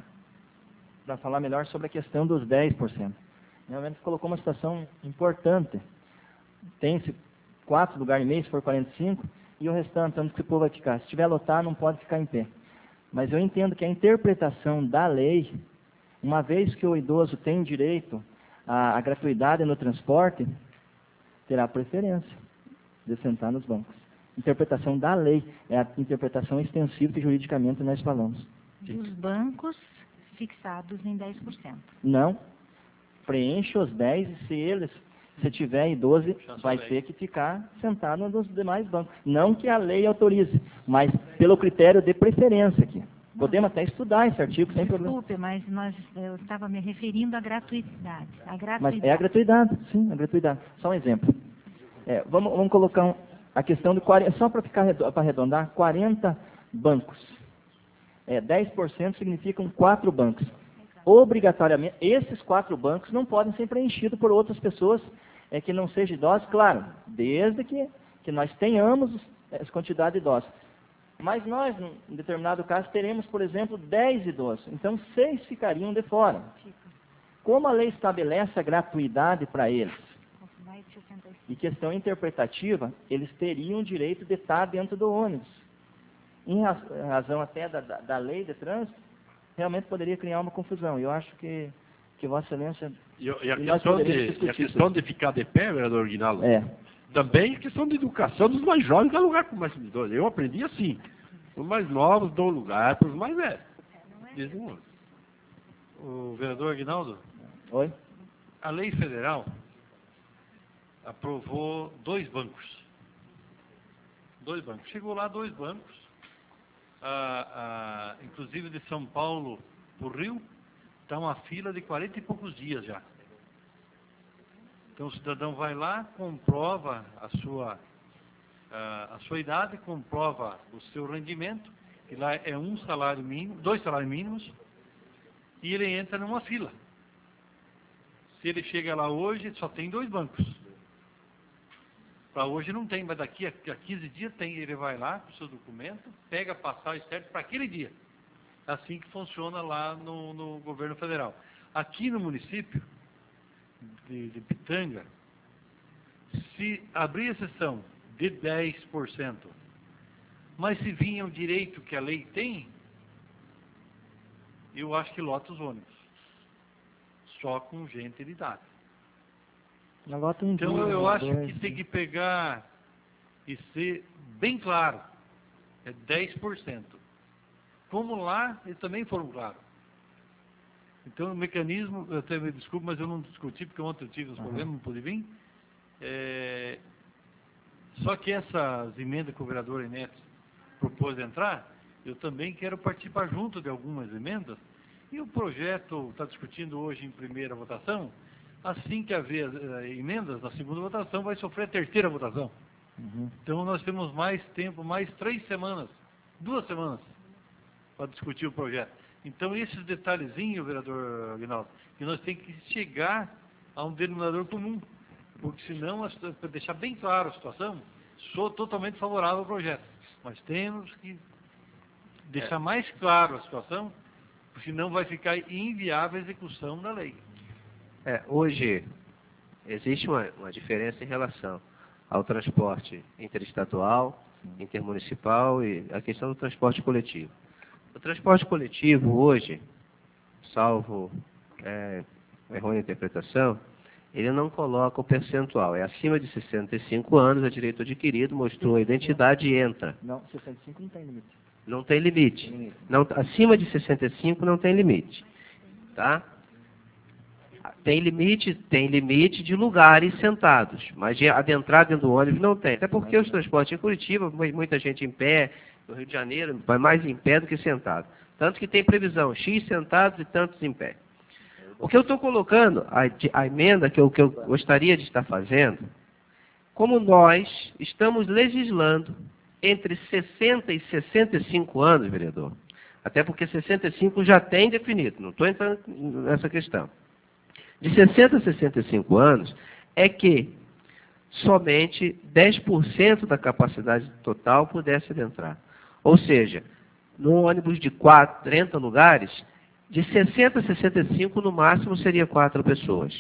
Speaker 6: falar melhor sobre a questão dos dez por cento. Realmente colocou uma situação importante. Tem-se quatro lugares e meio, se for quarenta e cinco, e o restante, onde que o povo vai ficar? Se estiver lotado, não pode ficar em pé. Mas eu entendo que a interpretação da lei, uma vez que o idoso tem direito à, à gratuidade no transporte, terá preferência de sentar nos bancos. Interpretação da lei é a interpretação extensiva que juridicamente nós falamos.
Speaker 1: Dos bancos fixados em dez por cento.
Speaker 6: Não. Preenche os dez e se eles, se tiver idoso, vai ter que ficar sentado nos demais bancos. Não que a lei autorize, mas pelo critério de preferência aqui. Podemos até estudar esse artigo sem problema.
Speaker 1: Desculpe, mas nós, eu estava me referindo à gratuidade. À gratuidade.
Speaker 6: Mas é a gratuidade, sim, a gratuidade. Só um exemplo. É, vamos, vamos colocar um, a questão de quarenta, só para ficar para arredondar, quarenta bancos. É, dez por cento significam quatro bancos. Obrigatoriamente, esses quatro bancos não podem ser preenchidos por outras pessoas é, que não sejam idosas, claro, desde que, que nós tenhamos essa quantidade de idosos. Mas nós, em determinado caso, teremos, por exemplo, dez idosos. Então, seis ficariam de fora. Como a lei estabelece a gratuidade para eles? E questão interpretativa, eles teriam o direito de estar dentro do ônibus. Em razão até da, da, da lei de trânsito, realmente poderia criar uma confusão. Eu acho que, que Vossa Excelência...
Speaker 4: E, e, a, questão de, e a questão de ficar de pé, vereador Guinaldo,
Speaker 6: é.
Speaker 4: Também a questão de educação dos mais jovens, dá lugar para os mais idosos. Eu aprendi assim. Os mais novos dão lugar para os mais velhos. Dizem
Speaker 8: o vereador Aguinaldo?
Speaker 6: Oi?
Speaker 8: A lei federal aprovou dois bancos. Dois bancos. Chegou lá dois bancos. Ah, ah, inclusive de São Paulo para o Rio, está uma fila de quarenta e poucos dias já. Então o cidadão vai lá, comprova a sua, a, a sua idade, comprova o seu rendimento, que lá é um salário mínimo, dois salários mínimos, e ele entra numa fila. Se ele chega lá hoje, só tem dois bancos. Para hoje não tem, mas daqui a quinze dias tem. Ele vai lá com o seu documento, pega a passagem certa para aquele dia. É assim que funciona lá no, no governo federal. Aqui no município de, de Pitanga, se abrir exceção de dez por cento, mas se vinha o direito que a lei tem, eu acho que lota os ônibus. Só com gente de idade. Então eu acho que tem que pegar e ser bem claro. É dez por cento. como lá eles também foram claros. Então, o mecanismo, eu até me desculpo, mas eu não discuti, porque ontem eu tive uns problemas, não pude vir. É, só que essas emendas que o vereador Enéas propôs entrar, eu também quero participar junto de algumas emendas, e o projeto está discutindo hoje em primeira votação, assim que haver uh, emendas, na segunda votação vai sofrer a terceira votação.
Speaker 6: Uhum.
Speaker 8: Então, nós temos mais tempo, mais três semanas, duas semanas, para discutir o projeto. Então, esses detalhezinhos, vereador Aguinaldo, que nós temos que chegar a um denominador comum, porque senão, para deixar bem claro a situação, sou totalmente favorável ao projeto, mas temos que deixar é. mais claro a situação, porque senão vai ficar inviável a execução da lei.
Speaker 3: É, hoje, existe uma, uma diferença em relação ao transporte interestadual, intermunicipal e a questão do transporte coletivo. O transporte coletivo hoje, salvo é, errônea interpretação, ele não coloca o percentual. É acima de sessenta e cinco anos, é direito adquirido, mostrou a identidade e entra.
Speaker 6: Não, sessenta e cinco não tem limite.
Speaker 3: Não tem limite. Não, acima de sessenta e cinco não tem limite. Tá? Tem limite, tem limite de lugares sentados, mas de adentrar dentro do ônibus não tem. Até porque os transportes em Curitiba, muita gente em pé, no Rio de Janeiro, vai mais em pé do que sentado. Tanto que tem previsão, X sentados e tantos em pé. O que eu estou colocando, a, a emenda que eu, que eu gostaria de estar fazendo, como nós estamos legislando entre sessenta e sessenta e cinco anos, vereador, até porque sessenta e cinco já tem definido, não estou entrando nessa questão. De sessenta a sessenta e cinco anos, é que somente dez por cento da capacidade total pudesse adentrar. Ou seja, no ônibus de quatro, trinta lugares, de sessenta a sessenta e cinco, no máximo, seria quatro pessoas.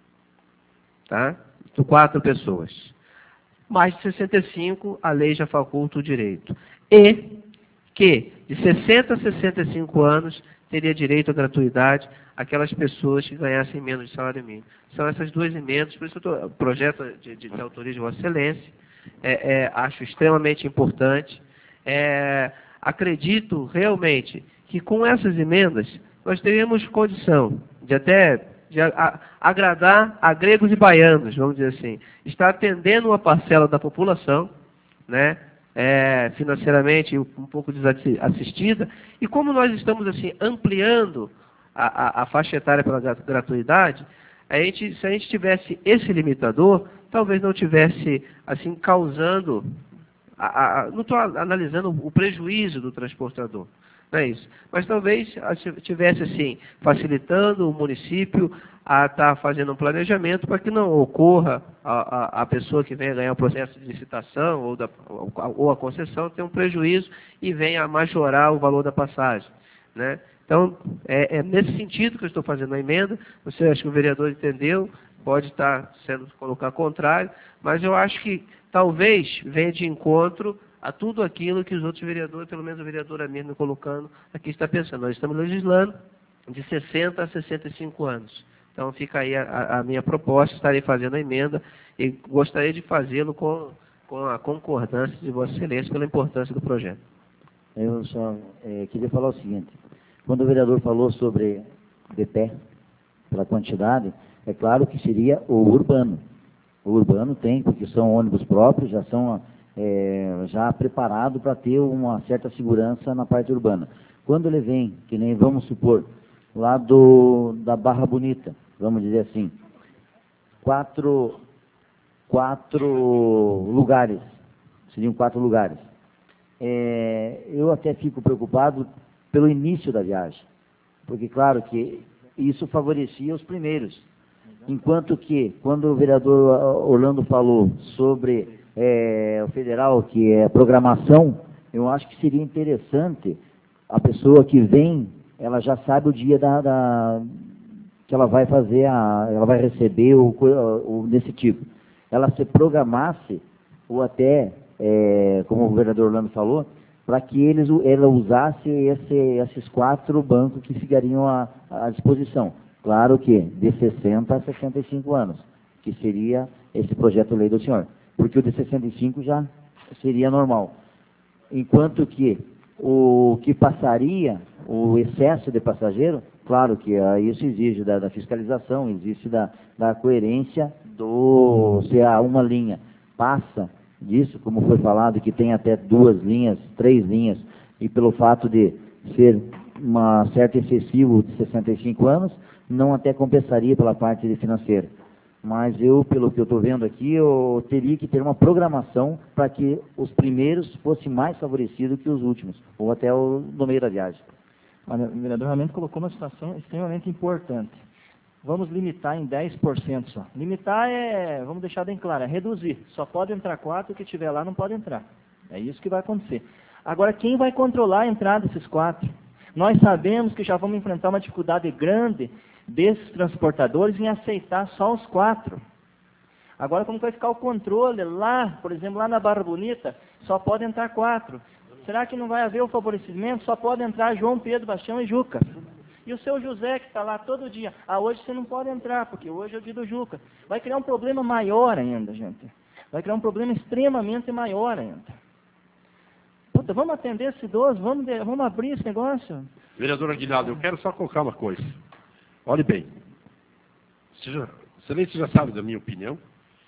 Speaker 3: Tá? Quatro pessoas. Mais de sessenta e cinco, a lei já faculta o direito. E que, de sessenta a sessenta e cinco anos, teria direito à gratuidade aquelas pessoas que ganhassem menos de salário mínimo. São essas duas emendas, por isso eu tô, o projeto de, de, de autoria de Vossa Excelência, é, é, acho extremamente importante. É, acredito realmente que com essas emendas nós teríamos condição de até de a, a, agradar a gregos e baianos, vamos dizer assim, estar atendendo uma parcela da população, né, é, financeiramente um pouco desassistida, e como nós estamos assim ampliando a, a, a faixa etária pela gratuidade, a gente, se a gente tivesse esse limitador, talvez não tivesse assim causando, a, a, não estou analisando o prejuízo do transportador, não é isso, mas talvez tivesse assim facilitando o município a estar fazendo um planejamento para que não ocorra a, a, a pessoa que venha ganhar o processo de licitação ou, da, ou a concessão ter um prejuízo e venha a majorar o valor da passagem, né? Então, é, é nesse sentido que eu estou fazendo a emenda. Você acha que o vereador entendeu, pode estar sendo colocar contrário, mas eu acho que talvez venha de encontro a tudo aquilo que os outros vereadores, pelo menos o vereador Amir me colocando, aqui está pensando. Nós estamos legislando de sessenta a sessenta e cinco anos. Então fica aí a, a minha proposta, estarei fazendo a emenda e gostaria de fazê-lo com, com a concordância de Vossa Excelência pela importância do projeto.
Speaker 9: Eu só é, queria falar o seguinte. Quando o vereador falou sobre de pé, pela quantidade, é claro que seria o urbano. O urbano tem, porque são ônibus próprios, já são é, já preparados para ter uma certa segurança na parte urbana. Quando ele vem, que nem vamos supor, lá do, da Barra Bonita, vamos dizer assim, quatro, quatro lugares, seriam quatro lugares. É, eu até fico preocupado pelo início da viagem, porque claro que isso favorecia os primeiros, enquanto que quando o vereador Orlando falou sobre é, o federal, que é programação, eu acho que seria interessante a pessoa que vem, ela já sabe o dia da, da que ela vai fazer, a, ela vai receber o, o desse tipo, ela se programasse ou até, é, como o vereador Orlando falou, para que eles, ela usasse esse, esses quatro bancos que ficariam à, à disposição. Claro que de sessenta a sessenta e cinco anos, que seria esse projeto de lei do senhor. Porque o de sessenta e cinco já seria normal. Enquanto que o que passaria, o excesso de passageiro, claro que uh, isso exige da, da fiscalização, existe da, da coerência do, se há uma linha passa disso, como foi falado, que tem até duas linhas, três linhas, e pelo fato de ser uma certa excessivo de sessenta e cinco anos, não até compensaria pela parte de financeira. Mas eu, pelo que eu estou vendo aqui, eu teria que ter uma programação para que os primeiros fossem mais favorecidos que os últimos, ou até o no meio da viagem.
Speaker 6: Olha, o vereador realmente colocou uma situação extremamente importante. Vamos limitar em dez por cento só. Limitar é, vamos deixar bem claro, é reduzir. Só pode entrar quatro, o que tiver lá não pode entrar. É isso que vai acontecer. Agora, quem vai controlar a entrada desses quatro? Nós sabemos que já vamos enfrentar uma dificuldade grande desses transportadores em aceitar só os quatro. Agora, como vai ficar o controle lá, por exemplo, lá na Barra Bonita, só pode entrar quatro. Será que não vai haver o favorecimento? Só pode entrar João Pedro, Bastião e Juca. E o seu José, que está lá todo dia, ah, hoje você não pode entrar, porque hoje é o dia do Juca. Vai criar um problema maior ainda, gente. Vai criar um problema extremamente maior ainda. Puta, vamos atender esse idoso, vamos, vamos abrir esse negócio.
Speaker 4: Vereador Aguinaldo, eu quero só colocar uma coisa. Olhe bem, você já, excelência já sabe da minha opinião.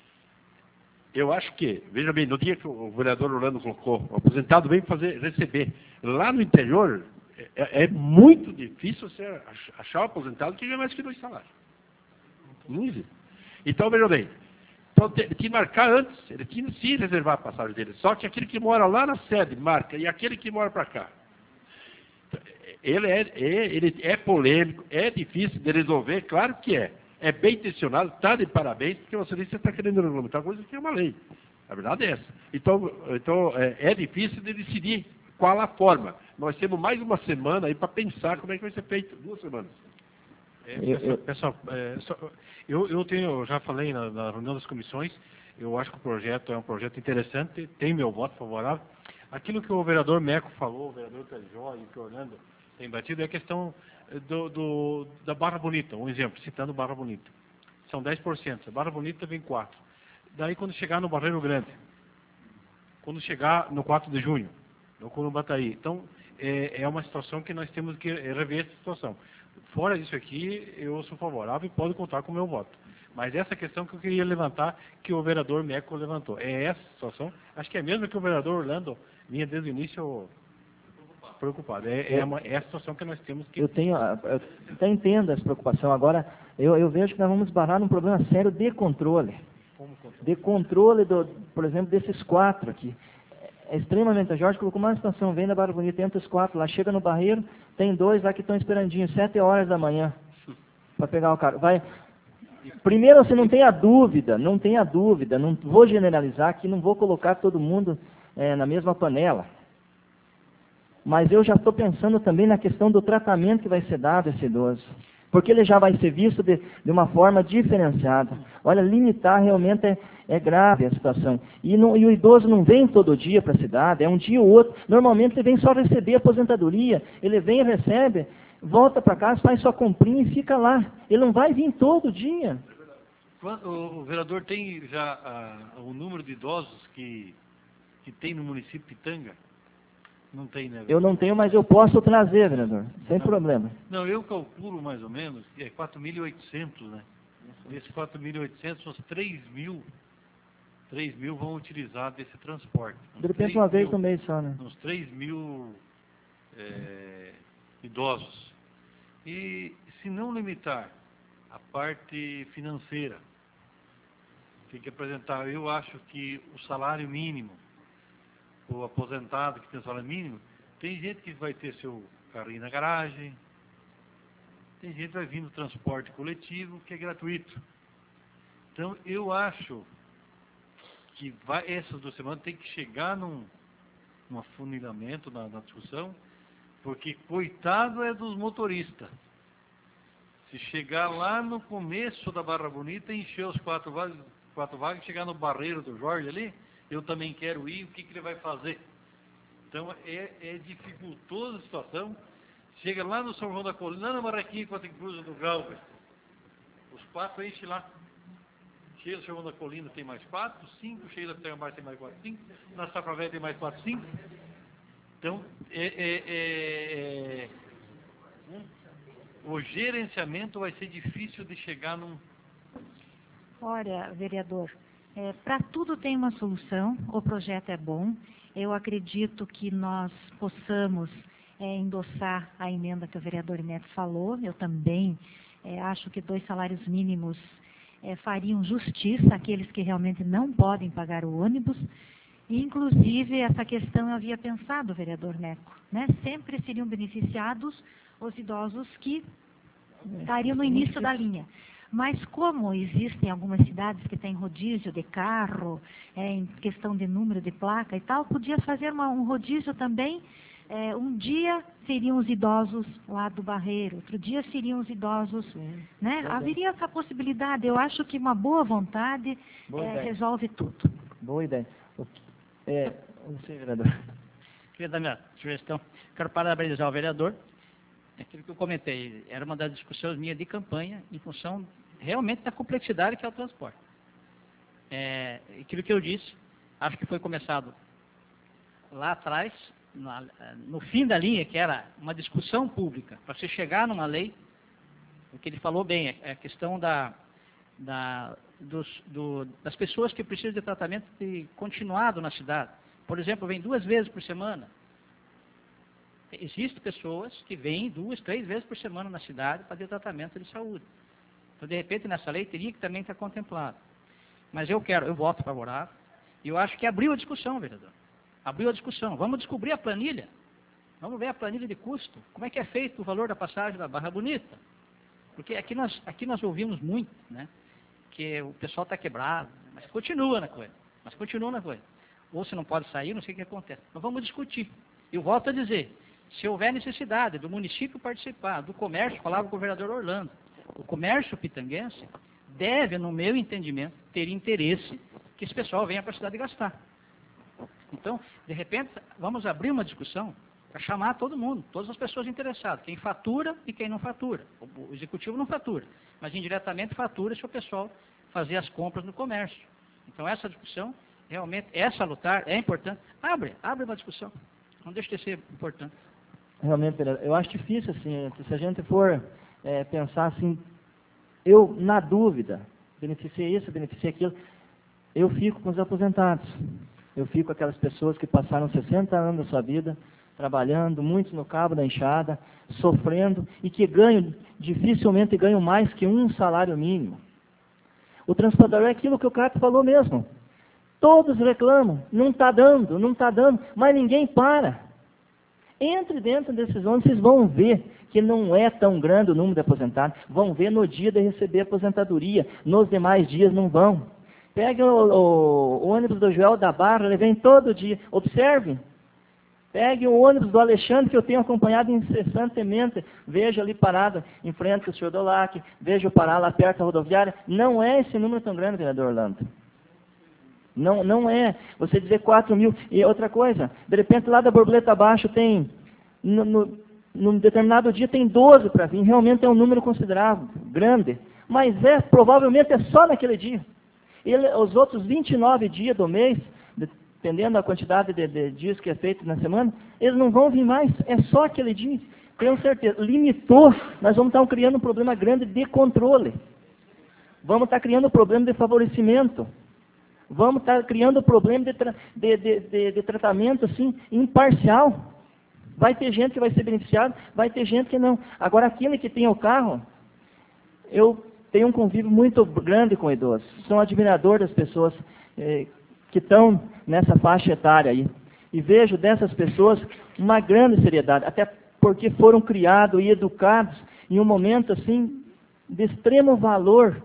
Speaker 4: Eu acho que, veja bem, no dia que o vereador Orlando colocou, o aposentado vem fazer, receber. Lá no interior, é, é muito difícil você achar um aposentado que ganha mais que dois salários. Não existe. Então, veja bem, então, ele tinha que marcar antes, ele tinha que sim reservar a passagem dele. Só que aquele que mora lá na sede marca, e aquele que mora para cá. Ele é, é, ele é polêmico, é difícil de resolver, claro que é. É bem intencionado, está de parabéns, porque você disse que está querendo regulamentar coisa que é uma lei. A verdade é essa. Então, então é, é difícil de decidir qual a forma. Nós temos mais uma semana aí para pensar como é que vai ser feito. Duas semanas.
Speaker 8: É, pessoal, pessoal é, só, eu, eu tenho, eu já falei na, na reunião das comissões, eu acho que o projeto é um projeto interessante, tem meu voto favorável. Aquilo que o vereador Meco falou, o vereador Carijó e o Orlando tem batido, é a questão do, do, da Barra Bonita, um exemplo, citando Barra Bonita. São dez por cento, a Barra Bonita vem quatro. Daí quando chegar no Barreiro Grande, quando chegar no quatro de junho, no Curumbataí. Então, é, é uma situação que nós temos que rever essa situação. Fora isso aqui, eu sou favorável e pode contar com o meu voto. Mas essa questão que eu queria levantar, que o vereador Meco levantou, é essa situação. Acho que é mesmo que o vereador Orlando vinha desde o início preocupado. É, é, uma, é a situação que nós temos que...
Speaker 6: Eu tenho, eu até entendo essa preocupação. Agora, eu, eu vejo que nós vamos esbarrar num problema sério de controle.
Speaker 8: Como controle?
Speaker 6: De controle, do, por exemplo, desses quatro aqui. É extremamente... A Jorge colocou uma situação, vem da Barra Bonita, entra os quatro lá, chega no Barreiro, tem dois lá que estão esperandinho, sete horas da manhã, para pegar o carro. Vai... Primeiro, você não tenha dúvida, não tenha dúvida, não vou generalizar aqui, não vou colocar todo mundo é, na mesma panela. Mas eu já estou pensando também na questão do tratamento que vai ser dado a esse idoso. Porque ele já vai ser visto de, de uma forma diferenciada. Olha, limitar realmente é, é grave a situação. E, não, e o idoso não vem todo dia para a cidade, é um dia ou outro. Normalmente ele vem só receber a aposentadoria, ele vem e recebe, volta para casa, faz sua comprinha e fica lá. Ele não vai vir todo dia.
Speaker 8: O vereador tem já ah, o número de idosos que, que tem no município de Pitanga? Não tem, né?
Speaker 6: Eu não tenho, mas eu posso trazer, vereador, sem não, problema.
Speaker 8: Não, eu calculo mais ou menos que é quatro mil e oitocentos, né? Desses quatro mil e oitocentos, uns três mil, três mil vão utilizar desse transporte.
Speaker 6: De repente, uma vez no mês só, né?
Speaker 8: Uns três mil é, idosos. E se não limitar a parte financeira, tem que apresentar, eu acho que o salário mínimo, o aposentado que tem salário mínimo, tem gente que vai ter seu carrinho na garagem, tem gente que vai vir no transporte coletivo, que é gratuito. Então, eu acho que vai, essas duas semanas tem que chegar num, num afunilamento na, na discussão, porque coitado é dos motoristas. Se chegar lá no começo da Barra Bonita, encher os quatro vagas, quatro vagas, chegar no Barreiro do Jorge ali, eu também quero ir, o que, que ele vai fazer? Então, é, é dificultosa a situação. Chega lá no São João da Colina, lá na Marrequinha, enquanto em Cruz do Galvez. Os quatro enchem lá. Cheio do São João da Colina tem mais quatro, cinco. Cheio da Terra Mar tem mais quatro, cinco. Na Safra Velha tem mais quatro, cinco. Então, é, é, é, é, o gerenciamento vai ser difícil de chegar num...
Speaker 1: Olha, vereador, é, para tudo tem uma solução, o projeto é bom, eu acredito que nós possamos é, endossar a emenda que o vereador Neto falou, eu também é, acho que dois salários mínimos é, fariam justiça àqueles que realmente não podem pagar o ônibus. Inclusive, essa questão eu havia pensado, vereador Neco, né? Sempre seriam beneficiados os idosos que estariam no início da linha. Mas como existem algumas cidades que têm rodízio de carro, é, em questão de número de placa e tal, podia fazer uma, um rodízio também. É, um dia seriam os idosos lá do Barreiro, outro dia seriam os idosos, sim, né? Haveria essa possibilidade. Eu acho que uma boa vontade
Speaker 6: boa
Speaker 1: é, resolve tudo.
Speaker 6: Boa ideia. É, não sei, vereador.
Speaker 5: Queria dar minha sugestão. Quero parabenizar o vereador. Aquilo que eu comentei, era uma das discussões minhas de campanha, em função realmente da complexidade que é o transporte. É, aquilo que eu disse, acho que foi começado lá atrás, na, no fim da linha, que era uma discussão pública, para você chegar numa lei. O que ele falou bem, é a questão da, da, dos, do, das pessoas que precisam de tratamento de continuado na cidade. Por exemplo, vem duas vezes por semana. Existem pessoas que vêm duas, três vezes por semana na cidade para ter tratamento de saúde. Então, de repente, nessa lei teria que também estar contemplado. Mas eu quero, eu voto favorável, e eu acho que abriu a discussão, vereador. Abriu a discussão. Vamos descobrir a planilha. Vamos ver a planilha de custo. Como é que é feito o valor da passagem da Barra Bonita? Porque aqui nós, aqui nós ouvimos muito, né? Que o pessoal está quebrado, mas continua na coisa. Mas continua na coisa. Ou se não pode sair, não sei o que acontece. Mas vamos discutir. Eu volto a dizer, se houver necessidade do município participar, do comércio, falava o governador Orlando, o comércio pitanguense deve, no meu entendimento, ter interesse que esse pessoal venha para a cidade gastar. Então, de repente, vamos abrir uma discussão para chamar todo mundo, todas as pessoas interessadas, quem fatura e quem não fatura. O executivo não fatura, mas indiretamente fatura se o pessoal fazer as compras no comércio. Então, essa discussão, realmente, essa lutar é importante. Abre, abre uma discussão. Não deixe de ser importante.
Speaker 6: Realmente, eu acho difícil, assim, se a gente for é, pensar assim, eu, na dúvida, beneficiei isso, beneficiei aquilo, eu fico com os aposentados. Eu fico com aquelas pessoas que passaram sessenta anos da sua vida, trabalhando, muitos no cabo da enxada, sofrendo, e que ganham, dificilmente ganham mais que um salário mínimo. O transportador é aquilo que o Cato falou mesmo. Todos reclamam, não está dando, não está dando, mas ninguém para. Entre dentro desses ônibus, vocês vão ver que não é tão grande o número de aposentados. Vão ver no dia de receber a aposentadoria, nos demais dias não vão. Pegue o, o, o ônibus do Joel da Barra, ele vem todo dia. Observe. Pegue o ônibus do Alexandre, que eu tenho acompanhado incessantemente. Veja ali parado em frente ao senhor Dolac, veja parar lá perto da rodoviária. Não é esse número tão grande, vereador Orlando. Não, não é. Você dizer quatro mil. E outra coisa, de repente lá da Borboleta Abaixo tem, no, no, num determinado dia tem doze para vir. Realmente é um número considerável, grande. Mas é, provavelmente é só naquele dia. Ele, os outros vinte e nove dias do mês, dependendo da quantidade de, de dias que é feito na semana, eles não vão vir mais. É só aquele dia. Tenho certeza. Limitou, nós vamos estar criando um problema grande de controle. Vamos estar criando um problema de favorecimento. Vamos estar criando um problema de, tra de, de, de, de tratamento assim, imparcial. Vai ter gente que vai ser beneficiada, vai ter gente que não. Agora, aquele que tem o carro, eu tenho um convívio muito grande com idosos. Sou um admirador das pessoas eh, que estão nessa faixa etária aí. E vejo dessas pessoas uma grande seriedade, até porque foram criados e educados em um momento assim de extremo valor.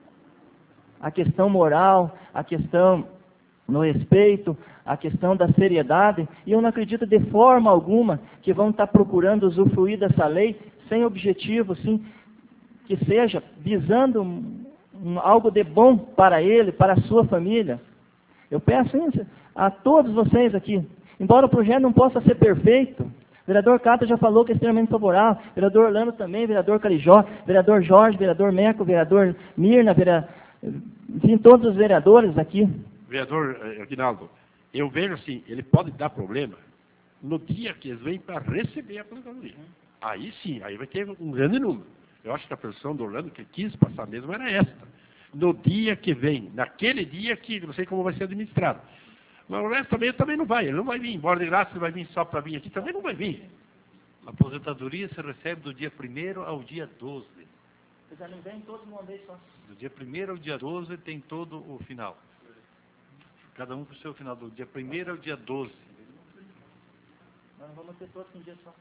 Speaker 6: A questão moral, a questão no respeito, a questão da seriedade, e eu não acredito de forma alguma que vão estar procurando usufruir dessa lei sem objetivo, sim, que seja visando um, um, algo de bom para ele, para a sua família. Eu peço isso a todos vocês aqui, embora o projeto não possa ser perfeito, o vereador Cata já falou que é extremamente favorável, vereador Orlando também, vereador Carijó, vereador Jorge, vereador Meco, vereador Mirna, vereador... Enfim, todos os vereadores aqui.
Speaker 4: Vereador Aguinaldo, eu vejo assim, ele pode dar problema no dia que eles vêm para receber a aposentadoria. Aí sim, aí vai ter um grande número. Eu acho que a posição do Orlando que quis passar mesmo era esta. No dia que vem, naquele dia que não sei como vai ser administrado. Mas o resto também, também não vai, ele não vai vir. Embora de graça ele vai vir só para vir aqui, também não vai vir.
Speaker 8: A aposentadoria se recebe do dia primeiro ao dia doze.
Speaker 6: Já não vem todos de uma vez só.
Speaker 8: Do dia primeiro ao dia doze tem todo o final. Cada um com o seu final, do dia primeiro ao dia doze.
Speaker 6: Nós vamos ter todos um dia só.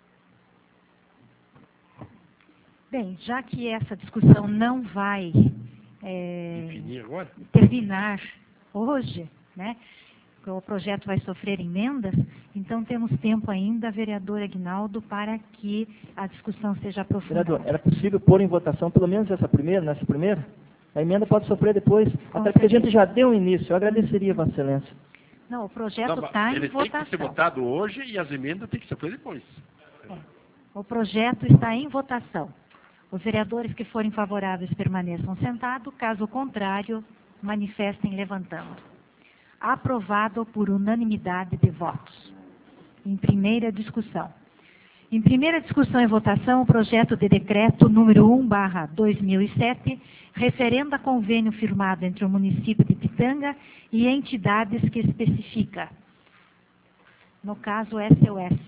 Speaker 1: Bem, já que essa discussão não vai é,
Speaker 4: Definir agora?
Speaker 1: terminar hoje, né? O projeto vai sofrer emendas, então temos tempo ainda, vereador Aguinaldo, para que a discussão seja aprofundada.
Speaker 6: Vereador, era possível pôr em votação pelo menos essa primeira, nessa primeira? A emenda pode sofrer depois,
Speaker 1: Com
Speaker 6: até porque a
Speaker 1: certeza.
Speaker 6: gente já deu um início. Eu agradeceria, Vossa Excelência.
Speaker 1: Não, o projeto
Speaker 4: Não,
Speaker 1: está em
Speaker 4: ele tem que ser
Speaker 1: votação.
Speaker 4: votado hoje e as emendas têm que ser feitas depois.
Speaker 1: O projeto está em votação. Os vereadores que forem favoráveis permaneçam sentados, caso contrário, manifestem levantando. Aprovado por unanimidade de votos. Em primeira discussão. Em primeira discussão e votação, o projeto de decreto número um barra dois mil e sete, referendo a convênio firmado entre o município de Pitanga e entidades que especifica. No caso, S O S.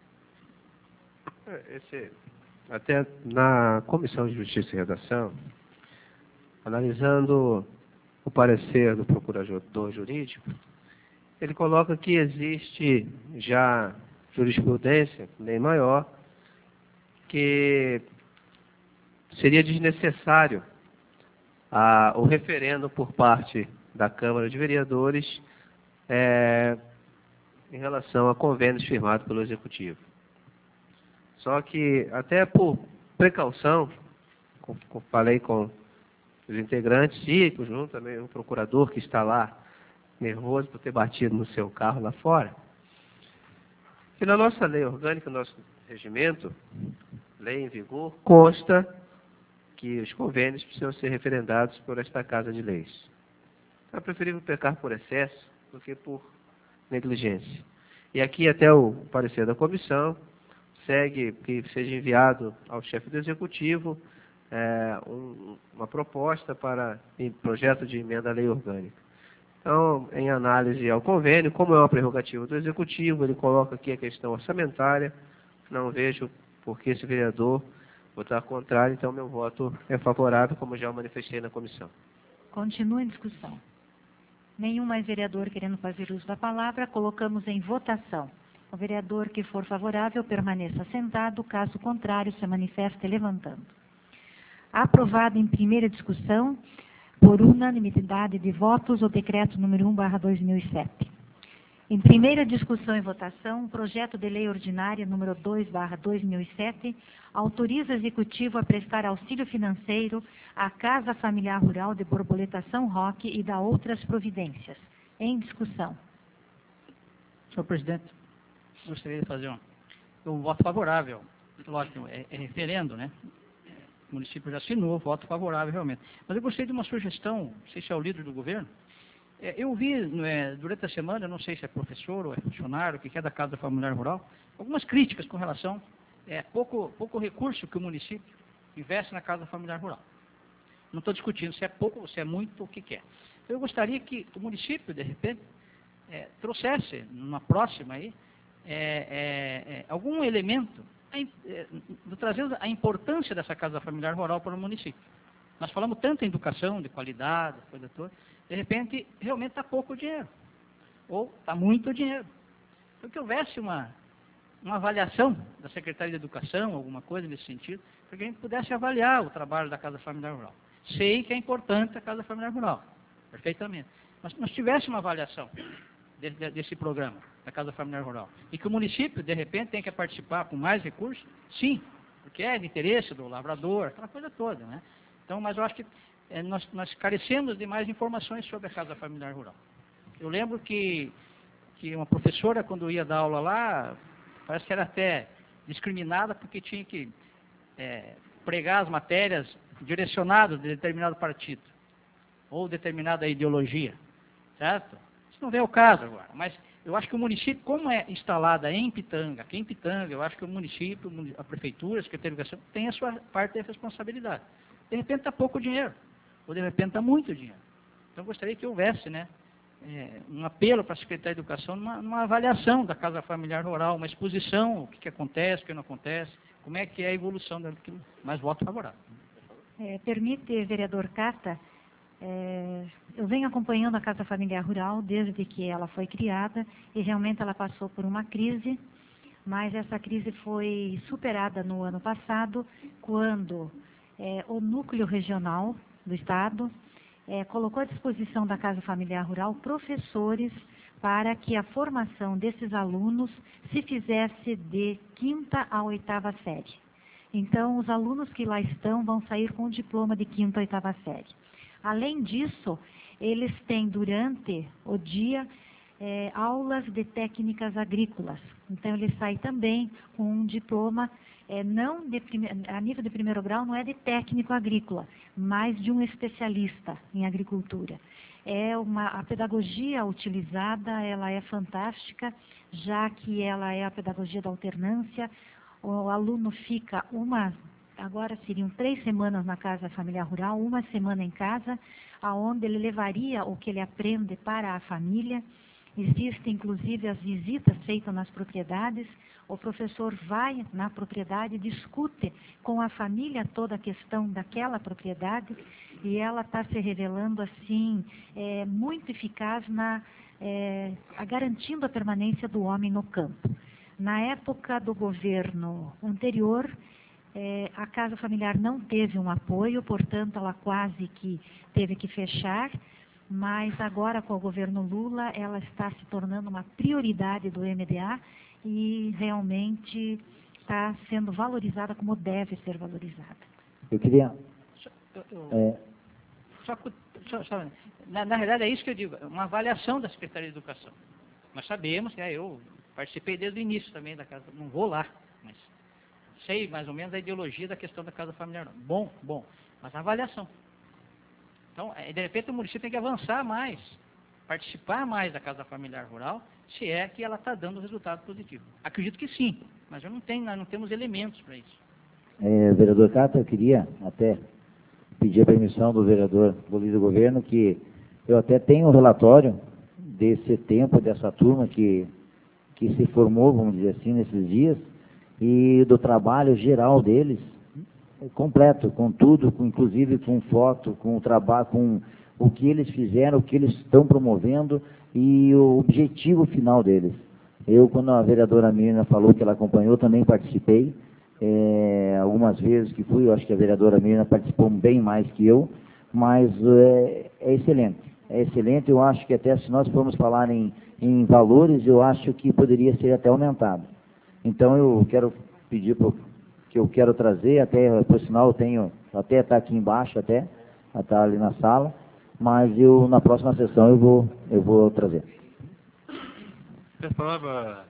Speaker 3: Esse, até na Comissão de Justiça e Redação, analisando o parecer do procurador jurídico, ele coloca que existe já jurisprudência, bem maior, que seria desnecessário a, o referendo por parte da Câmara de Vereadores é, em relação a convênios firmados pelo Executivo. Só que, até por precaução, com, com, falei com os integrantes e junto também o procurador que está lá, nervoso por ter batido no seu carro lá fora, que na nossa lei orgânica, no nosso regimento, lei em vigor, consta que os convênios precisam ser referendados por esta Casa de Leis. Então, é preferível pecar por excesso do que por negligência. E aqui até o parecer da comissão segue que seja enviado ao chefe do Executivo é, um, uma proposta para em projeto de emenda à lei orgânica. Então, em análise ao convênio, como é uma prerrogativa do Executivo, ele coloca aqui a questão orçamentária, não vejo por que esse vereador votar contrário, então meu voto é favorável, como já manifestei na comissão.
Speaker 1: Continua em discussão. Nenhum mais vereador querendo fazer uso da palavra, colocamos em votação. O vereador que for favorável permaneça sentado, caso contrário, se manifeste levantando. Aprovado em primeira discussão, por unanimidade de votos, o decreto número um barra dois mil e sete. Em primeira discussão e votação, o projeto de lei ordinária número dois barra dois mil e sete autoriza o Executivo a prestar auxílio financeiro à Casa Familiar Rural de Borboleta São Roque e da outras providências. Em discussão.
Speaker 5: Senhor presidente, gostaria de fazer um, um voto favorável. Lógico, é, é referendo, né? O município já assinou, voto favorável realmente. Mas eu gostei de uma sugestão, não sei se é o líder do governo. É, eu vi é, durante a semana, não sei se é professor ou é funcionário, que é da Casa Familiar Rural, algumas críticas com relação é pouco, pouco recurso que o município investe na Casa Familiar Rural. Não estou discutindo se é pouco ou se é muito, o que quer. Eu gostaria que o município, de repente, é, trouxesse, numa próxima aí, é, é, é, algum elemento, é, é, trazendo a importância dessa Casa Familiar Rural para o município. Nós falamos tanto em educação, de qualidade, coisa toda, de repente, realmente está pouco dinheiro, ou está muito dinheiro. Então, que houvesse uma, uma avaliação da Secretaria de Educação, alguma coisa nesse sentido, para que a gente pudesse avaliar o trabalho da Casa Familiar Rural. Sei que é importante a Casa Familiar Rural, perfeitamente. Mas se nós tivéssemos uma avaliação desse, desse programa, da Casa Familiar Rural, e que o município, de repente, tem que participar com mais recursos, sim, porque é de interesse do lavrador, aquela coisa toda, né? Então, mas eu acho que é, nós, nós carecemos de mais informações sobre a Casa Familiar Rural. Eu lembro que, que uma professora, quando ia dar aula lá, parece que era até discriminada porque tinha que é, pregar as matérias direcionadas de determinado partido ou determinada ideologia, certo? Isso não vem ao caso agora, mas Eu acho que o município, como é instalada em Pitanga, aqui em Pitanga, eu acho que o município, a prefeitura, a Secretaria de Educação, tem a sua parte da responsabilidade. De repente está pouco dinheiro, ou de repente está muito dinheiro. Então, eu gostaria que houvesse, né, é, um apelo para a Secretaria de Educação, numa, numa avaliação da Casa Familiar Rural, uma exposição, o que, que acontece, o que não acontece, como é que é a evolução daquilo. Mas voto favorável.
Speaker 1: É, permite, vereador Cata, é, eu venho acompanhando a Casa Familiar Rural desde que ela foi criada e realmente ela passou por uma crise, mas essa crise foi superada no ano passado, quando é, o núcleo regional do Estado é, colocou à disposição da Casa Familiar Rural professores para que a formação desses alunos se fizesse de quinta a oitava série. Então, os alunos que lá estão vão sair com o diploma de quinta a oitava série. Além disso, eles têm durante o dia é, aulas de técnicas agrícolas. Então, eles saem também com um diploma, é, não de prime... a nível de primeiro grau, não é de técnico agrícola, mas de um especialista em agricultura. É uma, a pedagogia utilizada, ela é fantástica, já que ela é a pedagogia da alternância. O aluno fica uma, agora seriam três semanas na Casa Familiar Rural, uma semana em casa, aonde ele levaria o que ele aprende para a família. Existem, inclusive, as visitas feitas nas propriedades. O professor vai na propriedade, discute com a família toda a questão daquela propriedade e ela está se revelando, assim, é, muito eficaz na, é, garantindo a permanência do homem no campo. Na época do governo anterior, eh, a Casa Familiar não teve um apoio, portanto, ela quase que teve que fechar, mas agora, com o governo Lula, ela está se tornando uma prioridade do M D A e realmente está sendo valorizada como deve ser valorizada.
Speaker 9: Eu queria...
Speaker 5: Eu, eu,
Speaker 9: É,
Speaker 5: só, só, só, na, na verdade, é isso que eu digo, uma avaliação da Secretaria de Educação. Nós sabemos, né, eu participei desde o início também da casa, não vou lá, mas sei mais ou menos a ideologia da questão da Casa Familiar. Bom, bom, mas a avaliação. Então, de repente, o município tem que avançar mais, participar mais da Casa Familiar Rural, se é que ela está dando resultado positivo. Acredito que sim, mas eu não tenho, nós não temos elementos para isso.
Speaker 9: é, vereador Cata, eu queria até pedir a permissão do vereador do líder do governo, que eu até tenho um relatório desse tempo, dessa turma que, que se formou, vamos dizer assim, nesses dias, e do trabalho geral deles, completo, com tudo, com, inclusive com foto, com o trabalho, com o que eles fizeram, o que eles estão promovendo e o objetivo final deles. Eu, quando a vereadora Mirna falou que ela acompanhou, também participei, é, algumas vezes que fui, eu acho que a vereadora Mirna participou bem mais que eu, mas é, é excelente, é excelente, eu acho que até se nós formos falar em, em valores, eu acho que poderia ser até aumentado. Então, eu quero pedir pro, que eu quero trazer, até, por sinal, eu tenho, até está aqui embaixo, até, está ali na sala, mas eu, na próxima sessão, eu vou, eu vou trazer.
Speaker 8: Peço a palavra,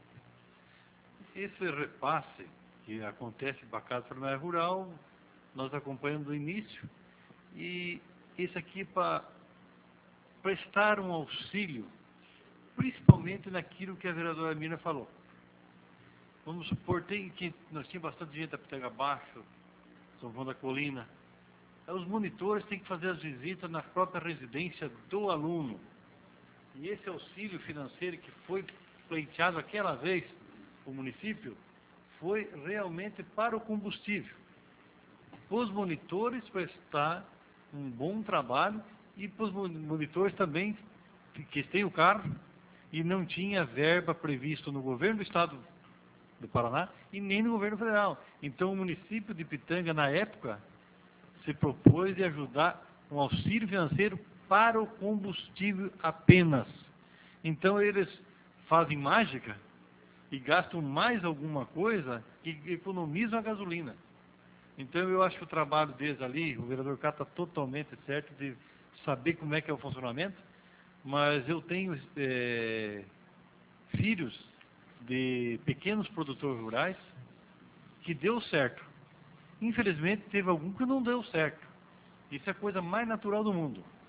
Speaker 8: esse repasse que acontece para a Casa Familiar Rural, nós acompanhamos do início, e isso aqui para prestar um auxílio, principalmente naquilo que a vereadora Mirna falou. Vamos supor tem, que nós tínhamos bastante gente da Pitanga Baixo, São João da Colina. Os monitores têm que fazer as visitas na própria residência do aluno. E esse auxílio financeiro que foi pleiteado aquela vez para o município, foi realmente para o combustível. Os monitores prestar um bom trabalho e para os monitores também que têm o carro e não tinha verba previsto no governo do estado do Paraná e nem no governo federal. Então o município de Pitanga, na época, se propôs de ajudar um auxílio financeiro para o combustível apenas. Então eles fazem mágica e gastam mais alguma coisa e economizam a gasolina. Então eu acho que o trabalho deles ali, o vereador Cá está totalmente certo de saber como é que é o funcionamento, mas eu tenho é, filhos de pequenos produtores rurais que deu certo. Infelizmente teve algum que não deu certo. Isso é a coisa mais natural do mundo.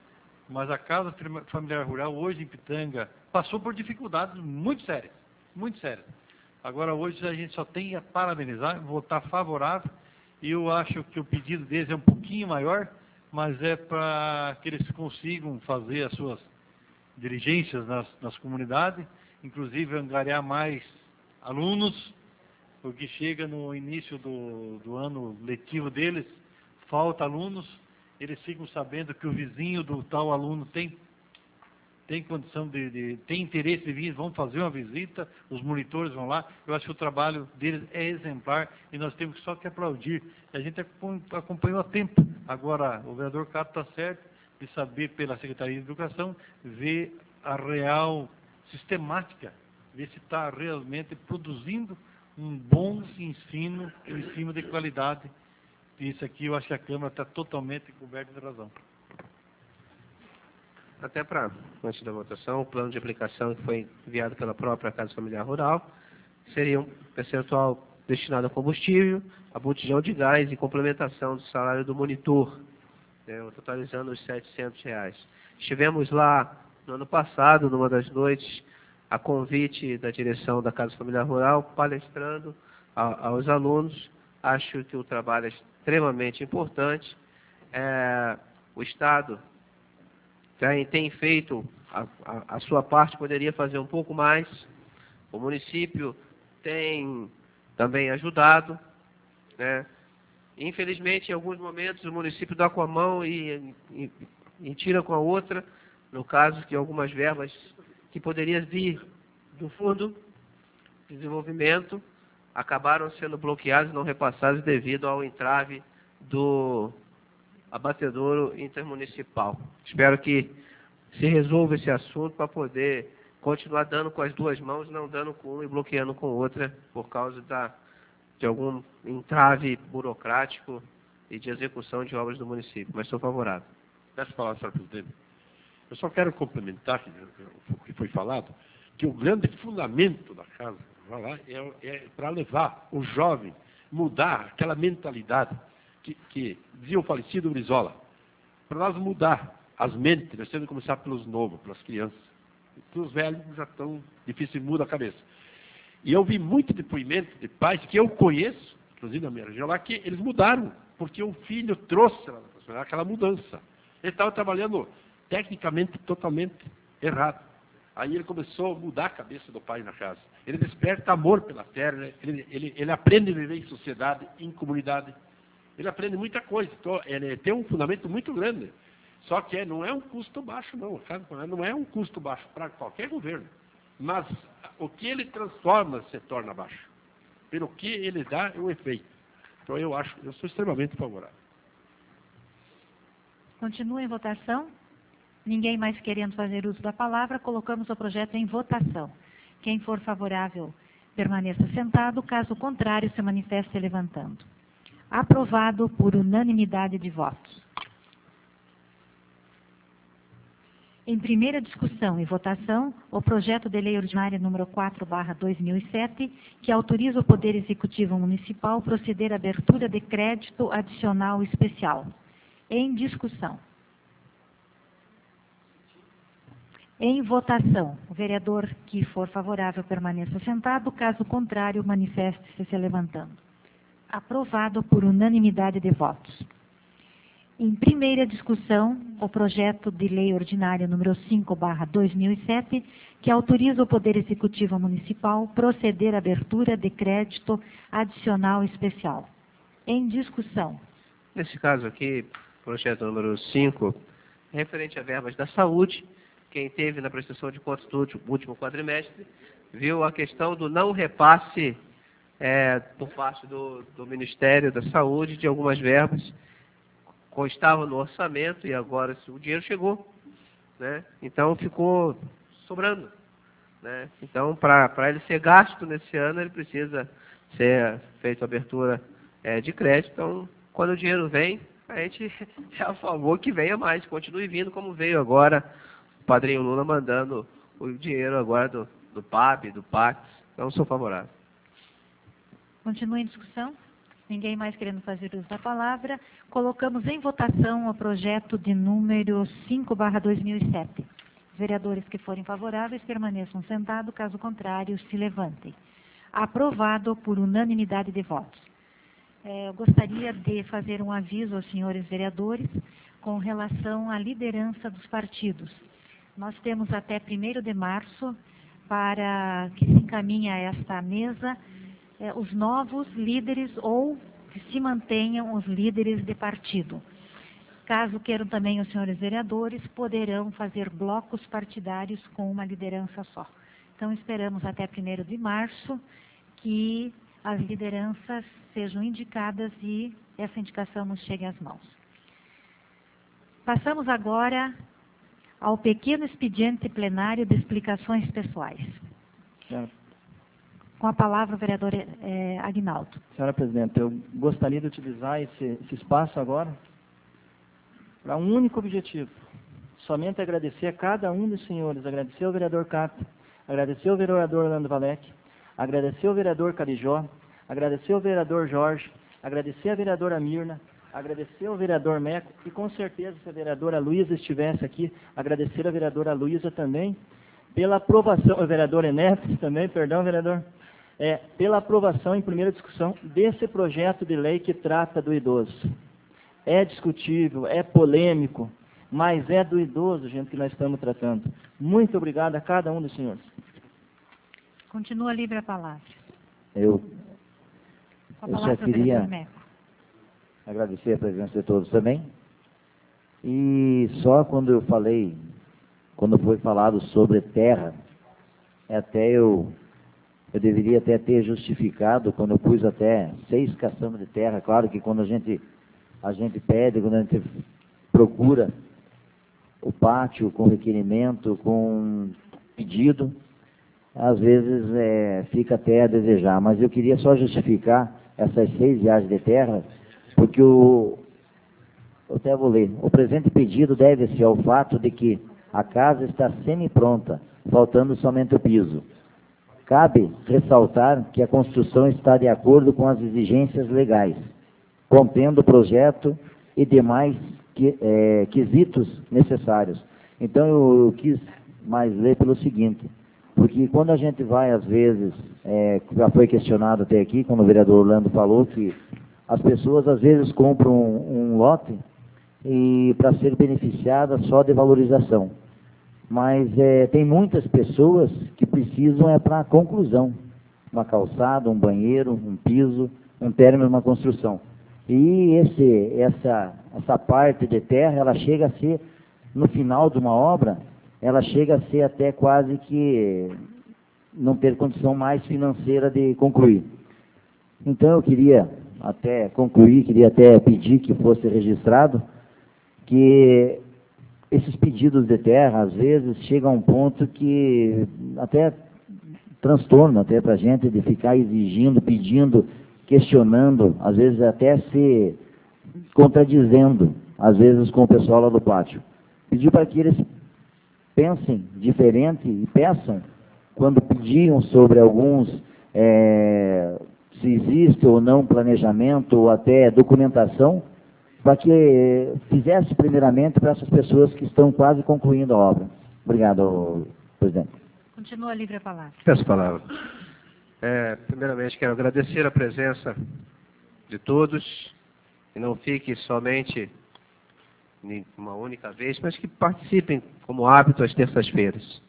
Speaker 8: mas a Casa Familiar Rural, hoje em Pitanga, passou por dificuldades muito sérias, muito sérias. Agora, hoje, a gente só tem a parabenizar, votar favorável, e eu acho que o pedido deles é um pouquinho maior, mas é para que eles consigam fazer as suas diligências nas, nas comunidades, inclusive angariar mais alunos, porque chega no início do, do ano letivo deles, falta alunos, eles ficam sabendo que o vizinho do tal aluno tem, tem condição de, de tem interesse de vir, vão fazer uma visita, os monitores vão lá. Eu acho que o trabalho deles é exemplar e nós temos só que aplaudir. A gente acompanhou a tempo. Agora, o vereador Cato está certo de saber pela Secretaria de Educação, ver a real sistemática, ver se está realmente produzindo um bom ensino, um ensino de qualidade. Isso aqui eu acho que a Câmara está totalmente coberta de razão.
Speaker 3: Até para, antes da votação, o plano de aplicação que foi enviado pela própria Casa Familiar Rural seria um percentual destinado a combustível, a botijão de gás e complementação do salário do monitor, né, totalizando os setecentos reais. Estivemos lá no ano passado, numa das noites, a convite da direção da Casa Familiar Rural, palestrando a, aos alunos. Acho que o trabalho é extremamente importante. É, o Estado tem, tem feito a, a, a sua parte, poderia fazer um pouco mais. O município tem também ajudado, né? Infelizmente, em alguns momentos, o município dá com a mão e, e, e tira com a outra, no caso que algumas verbas que poderiam vir do Fundo de Desenvolvimento acabaram sendo bloqueadas e não repassadas devido ao entrave do abatedouro intermunicipal. Espero que se resolva esse assunto para poder continuar dando com as duas mãos, não dando com uma e bloqueando com outra, por causa da, de algum entrave burocrático e de execução de obras do município. Mas sou favorável.
Speaker 4: Peço falar, senhor presidente. Eu só quero complementar o que foi falado, que o grande fundamento da casa vai lá, é, é para levar o jovem, mudar aquela mentalidade que, que dizia o falecido Brizola, para nós mudar as mentes, nós temos que começar pelos novos, pelas crianças. Os velhos já estão difícil, muda a cabeça. E eu vi muito depoimento de pais que eu conheço, inclusive na minha região lá, que eles mudaram, porque o filho trouxe aquela mudança. Ele estava trabalhando tecnicamente totalmente errado. Aí ele começou a mudar a cabeça do pai na casa. Ele desperta amor pela terra, ele, ele, ele aprende a viver em sociedade, em comunidade. Ele aprende muita coisa. Então, ele tem um fundamento muito grande. Só que não é um custo baixo, não. Não é um custo baixo para qualquer governo. Mas o que ele transforma se torna baixo. Pelo que ele dá é o efeito. Então eu acho, eu sou extremamente favorável.
Speaker 1: Continua em votação. Ninguém mais querendo fazer uso da palavra, colocamos o projeto em votação. Quem for favorável, permaneça sentado. Caso contrário, se manifeste levantando. Aprovado por unanimidade de votos. Em primeira discussão e votação, o projeto de lei ordinária número quatro barra dois mil e sete, que autoriza o Poder Executivo Municipal proceder à abertura de crédito adicional especial. Em discussão. Em votação, o vereador que for favorável permaneça sentado, caso contrário, manifeste-se se levantando. Aprovado por unanimidade de votos. Em primeira discussão, o projeto de lei ordinária número cinco barra dois mil e sete, que autoriza o Poder Executivo Municipal proceder à abertura de crédito adicional especial. Em discussão.
Speaker 3: Nesse caso aqui, projeto número cinco, referente a verbas da saúde, quem teve na prestação de contas do último quadrimestre, viu a questão do não repasse é, por parte do, do Ministério da Saúde de algumas verbas, constava no orçamento e agora o dinheiro chegou, né? Então ficou sobrando, né? Então, para ele ser gasto nesse ano, ele precisa ser feita a abertura é, de crédito. Então, quando o dinheiro vem, a gente é a favor que venha mais, continue vindo como veio agora, o padrinho Lula mandando o dinheiro agora do, do P A B, do P A C. Então, sou favorável.
Speaker 1: Continua em discussão. Ninguém mais querendo fazer uso da palavra. Colocamos em votação o projeto de número cinco barra dois mil e sete. Os vereadores que forem favoráveis permaneçam sentados, caso contrário, se levantem. Aprovado por unanimidade de votos. É, eu gostaria de fazer um aviso aos senhores vereadores com relação à liderança dos partidos. Nós temos até primeiro de março para que se encaminhe a esta mesa eh, os novos líderes ou que se mantenham os líderes de partido. Caso queiram também os senhores vereadores, poderão fazer blocos partidários com uma liderança só. Então, esperamos até primeiro de março que as lideranças sejam indicadas e essa indicação nos chegue às mãos. Passamos agora ao pequeno expediente plenário de explicações pessoais.
Speaker 6: Senhora,
Speaker 1: Com a palavra, o vereador eh, Aguinaldo.
Speaker 6: senhora Presidente, eu gostaria de utilizar esse, esse espaço agora para um único objetivo. Somente agradecer a cada um dos senhores, agradecer ao vereador Cato, agradecer ao vereador Orlando Valec, agradecer ao vereador Carijó, agradecer ao vereador Jorge, agradecer à vereadora Mirna, agradecer ao vereador Meco e com certeza se a vereadora Luísa estivesse aqui, agradecer à vereadora Luísa também pela aprovação, a vereadora Enéas também, perdão vereador, é, pela aprovação em primeira discussão desse projeto de lei que trata do idoso. É discutível, é polêmico, mas é do idoso, gente, que nós estamos tratando. Muito obrigado a cada um dos senhores.
Speaker 1: Continua livre a palavra.
Speaker 9: Eu,
Speaker 1: Com a
Speaker 9: eu
Speaker 1: palavra,
Speaker 9: só
Speaker 1: o vereador
Speaker 9: queria
Speaker 1: Meco.
Speaker 9: agradecer a presença de todos também. E só quando eu falei, quando foi falado sobre terra, até eu, eu deveria até ter justificado, quando eu pus até seis caçambas de terra. Claro que quando a gente, a gente pede, quando a gente procura o pátio com requerimento, com pedido, às vezes é, fica até a desejar. Mas eu queria só justificar essas seis viagens de terra, porque o, eu até vou ler, o presente pedido deve-se ao fato de que a casa está semi-pronta, faltando somente o piso. Cabe ressaltar que a construção está de acordo com as exigências legais, contendo o projeto e demais que, é, quesitos necessários. Então eu, eu quis mais ler pelo seguinte, porque quando a gente vai, às vezes, é, já foi questionado até aqui, quando o vereador Orlando falou que as pessoas às vezes compram um, um lote e para ser beneficiada só de valorização. Mas é, tem muitas pessoas que precisam é para a conclusão. Uma calçada, um banheiro, um piso, um término, uma construção. E esse, essa, essa parte de terra, ela chega a ser, no final de uma obra, ela chega a ser até quase que não ter condição mais financeira de concluir. Então eu queria até concluir, queria até pedir que fosse registrado que esses pedidos de terra, às vezes, chegam a um ponto que até transtorno até para a gente de ficar exigindo, pedindo, questionando, às vezes até se contradizendo, às vezes com o pessoal lá do pátio. Pedir para que eles pensem diferente e peçam, quando pediam sobre alguns, é, se existe ou não planejamento ou até documentação, para que fizesse primeiramente para essas pessoas que estão quase concluindo a obra. Obrigado, presidente.
Speaker 1: Continua livre a palavra.
Speaker 3: Peço a palavra. É, primeiramente, quero agradecer a presença de todos, que não fique somente em uma única vez, mas que participem como hábito às terças-feiras.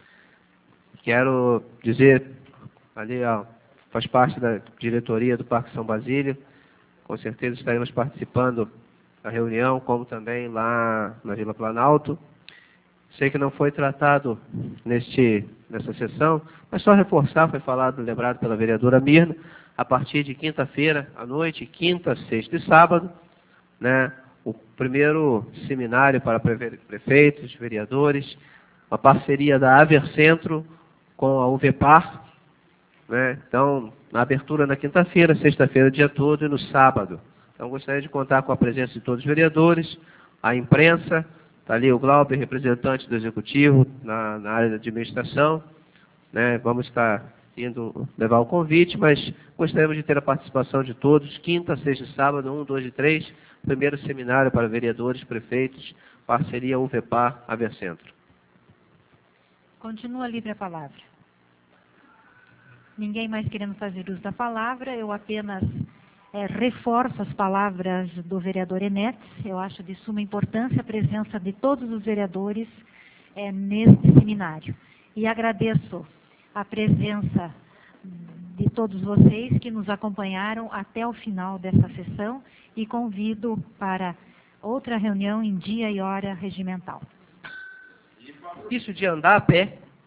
Speaker 3: Quero dizer, ali ó, faz parte da diretoria do Parque São Basílio, com certeza estaremos participando da reunião, como também lá na Vila Planalto. Sei que não foi tratado neste, nessa sessão, mas só reforçar, foi falado, lembrado pela vereadora Mirna, a partir de quinta-feira à noite, quinta, sexta e sábado, né, o primeiro seminário para prefeitos, vereadores, uma parceria da Avercentro com a U V P A R, né, então, na abertura na quinta-feira, sexta-feira, o dia todo e no sábado. Então, gostaria de contar com a presença de todos os vereadores, a imprensa, está ali o Glauber, representante do Executivo, na, na área da administração, né? Vamos estar indo levar o convite, mas gostaríamos de ter a participação de todos, quinta, sexta e sábado, um, dois e três, primeiro seminário para vereadores, prefeitos, parceria U V P A, Avercentro.
Speaker 1: Continua livre a palavra. Ninguém mais querendo fazer uso da palavra, eu apenas é, reforço as palavras do vereador Enetes. Eu acho de suma importância a presença de todos os vereadores é, neste seminário. E agradeço a presença de todos vocês que nos acompanharam até o final dessa sessão e convido para outra reunião em dia e hora regimental.
Speaker 3: Isso de andar a pé